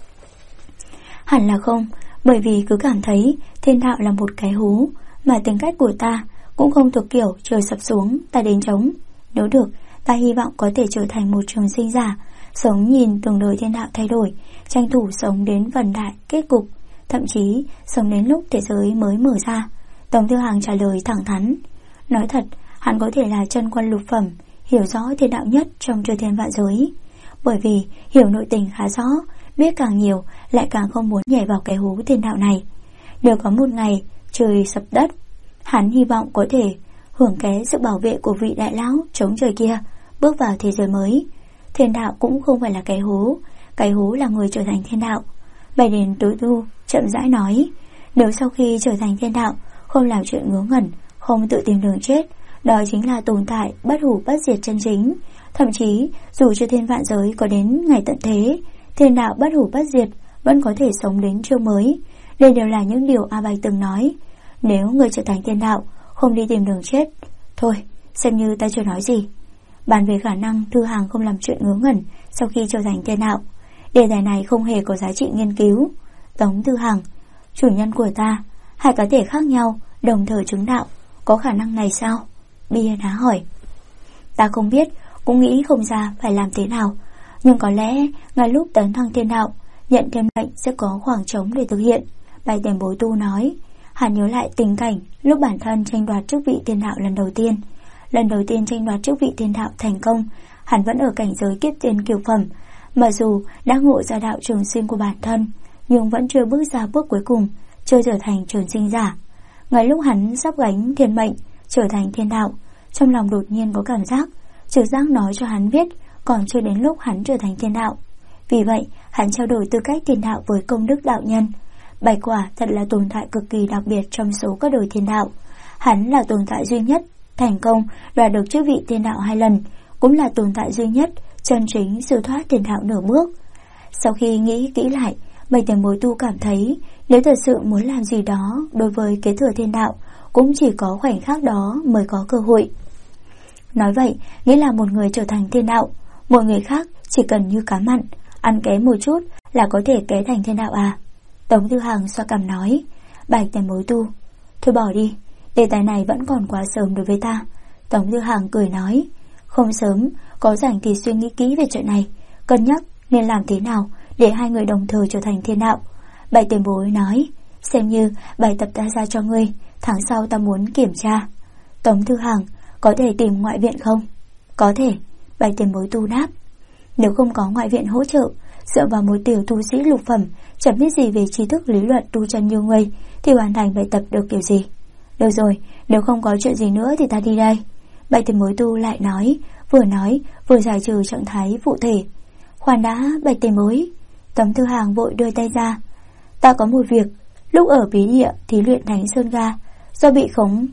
Hẳn là không, bởi vì cứ cảm thấy thiên đạo là một cái hố, mà tính cách của ta cũng không thuộc kiểu trời sập xuống ta đến chống. Nếu được, ta hy vọng có thể trở thành một trường sinh giả, sống nhìn từng đời thiên đạo thay đổi, tranh thủ sống đến vần đại kết cục, thậm chí sống đến lúc thế giới mới mở ra. Tống Thư Hằng trả lời thẳng thắn. Nói thật, hắn có thể là chân quân lục phẩm, hiểu rõ thiên đạo nhất trong chư thiên vạn giới. Bởi vì hiểu nội tình khá rõ, biết càng nhiều lại càng không muốn nhảy vào cái hố thiên đạo này. Nếu có một ngày trời sập đất, hắn hy vọng có thể hưởng ké sự bảo vệ của vị đại lão chống trời kia, bước vào thế giới mới. Thiên đạo cũng không phải là cái hố là người trở thành thiên đạo. Bạch Tiền Bối Tu chậm rãi nói, nếu sau khi trở thành thiên đạo không làm chuyện ngớ ngẩn, không tự tìm đường chết, đó chính là tồn tại bất hủ bất diệt chân chính. Thậm chí dù cho thiên vạn giới có đến ngày tận thế, thiên đạo bất hủ bất diệt vẫn có thể sống đến chương mới. Đây đều là những điều A Bạch từng nói. Nếu người trở thành thiên đạo không đi tìm đường chết, thôi xem như ta chưa nói gì. Bàn về khả năng Thư Hằng không làm chuyện ngớ ngẩn sau khi trở thành thiên đạo, đề tài này không hề có giá trị nghiên cứu. Tống Thư Hằng, chủ nhân của ta, hai cá thể khác nhau đồng thời chứng đạo, có khả năng này sao? Bia Đá hỏi. Ta không biết, cũng nghĩ không ra phải làm thế nào, nhưng có lẽ ngay lúc tấn thăng thiên đạo, nhận thiên mệnh sẽ có khoảng trống để thực hiện. Bạch Tiền Bối Tu nói. Hắn nhớ lại tình cảnh lúc bản thân tranh đoạt chức vị thiên đạo lần đầu tiên. Lần đầu tiên tranh đoạt chức vị thiên đạo thành công, hắn vẫn ở cảnh giới kiếp tiên kiều phẩm. Mặc dù đã ngộ ra đạo trường sinh của bản thân, nhưng vẫn chưa bước ra bước cuối cùng, chưa trở thành trường sinh giả. Ngay lúc hắn sắp gánh thiên mệnh trở thành thiên đạo, trong lòng đột nhiên có cảm giác, trực giác nói cho hắn biết còn chưa đến lúc hắn trở thành thiên đạo. Vì vậy hắn trao đổi tư cách thiên đạo với công đức đạo nhân. Bạch Quả thật là tồn tại cực kỳ đặc biệt trong số các đời thiên đạo. Hắn là tồn tại duy nhất thành công đoạt được chức vị thiên đạo 2 lần, cũng là tồn tại duy nhất chân chính siêu thoát thiên đạo nửa bước. Sau khi nghĩ kỹ lại, Bạch Tiền Bối Tu cảm thấy nếu thật sự muốn làm gì đó đối với kế thừa thiên đạo, cũng chỉ có khoảnh khắc đó mới có cơ hội. Nói vậy nghĩa là một người trở thành thiên đạo, một người khác chỉ cần như cá mặn, ăn kém một chút là có thể kế thành thiên đạo à? Tống Thư Hằng xoa cằm nói. Bạch Tiền Bối Tu, thôi bỏ đi, đề tài này vẫn còn quá sớm đối với ta. Tống Thư Hằng cười nói. Không sớm, có rảnh thì suy nghĩ kỹ về chuyện này, cân nhắc nên làm thế nào để hai người đồng thời trở thành thiên đạo. Bạch Tiền Bối nói. Xem như bài tập ta ra cho ngươi, tháng sau ta muốn kiểm tra. Tống Thư Hằng, có thể tìm ngoại viện không? Có thể, Bạch Tiền Bối Tu đáp. Nếu không có ngoại viện hỗ trợ, dựa vào một tiểu tu sĩ lục phẩm chẳng biết gì về tri thức lý luận tu chân như ngươi, thì hoàn thành bài tập được kiểu gì? Được rồi, nếu không có chuyện gì nữa thì ta đi đây. Bạch Tiền Bối Tu lại nói vừa giải trừ trạng thái phụ thể. Khoan đã, Bạch Tiền Bối. Tống Thư Hằng vội đưa tay ra. Ta có một việc, lúc ở bí địa thí luyện Thánh Sơn Ga, do bị khống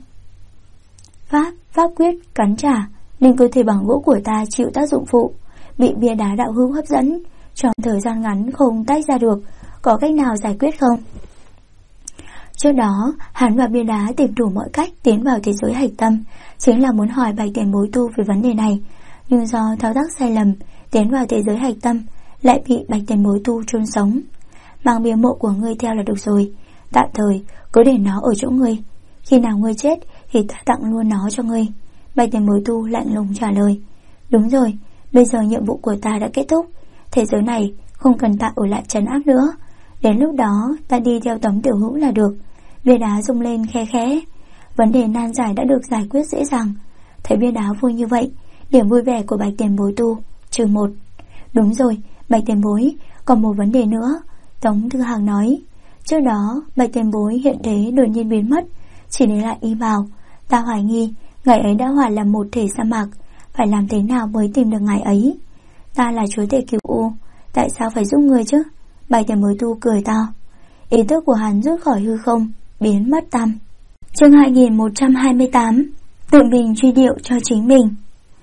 pháp quyết cắn trả, nên cơ thể bằng gỗ của ta chịu tác dụng phụ, bị bia đá đạo hữu hấp dẫn, trong thời gian ngắn không tách ra được, có cách nào giải quyết không? Trước đó, hắn và bia đá tìm đủ mọi cách tiến vào thế giới hạch tâm, chính là muốn hỏi Bạch Tiền Bối Tu về vấn đề này, nhưng do thao tác sai lầm, tiến vào thế giới hạch tâm lại bị Bạch Tiền Bối Tu chôn sống. Mang bia mộ của ngươi theo là được rồi, tạm thời cứ để nó ở chỗ ngươi, khi nào ngươi chết thì ta tặng luôn nó cho ngươi. Bạch Tiền Bối Tu lạnh lùng trả lời. Đúng rồi, bây giờ nhiệm vụ của ta đã kết thúc, thế giới này không cần ta ở lại trấn áp nữa, đến lúc đó ta đi theo Tống tiểu hữu là được. Bia đá rung lên khe khẽ. Vấn đề nan giải đã được giải quyết dễ dàng. Thấy bia đá vui như vậy, điểm vui vẻ của Bạch Tiền Bối Tu trừ 1. Đúng rồi, Bạch Tiền Bối, còn một vấn đề nữa, Tống Thư Hằng nói. Trước đó Bạch Tiền Bối hiện thế đột nhiên biến mất, chỉ để lại y bào. Ta hoài nghi ngài ấy đã hòa làm một thể sa mạc, phải làm thế nào mới tìm được ngài ấy? Ta là chúa tể Cửu U, tại sao phải giúp người chứ? Bạch Tiền Bối Tu cười to. Ý thức của hắn rút khỏi hư không, biến mất tăm. Chương 2128. Tự mình truy điệu cho chính mình.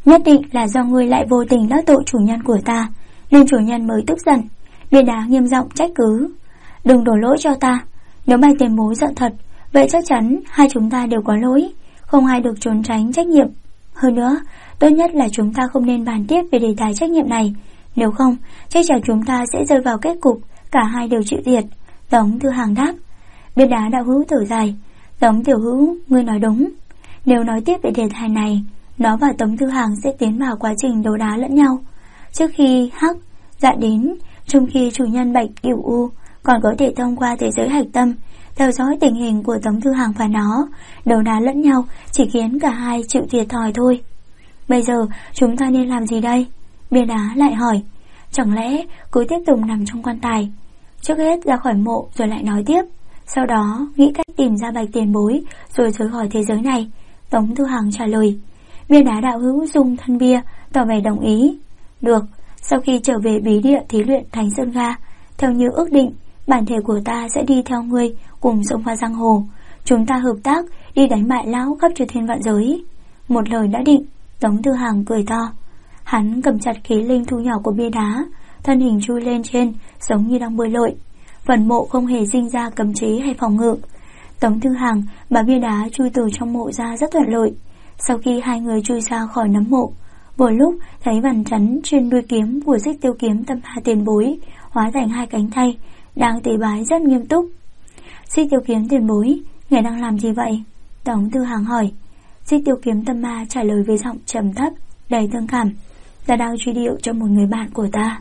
Nhất định là do ngươi lại vô tình đắc tội chủ nhân của ta, nên chủ nhân mới tức giận. Bia đá nghiêm giọng trách cứ. Đừng đổ lỗi cho ta. Nếu Bạch tiền bối giận thật, vậy chắc chắn hai chúng ta đều có lỗi, không ai được trốn tránh trách nhiệm. Hơn nữa, tốt nhất là chúng ta không nên bàn tiếp về đề tài trách nhiệm này. Nếu không, chắc chắn chúng ta sẽ rơi vào kết cục cả hai đều chịu thiệt. Tống Thư Hàng đáp. Bia đá đạo hữu thở dài. Tống tiểu hữu, ngươi nói đúng. Nếu nói tiếp về đề tài này, nó và Tống Thư Hàng sẽ tiến vào quá trình đấu đá lẫn nhau. Trước khi Hắc Dạ đến, trong khi chủ nhân Bạch Cửu U còn có thể thông qua thế giới hạch tâm theo dõi tình hình của Tống Thư Hàng và nó, đấu đá lẫn nhau chỉ khiến cả hai chịu thiệt thòi thôi. Bây giờ chúng ta nên làm gì đây? Bia đá lại hỏi. Chẳng lẽ cứ tiếp tục nằm trong quan tài, trước hết ra khỏi mộ rồi lại nói tiếp, sau đó nghĩ cách tìm ra Bạch tiền bối rồi rời khỏi thế giới này? Tống Thư Hàng trả lời. Bia đá đạo hữu dùng thân bia tỏ vẻ đồng ý. Được, sau khi trở về bí địa thí luyện Thánh Sơn Ga, theo như ước định, bản thể của ta sẽ đi theo ngươi cùng xông pha giang hồ. Chúng ta hợp tác đi đánh bại lão khắp chư thiên vạn giới. Một lời đã định. Tống Thư Hàng cười to. Hắn cầm chặt khí linh thu nhỏ của bia đá, thân hình chui lên trên giống như đang bơi lội. Phần mộ không hề sinh ra cấm chế hay phòng ngự. Tống Thư Hàng và bia đá chui từ trong mộ ra rất thuận lợi. Sau khi hai người chui ra khỏi nấm mộ, vừa lúc thấy vằn chắn trên đuôi kiếm của Xích Tiêu Kiếm Tâm Ma tiền bối hóa thành hai cánh tay, đang tế bái rất nghiêm túc. Xích Tiêu Kiếm tiền bối, ngài đang làm gì vậy? Tống Thư Hàng hỏi. Xích Tiêu Kiếm Tâm Ma trả lời với giọng trầm thấp, đầy thương cảm. Ta đang truy điệu cho một người bạn của ta.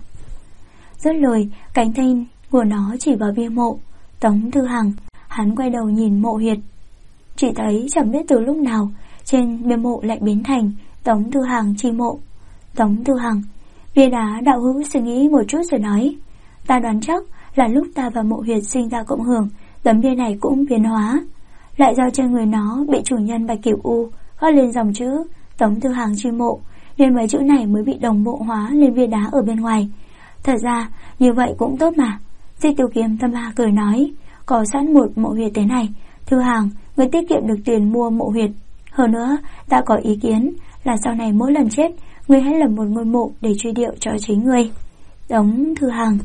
Dứt lời, cánh tay của nó chỉ vào bia mộ. Tống Thư Hàng, hắn quay đầu nhìn mộ huyệt, chỉ thấy chẳng biết từ lúc nào trên bia mộ lại biến thành Tống Thư Hàng chi mộ. Tống Thư Hàng. Bia đá đạo hữu suy nghĩ một chút rồi nói. Ta đoán chắc là lúc ta và mộ huyệt sinh ra cộng hưởng, tấm bia này cũng biến hóa. Lại do trên người nó bị chủ nhân Bạch Cửu U khắc lên dòng chữ Tống Thư Hàng chi mộ, nên mấy chữ này mới bị đồng bộ hóa lên bia đá ở bên ngoài. Thật ra như vậy cũng tốt mà. Xích Tiêu Kiếm Tâm Ma cười nói. Có sẵn một mộ huyệt thế này, Thư Hàng, người tiết kiệm được tiền mua mộ huyệt. Hơn nữa, ta có ý kiến là sau này mỗi lần chết, ngươi hãy lập một ngôi mộ để truy điệu cho chính ngươi. Tống Thư Hàng.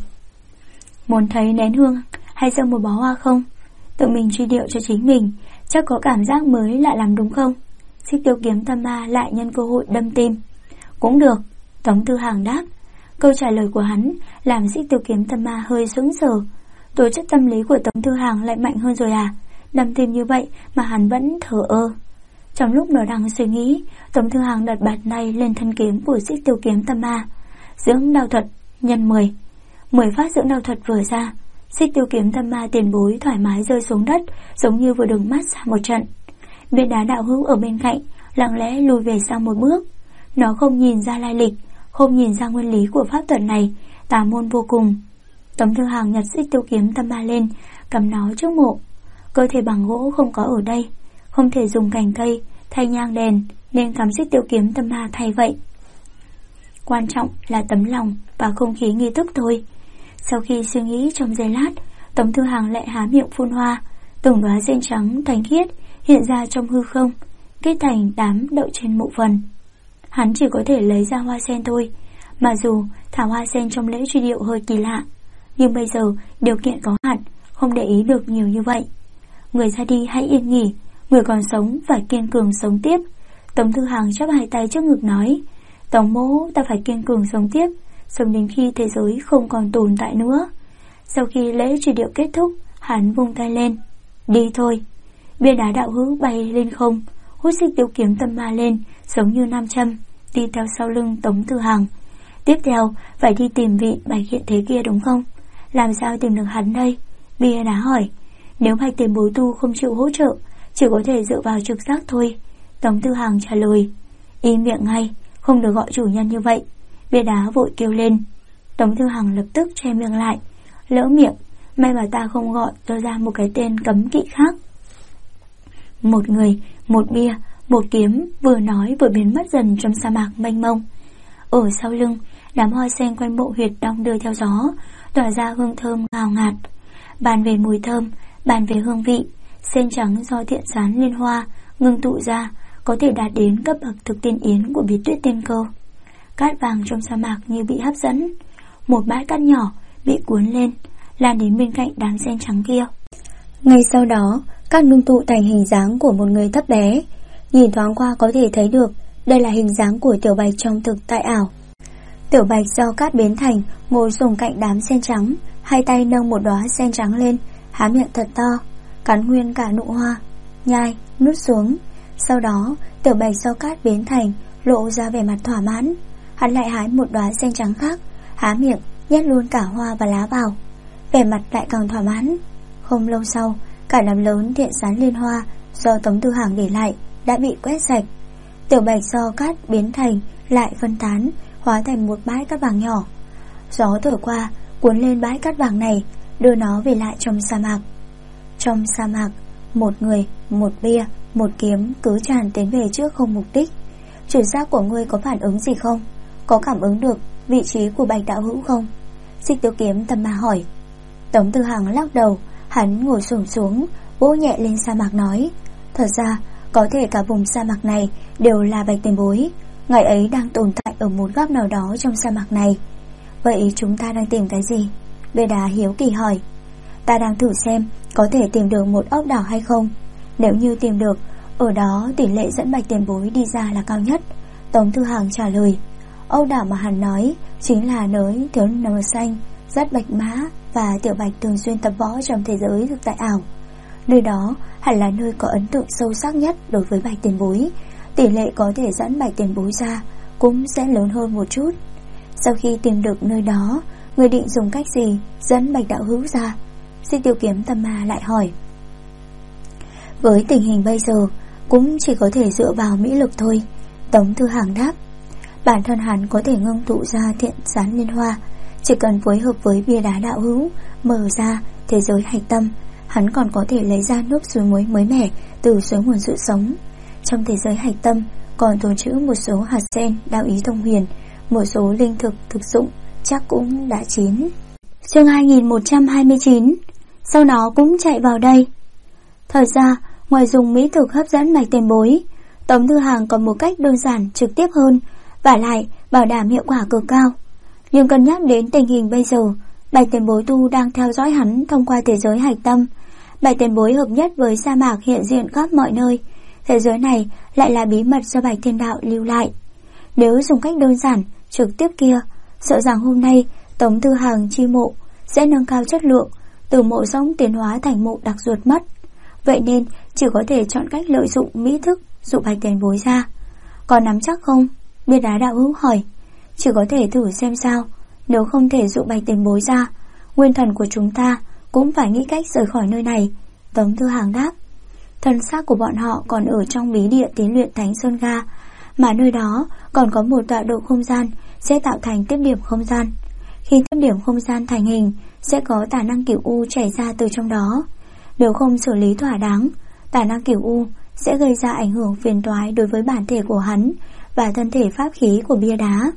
Muốn thấy nén hương hay dâng một bó hoa không? Tự mình truy điệu cho chính mình, chắc có cảm giác mới lạ lắm đúng không? Xích Tiêu Kiếm Tâm Ma lại nhân cơ hội đâm tim. Cũng được, Tống Thư Hàng đáp. Câu trả lời của hắn làm Xích Tiêu Kiếm Tâm Ma hơi sững sờ. Tố chất tâm lý của Tống Thư Hàng lại mạnh hơn rồi à? Đâm tim như vậy mà hắn vẫn thờ ơ. Trong lúc nó đang suy nghĩ, Tống Thư Hàng đặt bàn tay lên thân kiếm của Xích Tiêu Kiếm Tâm Ma. Dưỡng đao thuật nhân 10. 10 phát dưỡng đao thuật vừa ra, Xích Tiêu Kiếm Tâm Ma tiền bối thoải mái rơi xuống đất, giống như vừa được mát xa một trận. Bia đá đạo hữu ở bên cạnh lặng lẽ lùi về sau một bước. Nó không nhìn ra lai lịch, không nhìn ra nguyên lý của pháp thuật này, tà môn vô cùng. Tống Thư Hàng nhặt Xích Tiêu Kiếm Tâm Ma lên, cầm nó trước mộ. Cơ thể bằng gỗ không có ở đây, không thể dùng cành cây thay nhang đèn, nên cắm Xích Tiêu Kiếm Tâm Ma thay vậy. Quan trọng là tấm lòng và không khí nghi thức thôi. Sau khi suy nghĩ trong giây lát, Tống Thư Hàng lại há miệng phun hoa. Từng đóa sen trắng thanh khiết hiện ra trong hư không, kết thành đám đậu trên mộ phần. Hắn chỉ có thể lấy ra hoa sen thôi, mà dù thả hoa sen trong lễ truy điệu hơi kỳ lạ, nhưng bây giờ điều kiện có hạn, không để ý được nhiều như vậy. Người ra đi hãy yên nghỉ, người còn sống phải kiên cường sống tiếp. Tống Thư Hàng chắp hai tay trước ngực nói. Tống mỗ, ta phải kiên cường sống tiếp, sống đến khi thế giới không còn tồn tại nữa. Sau khi lễ truy điệu kết thúc, hắn vung tay lên. Đi thôi. Bia đá đạo hữu bay lên không, hút Xích Tiêu Kiếm Tâm Ma lên giống như nam châm, đi theo sau lưng Tống Thư Hàng. Tiếp theo phải đi tìm vị Bạch hiện thế kia đúng không? Làm sao tìm được hắn đây? Bia đá hỏi. Nếu Bạch tiền bối tu không chịu hỗ trợ, chỉ có thể dựa vào trực giác thôi. Tống Thư Hàng trả lời. Im miệng ngay, không được gọi chủ nhân như vậy. Bia đá vội kêu lên. Tống Thư Hàng lập tức che miệng lại. Lỡ miệng, may mà ta không gọi ra một cái tên cấm kỵ khác. Một người, một bia, một kiếm, vừa nói vừa biến mất dần trong sa mạc mênh mông. Ở sau lưng, đám hoa sen quanh mộ huyệt đong đưa theo gió, tỏa ra hương thơm ngào ngạt. Bàn về mùi thơm, bàn về hương vị, sen trắng do thiện sán liên hoa ngưng tụ ra, có thể đạt đến cấp bậc thực tiên yến của bí tuyết tiên cơ. Cát vàng trong sa mạc như bị hấp dẫn, một bãi cát nhỏ bị cuốn lên, lan đến bên cạnh đám sen trắng kia. Ngay sau đó, cát ngưng tụ thành hình dáng của một người thấp bé. Nhìn thoáng qua có thể thấy được đây là hình dáng của Tiểu Bạch trong thực tại ảo. Tiểu Bạch do cát biến thành, ngồi xổm cạnh đám sen trắng, hai tay nâng một đóa sen trắng lên, há miệng thật to, cắn nguyên cả nụ hoa, nhai, nuốt xuống. Sau đó, Tiểu Bạch do cát biến thành, lộ ra vẻ mặt thỏa mãn. Hắn lại hái một đóa sen trắng khác, há miệng, nhét luôn cả hoa và lá vào, vẻ mặt lại càng thỏa mãn. Không lâu sau, cả đám lớn thiện sán liên hoa do Tống Tư Hằng để lại đã bị quét sạch. Tiểu Bạch do cát biến thành lại phân tán, hóa thành một bãi cát vàng nhỏ. Gió thổi qua, cuốn lên bãi cát vàng này, đưa nó về lại trong sa mạc. Trong sa mạc, một người, một bia, một kiếm cứ tràn tiến về trước không mục đích. Trực giác của ngươi có phản ứng gì không? Có cảm ứng được vị trí của Bạch đạo hữu không? Xích Tiêu Kiếm Tâm Ma hỏi. Tống Tư Hằng lắc đầu, hắn ngồi xổm xuống, vỗ nhẹ lên sa mạc nói: thật ra, có thể cả vùng sa mạc này đều là Bạch tiền bối. Ngày ấy đang tồn tại ở một góc nào đó trong sa mạc này. Vậy chúng ta đang tìm cái gì? Bê Đá hiếu kỳ hỏi. Ta đang thử xem có thể tìm được một ốc đảo hay không. Nếu như tìm được, ở đó tỷ lệ dẫn Bạch tiền bối đi ra là cao nhất. Tống Tư Hằng trả lời. Ốc đảo mà hắn nói chính là nơi thiếu nờ xanh dắt Bạch Mã và Tiểu Bạch thường xuyên tập võ trong thế giới thực tại ảo. Nơi đó hẳn là nơi có ấn tượng sâu sắc nhất đối với Bạch tiền bối. Tỷ lệ có thể dẫn Bạch tiền bối ra cũng sẽ lớn hơn một chút. Sau khi tìm được nơi đó, người định dùng cách gì dẫn Bạch đạo hữu ra? Xích Tiêu Kiếm Tâm Ma lại hỏi. Với tình hình bây giờ, cũng chỉ có thể dựa vào mỹ lực thôi. Tống Tư Hằng đáp. Bản thân hắn có thể ngưng tụ ra thiện sán liên hoa, chỉ cần phối hợp với bia đá đạo hữu, mở ra thế giới hạch tâm, hắn còn có thể lấy ra nước suối muối mới mẻ từ suối nguồn sự sống. Trong thế giới hạch tâm còn tồn trữ một số hạt sen đạo ý thông huyền, một số linh thực thực dụng chắc cũng đã chín. Chương 2129. Sau nó cũng chạy vào đây. Thật ra, ngoài dùng mỹ thực hấp dẫn Bạch tiền bối, Tống Tư Hằng còn một cách đơn giản trực tiếp hơn, và lại bảo đảm hiệu quả cực cao. Nhưng cân nhắc đến tình hình bây giờ, Bạch tiền bối tu đang theo dõi hắn thông qua thế giới hạch tâm. Bạch tiền bối hợp nhất với sa mạc hiện diện khắp mọi nơi. Thế giới này lại là bí mật do Bạch Thiên Đạo lưu lại. Nếu dùng cách đơn giản, trực tiếp kia, sợ rằng hôm nay Tống Tư Hằng chi mộ sẽ nâng cao chất lượng, từ mộ rỗng tiến hóa thành mộ đặc ruột mất. Vậy nên chỉ có thể chọn cách lợi dụng mỹ thức dụ Bạch tiền bối ra. Còn nắm chắc không? Bia Đá đạo hữu hỏi. Chỉ có thể thử xem sao. Nếu không thể dụ Bạch tiền bối ra, nguyên thần của chúng ta cũng phải nghĩ cách rời khỏi nơi này. Tống Tư Hằng đáp. Thân xác của bọn họ còn ở trong bí địa tiến luyện Thánh Sơn Ga, mà nơi đó còn có một tọa độ không gian sẽ tạo thành tiếp điểm không gian. Khi tiếp điểm không gian thành hình, sẽ có tà năng cửu u chảy ra từ trong đó. Nếu không xử lý thỏa đáng, tà năng cửu u sẽ gây ra ảnh hưởng phiền toái đối với bản thể của hắn và thân thể pháp khí của bia đá.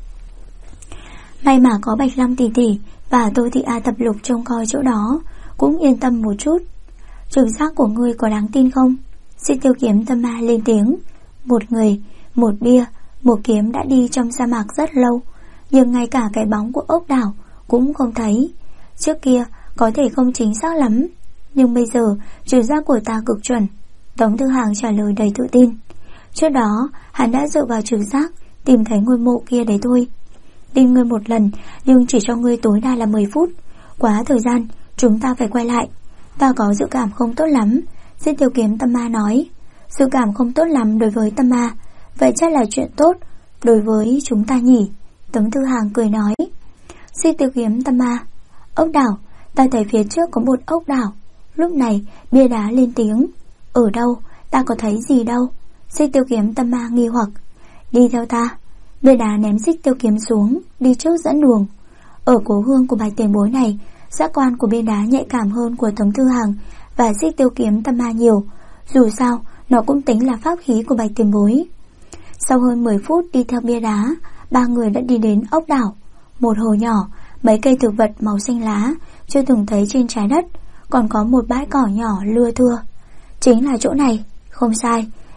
May mà có Bạch Long tỷ tỷ và Tô Thị A Tập Lục trông coi chỗ đó, cũng yên tâm một chút. Trực giác của ngươi có đáng tin không? Xích Tiêu Kiếm Tâm Ma lên tiếng. Một người, một bia, một kiếm đã đi trong sa mạc rất lâu, nhưng ngay cả cái bóng của ốc đảo cũng không thấy. Trước kia có thể không chính xác lắm, nhưng bây giờ trực giác của ta cực chuẩn. Tống Tư Hằng trả lời đầy tự tin. Trước đó hắn đã dựa vào trực giác tìm thấy ngôi mộ kia đấy thôi. Tin ngươi một lần, nhưng chỉ cho ngươi tối đa là 10 phút. Quá thời gian, chúng ta phải quay lại. Ta có dự cảm không tốt lắm. Xích Tiêu Kiếm Tâm Ma nói. Dự cảm không tốt lắm đối với Tâm Ma, vậy chắc là chuyện tốt đối với chúng ta nhỉ? Tống Tư Hằng cười nói. Xích Tiêu Kiếm Tâm Ma. Ốc đảo, ta thấy phía trước có một ốc đảo. Lúc này bia đá lên tiếng. Ở đâu? Ta có thấy gì đâu? Xích Tiêu Kiếm Tâm Ma nghi hoặc. Đi theo ta. Bia đá ném xích tiêu kiếm xuống, đi trước dẫn đường. Ở cố hương của Bạch tiền bối này, giác quan của bia đá nhạy cảm hơn của Tống Tư Hằng và xích tiêu kiếm Tâm Ma nhiều. Dù sao, nó cũng tính là pháp khí của Bạch tiền bối. Sau hơn 10 phút đi theo bia đá, ba người đã đi đến ốc đảo. Một hồ nhỏ, mấy cây thực vật màu xanh lá chưa từng thấy trên trái đất, còn có một bãi cỏ nhỏ lưa thưa. Chính là chỗ này, không sai,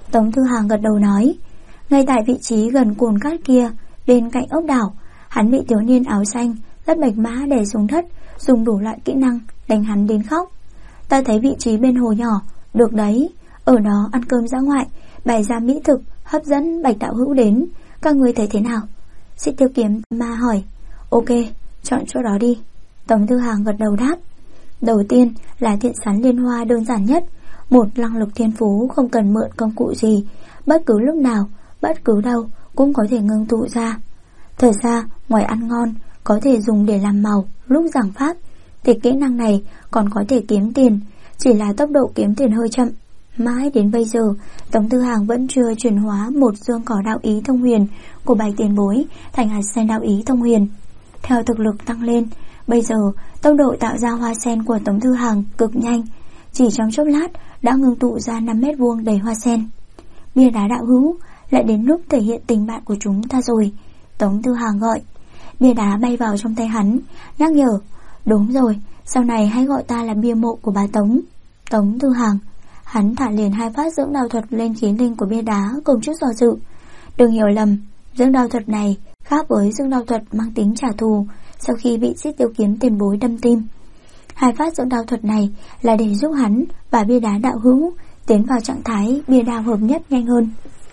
Tống Thư Hàng gật đầu nói. Ngay tại vị trí gần cồn cát kia, bên cạnh ốc đảo, hắn bị thiếu niên áo xanh rất bạch mã đè xuống đất, dùng đủ loại kỹ năng đánh hắn đến khóc. Ta thấy vị trí bên hồ nhỏ, được đấy, ở đó ăn cơm dã ngoại, bày ra mỹ thực, hấp dẫn Bạch đạo hữu đến. Các ngươi thấy thế nào? Xích Tiêu Kiếm Ma hỏi. Ok, chọn chỗ đó đi. Tống Thư Hàng gật đầu đáp. Đầu tiên là thiện sán liên hoa đơn giản nhất, một năng lực thiên phú không cần mượn công cụ gì, bất cứ lúc nào, bất cứ đâu cũng có thể ngưng tụ ra. Thật ra, ngoài ăn ngon, có thể dùng để làm màu, lúc giảng pháp, thì kỹ năng này còn có thể kiếm tiền, chỉ là tốc độ kiếm tiền hơi chậm. Mãi đến bây giờ, Tống Thư Hàng vẫn chưa chuyển hóa một dương cỏ đạo ý thông huyền của Bạch tiền bối thành hạt sen đạo ý thông huyền. Theo thực lực tăng lên, bây giờ tốc độ tạo ra hoa sen của Tống Thư Hàng cực nhanh, chỉ trong chốc lát đã ngưng tụ ra 5 mét vuông đầy hoa sen. Bia đá đạo hữu, lại đến lúc thể hiện tình bạn của chúng ta rồi. Tống Thư Hàng gọi. Bia đá bay vào trong tay hắn, nhắc nhở. Đúng rồi, sau này hãy gọi ta là bia mộ của bà Tống. Tống Thư Hàng. Hắn thả liền 2 phát dưỡng đao thuật lên khí linh của bia đá, cùng chút do dự. Đừng hiểu lầm, dưỡng đao thuật này khác với dưỡng đao thuật mang tính trả thù sau khi bị Xích Tiêu Kiếm tiền bối đâm tim. 2 phát dưỡng đao thuật này là để giúp hắn và bia đá đạo hữu tiến vào trạng thái bia đao hợp nhất nhanh hơn.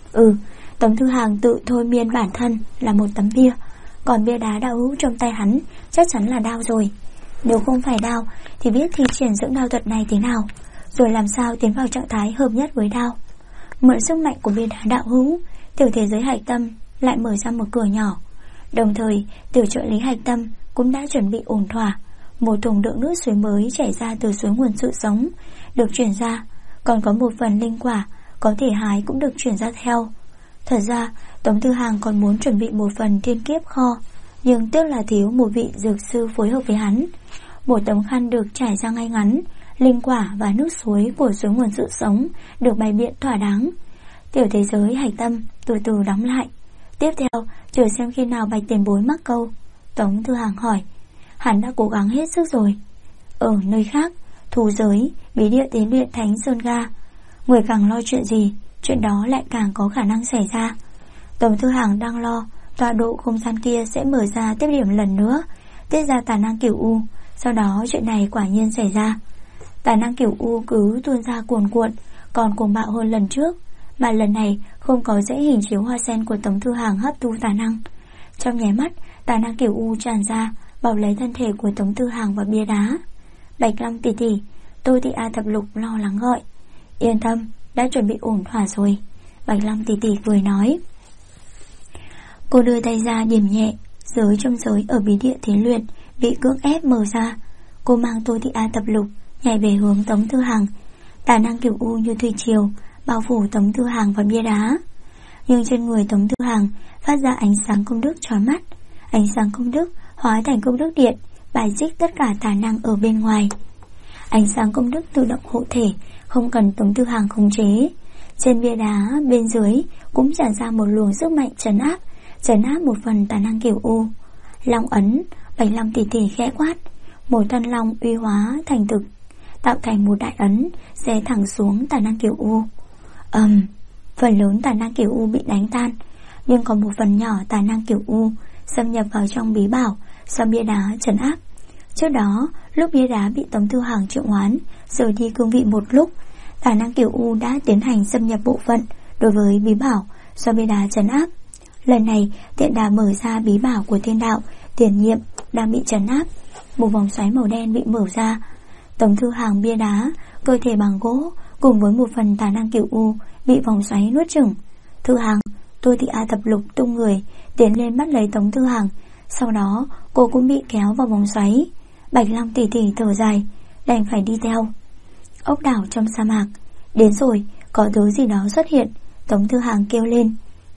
Tống Thư Hàng tự thôi miên bản thân là một tấm bia, còn bia đá đạo hữu trong tay hắn chắc chắn là đao rồi. Nếu không phải đao thì biết thi triển dưỡng đao thuật này thế nào, rồi làm sao tiến vào trạng thái hợp nhất với đao. Mượn sức mạnh của bia đá đạo hữu, tiểu thế giới Hạch Tâm lại mở ra một cửa nhỏ. Đồng thời, tiểu trợ lý Hạch Tâm cũng đã chuẩn bị ổn thỏa. Một thùng đựng nước suối mới chảy ra từ suối nguồn sự sống được chuyển ra, còn có một phần linh quả có thể hái cũng được chuyển ra theo. Thật ra, Tống Thư Hàng còn muốn chuẩn bị một phần thiên kiếp kho, nhưng tiếc là thiếu một vị dược sư phối hợp với hắn. Một tấm khăn được trải ra ngay ngắn, linh quả và nước suối của suối nguồn sự sống được bày biện thỏa đáng. Tiểu thế giới Hạch Tâm từ từ đóng lại. Tiếp theo, chờ xem khi nào Bạch tiền bối mắc câu. Tống Thư Hàng hỏi. Hắn đã cố gắng hết sức rồi. Ở nơi khác, thù giới, bí địa tế luyện Thánh Sơn Ga, người càng lo chuyện gì, chuyện đó lại càng có khả năng xảy ra. Tống Thư Hàng đang lo tọa độ không gian kia sẽ mở ra tiếp điểm lần nữa, tiết ra tà năng Cửu U. Sau đó chuyện này quả nhiên xảy ra. Tà năng Cửu U cứ tuôn ra cuồn cuộn, còn cuồng bạo hơn lần trước, mà lần này không có dãy hình chiếu hoa sen của Tống Thư Hàng hấp thu tà năng. Trong nháy mắt, tà năng Cửu U tràn ra, bọc lấy thân thể của Tống Thư Hàng và bia đá. Bạch Long tỷ tỷ, Tô Thị A Thập Lục lo lắng gọi. Yên tâm, đã chuẩn bị ổn thỏa rồi. Bạch Long tỷ tỷ cười nói. Cô đưa tay ra điểm nhẹ, giới trong giới ở bí địa thí luyện bị cưỡng ép mở ra. Cô mang Tô Thị A Thập Lục nhảy về hướng Tống Thư Hàng. Tà năng Cửu U như thủy triều bao phủ Tống Thư Hàng và bia đá. Nhưng trên người Tống Thư Hàng phát ra ánh sáng công đức chói mắt. Ánh sáng công đức hóa thành công đức điện, bài xích tất cả tà năng ở bên ngoài. Ánh sáng công đức tự động hộ thể, không cần Tống Thư Hàng khống chế. Trên bia đá bên dưới cũng tràn ra một luồng sức mạnh trấn áp một phần tà năng Cửu U. Long ấn, Bạch Long tỷ tỷ khẽ quát, một thân long uy hóa thành thực, tạo thành một đại ấn xé thẳng xuống tà năng Cửu U. Phần lớn tà năng Cửu U bị đánh tan, nhưng còn một phần nhỏ tà năng Cửu U xâm nhập vào trong bí bảo do bia đá trấn áp. Trước đó, lúc bia đá bị Tống Thư Hàng triệu hoán rời đi cương vị một lúc, tà năng Cửu U đã tiến hành xâm nhập bộ phận đối với bí bảo do bia đá trấn áp. Lần này, tiện đà mở ra bí bảo của thiên đạo tiền nhiệm đang bị trấn áp. Một vòng xoáy màu đen bị mở ra. Tống Thư Hàng bia đá, cơ thể bằng gỗ cùng với một phần tà năng Cửu U bị vòng xoáy nuốt chửng. Thư Hàng, Tô Thị A Thập Lục tung người tiến lên bắt lấy Tống Thư Hàng. Sau đó cô cũng bị kéo vào vòng xoáy. Bạch Long tỷ tỷ thở dài, đành phải đi theo. Ốc đảo trong sa mạc. Đến rồi, có thứ gì đó xuất hiện. Tống Thư Hàng kêu lên.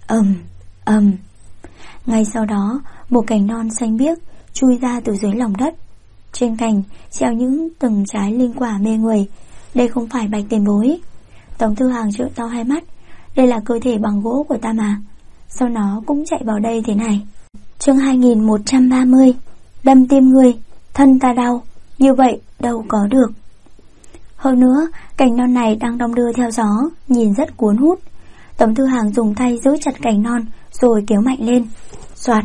Ngay sau đó, một cành non xanh biếc chui ra từ dưới lòng đất. Trên cành treo những từng trái linh quả mê người. Đây không phải Bạch tiền bối. Tống Thư Hàng trợn to hai mắt. Đây là cơ thể bằng gỗ của ta mà, sao nó cũng chạy vào đây thế này? Chương 2130. Đâm tim người, thân ta đau, như vậy đâu có được. Hơn nữa, cành non này đang đong đưa theo gió, nhìn rất cuốn hút. Tống Thư Hàng dùng tay giữ chặt cành non rồi kéo mạnh lên. Soạt.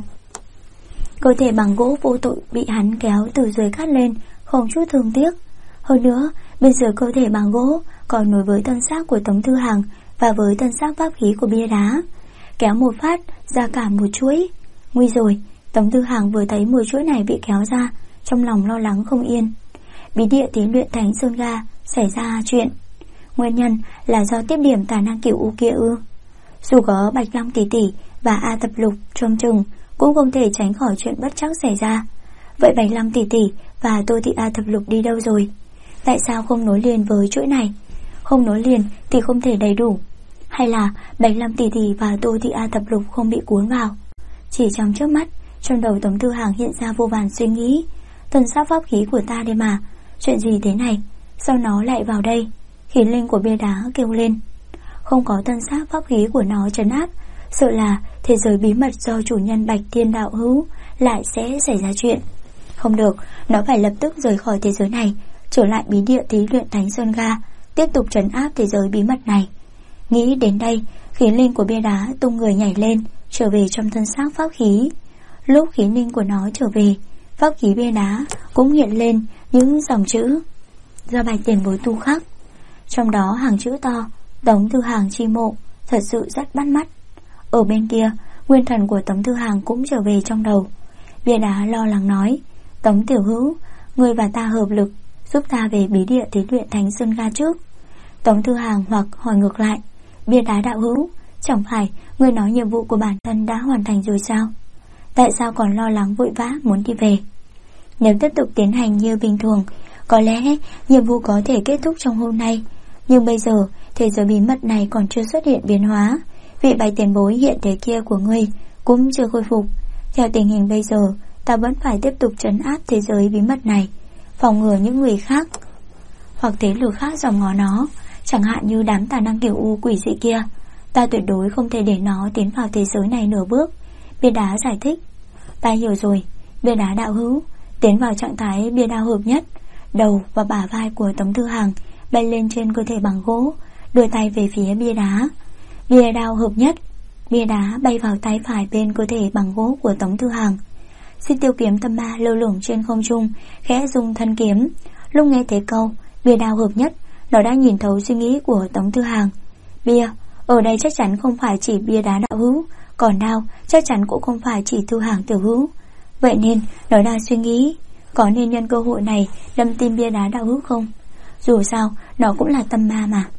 Cơ thể bằng gỗ vô tội bị hắn kéo từ dưới cát lên, không chút thương tiếc. Hơn nữa, bên dưới cơ thể bằng gỗ còn nối với thân xác của Tống Thư Hàng và với thân xác pháp khí của bia đá. Kéo một phát ra cả một chuỗi. Nguy rồi, Tống Thư Hàng vừa thấy 10 chuỗi này bị kéo ra, trong lòng lo lắng không yên. Bí địa thí luyện thánh Sơn Ga xảy ra chuyện. Nguyên nhân là do tiếp điểm tà năng kiểu U kia ư? Dù có Bạch Long tỷ tỷ và A Thập Lục trông chừng, cũng không thể tránh khỏi chuyện bất trắc xảy ra. Vậy Bạch Long tỷ tỷ và Tô Thị A Thập Lục đi đâu rồi? Tại sao không nối liền với chuỗi này? Không nối liền thì không thể đầy đủ. Hay là Bạch Long tỷ tỷ và Tô Thị A Thập Lục không bị cuốn vào? Chỉ trong chớp mắt, trong đầu Tống Thư Hàng hiện ra vô vàn suy nghĩ. Thần sát pháp khí của ta đây mà, chuyện gì thế này? Sao nó lại vào đây? Khiến linh của bia đá kêu lên. Không có thân xác pháp khí của nó trấn áp, sợ là thế giới bí mật do chủ nhân Bạch Thiên Đạo Hữu lại sẽ xảy ra chuyện. Không được, nó phải lập tức rời khỏi thế giới này, trở lại bí địa thí luyện thánh Sơn Ga, tiếp tục trấn áp thế giới bí mật này. Nghĩ đến đây, khiến linh của bia đá tung người nhảy lên, trở về trong thân xác pháp khí. Lúc khiến linh của nó trở về, pháp khí bia đá cũng hiện lên những dòng chữ do Bạch tiền bối tu khắc. Trong đó hàng chữ to Tống Thư Hàng chi mộ thật sự rất bắt mắt. Ở bên kia, nguyên thần của Tống Thư Hàng cũng trở về trong đầu. Bia đá lo lắng nói, Tống tiểu hữu, ngươi và ta hợp lực, giúp ta về bí địa thí luyện thánh Sơn Ga trước. Tống Thư Hàng hoặc hỏi ngược lại, bia đá đạo hữu, chẳng phải ngươi nói nhiệm vụ của bản thân đã hoàn thành rồi sao? Tại sao còn lo lắng vội vã muốn đi về? Nếu tiếp tục tiến hành như bình thường, có lẽ nhiệm vụ có thể kết thúc trong hôm nay. Nhưng bây giờ thế giới bí mật này còn chưa xuất hiện biến hóa. Vị Bạch tiền bối hiện thế kia của ngươi cũng chưa khôi phục. Theo tình hình bây giờ, ta vẫn phải tiếp tục trấn áp thế giới bí mật này, phòng ngừa những người khác hoặc thế lực khác dòm ngó nó, chẳng hạn như đám tà năng kiểu U quỷ dị kia. Ta tuyệt đối không thể để nó tiến vào thế giới này nửa bước. Bia đá giải thích. Ta hiểu rồi, bia đá đạo hữu. Tiến vào trạng thái bia đao hợp nhất, đầu và bả vai của Tống Thư Hàng bay lên trên cơ thể bằng gỗ, đưa tay về phía bia đá. Bia đao hợp nhất, bia đá bay vào tay phải bên cơ thể bằng gỗ của Tống Thư Hàng. Xích tiêu kiếm tâm ma lơ lửng trên không trung, khẽ dùng thân kiếm. Lúc nghe thấy câu bia đao hợp nhất, nó đã nhìn thấu suy nghĩ của Tống Thư Hàng. Bia, ở đây chắc chắn không phải chỉ bia đá đạo hữu, còn đao chắc chắn cũng không phải chỉ Thư Hàng tiểu hữu. Vậy nên nó đang suy nghĩ, có nên nhân cơ hội này đâm tim bia đá đạo hữu không? Dù sao nó cũng là tâm ma mà.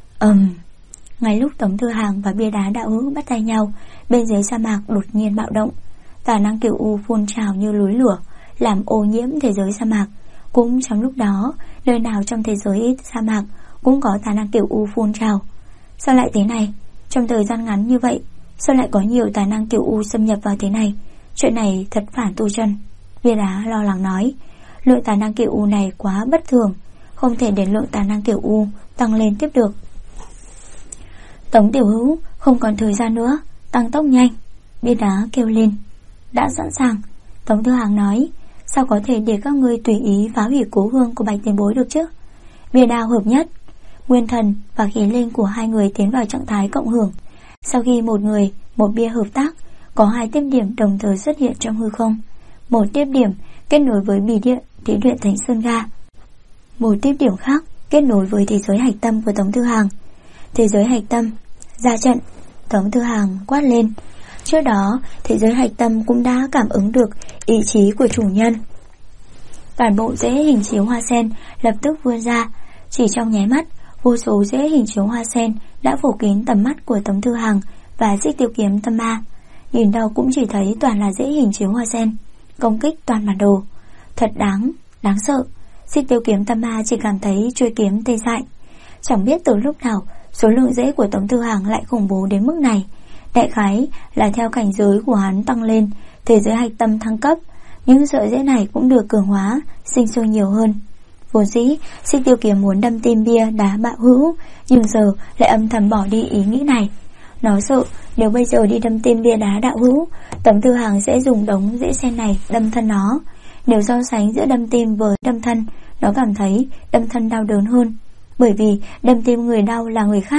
Ngay lúc Tống Thư Hàng và bia đá đạo hữu bắt tay nhau, bên dưới sa mạc đột nhiên bạo động. Tà năng kiểu U phun trào như núi lửa, làm ô nhiễm thế giới sa mạc. Cũng trong lúc đó, nơi nào trong thế giới sa mạc cũng có tà năng kiểu U phun trào. Sao lại thế này? Trong thời gian ngắn như vậy, sao lại có nhiều tà năng kiểu U xâm nhập vào thế này? Chuyện này thật phản tu chân. Bia đá lo lắng nói, lượng tà năng kiểu U này quá bất thường, không thể để lượng tà năng kiểu U tăng lên tiếp được. Tống tiểu hữu, không còn thời gian nữa, tăng tốc nhanh. Bia đá kêu lên. Đã sẵn sàng. Tống Thư Hàng nói, sao có thể để các ngươi tùy ý phá hủy cố hương của Bạch tiền bối được chứ? Bia đao hợp nhất, nguyên thần và khí linh của hai người tiến vào trạng thái cộng hưởng. Sau khi một người, một bia hợp tác, có hai tiếp điểm đồng thời xuất hiện trong hư không. Một tiếp điểm kết nối với bí địa thí luyện thánh Sơn Ga, một tiếp điểm khác kết nối với thế giới hạch tâm của Tống Thư Hàng. Thế giới hạch tâm, ra trận. Tống Thư Hàng quát lên. Trước đó, thế giới hạch tâm cũng đã cảm ứng được ý chí của chủ nhân. Toàn bộ rễ hình chiếu hoa sen lập tức vươn ra. Chỉ trong nháy mắt, vô số rễ hình chiếu hoa sen đã phủ kín tầm mắt của Tống Thư Hàng và Xích tiêu kiếm tâm ma. Nhìn đâu cũng chỉ thấy toàn là rễ hình chiếu hoa sen, công kích toàn bản đồ. Thật đáng sợ. Xích tiêu kiếm tâm ma chỉ cảm thấy chuôi kiếm tê dại. Chẳng biết từ lúc nào số lượng rễ của Tống Thư Hàng lại khủng bố đến mức này. Đại khái là theo cảnh giới của hắn tăng lên, thế giới hạch tâm thăng cấp, những sợi rễ này cũng được cường hóa, sinh sôi nhiều hơn. Vốn dĩ Xích tiêu kiếm muốn đâm tim bia đá bạo hữu, nhưng giờ lại âm thầm bỏ đi ý nghĩ này. Nó sợ nếu bây giờ đi đâm tim bia đá đạo hữu, Tống Thư Hàng sẽ dùng đống rễ sen này đâm thân nó. Nếu so sánh giữa đâm tim với đâm thân, nó cảm thấy đâm thân đau đớn hơn. Bởi vì đâm tim người đau là người khác,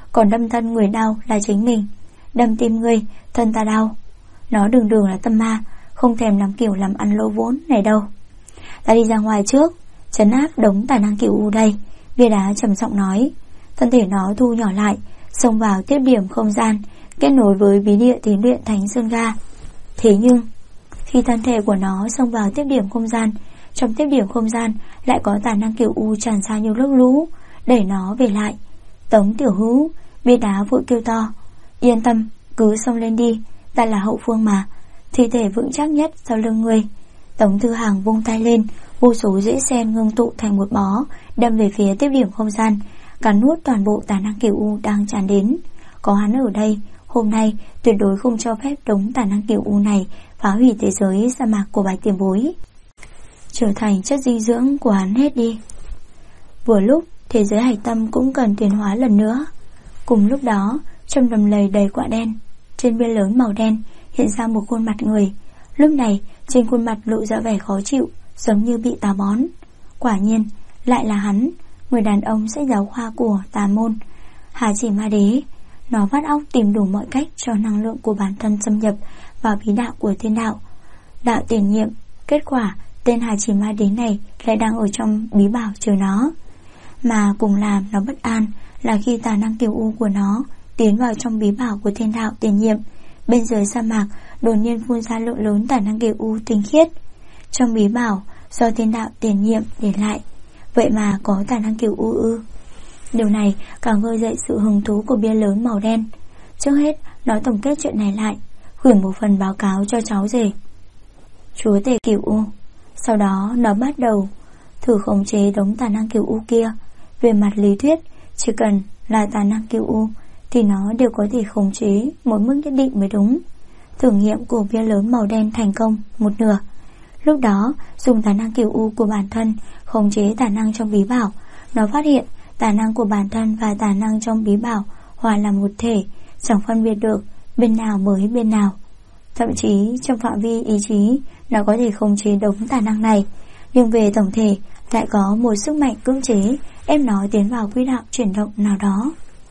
còn đâm thân người đau là chính mình. Đâm tim ngươi, thân ta đau. Nó đường đường là tâm ma, không thèm làm kiểu làm ăn lỗ vốn này đâu. Ta đi ra ngoài trước, trấn áp đống tà năng cửu u đây. Bia đá trầm giọng nói. Thân thể nó thu nhỏ lại, xông vào tiếp điểm không gian, kết nối với bí địa thí luyện Thánh Sơn Ga. Thế nhưng khi thân thể của nó xông vào tiếp điểm không gian, trong tiếp điểm không gian lại có tà năng cửu u tràn ra như nước lũ, đẩy nó về lại. Tống tiểu hữu, bia đá vội kêu to. Yên tâm, cứ xông lên đi, ta là hậu phương mà, thi thể vững chắc nhất sau lưng ngươi. Tống Thư Hàng vung tay lên, vô số rễ sen ngưng tụ thành một bó, đâm về phía tiếp điểm không gian, cắn nuốt toàn bộ tà năng cửu u đang tràn đến. Có hắn ở đây, hôm nay tuyệt đối không cho phép đống tà năng cửu u này phá hủy thế giới sa mạc của Bạch Tiền Bối, trở thành chất dinh dưỡng của hắn hết đi. Vừa lúc thế giới hải tâm cũng cần tiến hóa lần nữa. Cùng lúc đó, trong đầm lầy đầy quạ đen, trên bia lớn màu đen hiện ra một khuôn mặt người. Lúc này trên khuôn mặt lộ ra vẻ khó chịu, giống như bị tà bón. Quả nhiên lại là hắn, người đàn ông sách giáo khoa của tà môn Hà Chỉ Ma Đế. Nó vắt óc tìm đủ mọi cách cho năng lượng của bản thân xâm nhập vào bí đạo của thiên đạo, đạo tiền nhiệm. Kết quả tên Hà Chỉ Ma Đế này lại đang ở trong bí bảo chờ nó. Mà cùng làm nó bất an là khi tà năng cửu u của nó tiến vào trong bí bảo của thiên đạo tiền nhiệm, bên dưới sa mạc đột nhiên phun ra lượng lớn tà năng cửu u tinh khiết. Trong bí bảo do thiên đạo tiền nhiệm để lại, vậy mà có tà năng cửu u ư? Điều này càng khơi dậy sự hứng thú của bia lớn màu đen. Trước hết nó tổng kết chuyện này lại, gửi một phần báo cáo cho cháu rể chúa tể cửu u. Sau đó nó bắt đầu thử khống chế đống tà năng cửu u kia. Về mặt lý thuyết, chỉ cần là tà năng cửu u thì nó đều có thể khống chế một mức nhất định mới đúng. Thử nghiệm của bia lớn màu đen thành công một nửa. Lúc đó dùng tà năng cửu u của bản thân khống chế tà năng trong bí bảo, nó phát hiện tà năng của bản thân và tà năng trong bí bảo hòa là một thể, chẳng phân biệt được bên nào mới bên nào. Thậm chí trong phạm vi ý chí nó có thể khống chế đống tà năng này, nhưng về tổng thể lại có một sức mạnh cưỡng chế ép nó tiến vào quỹ đạo chuyển động nào đó.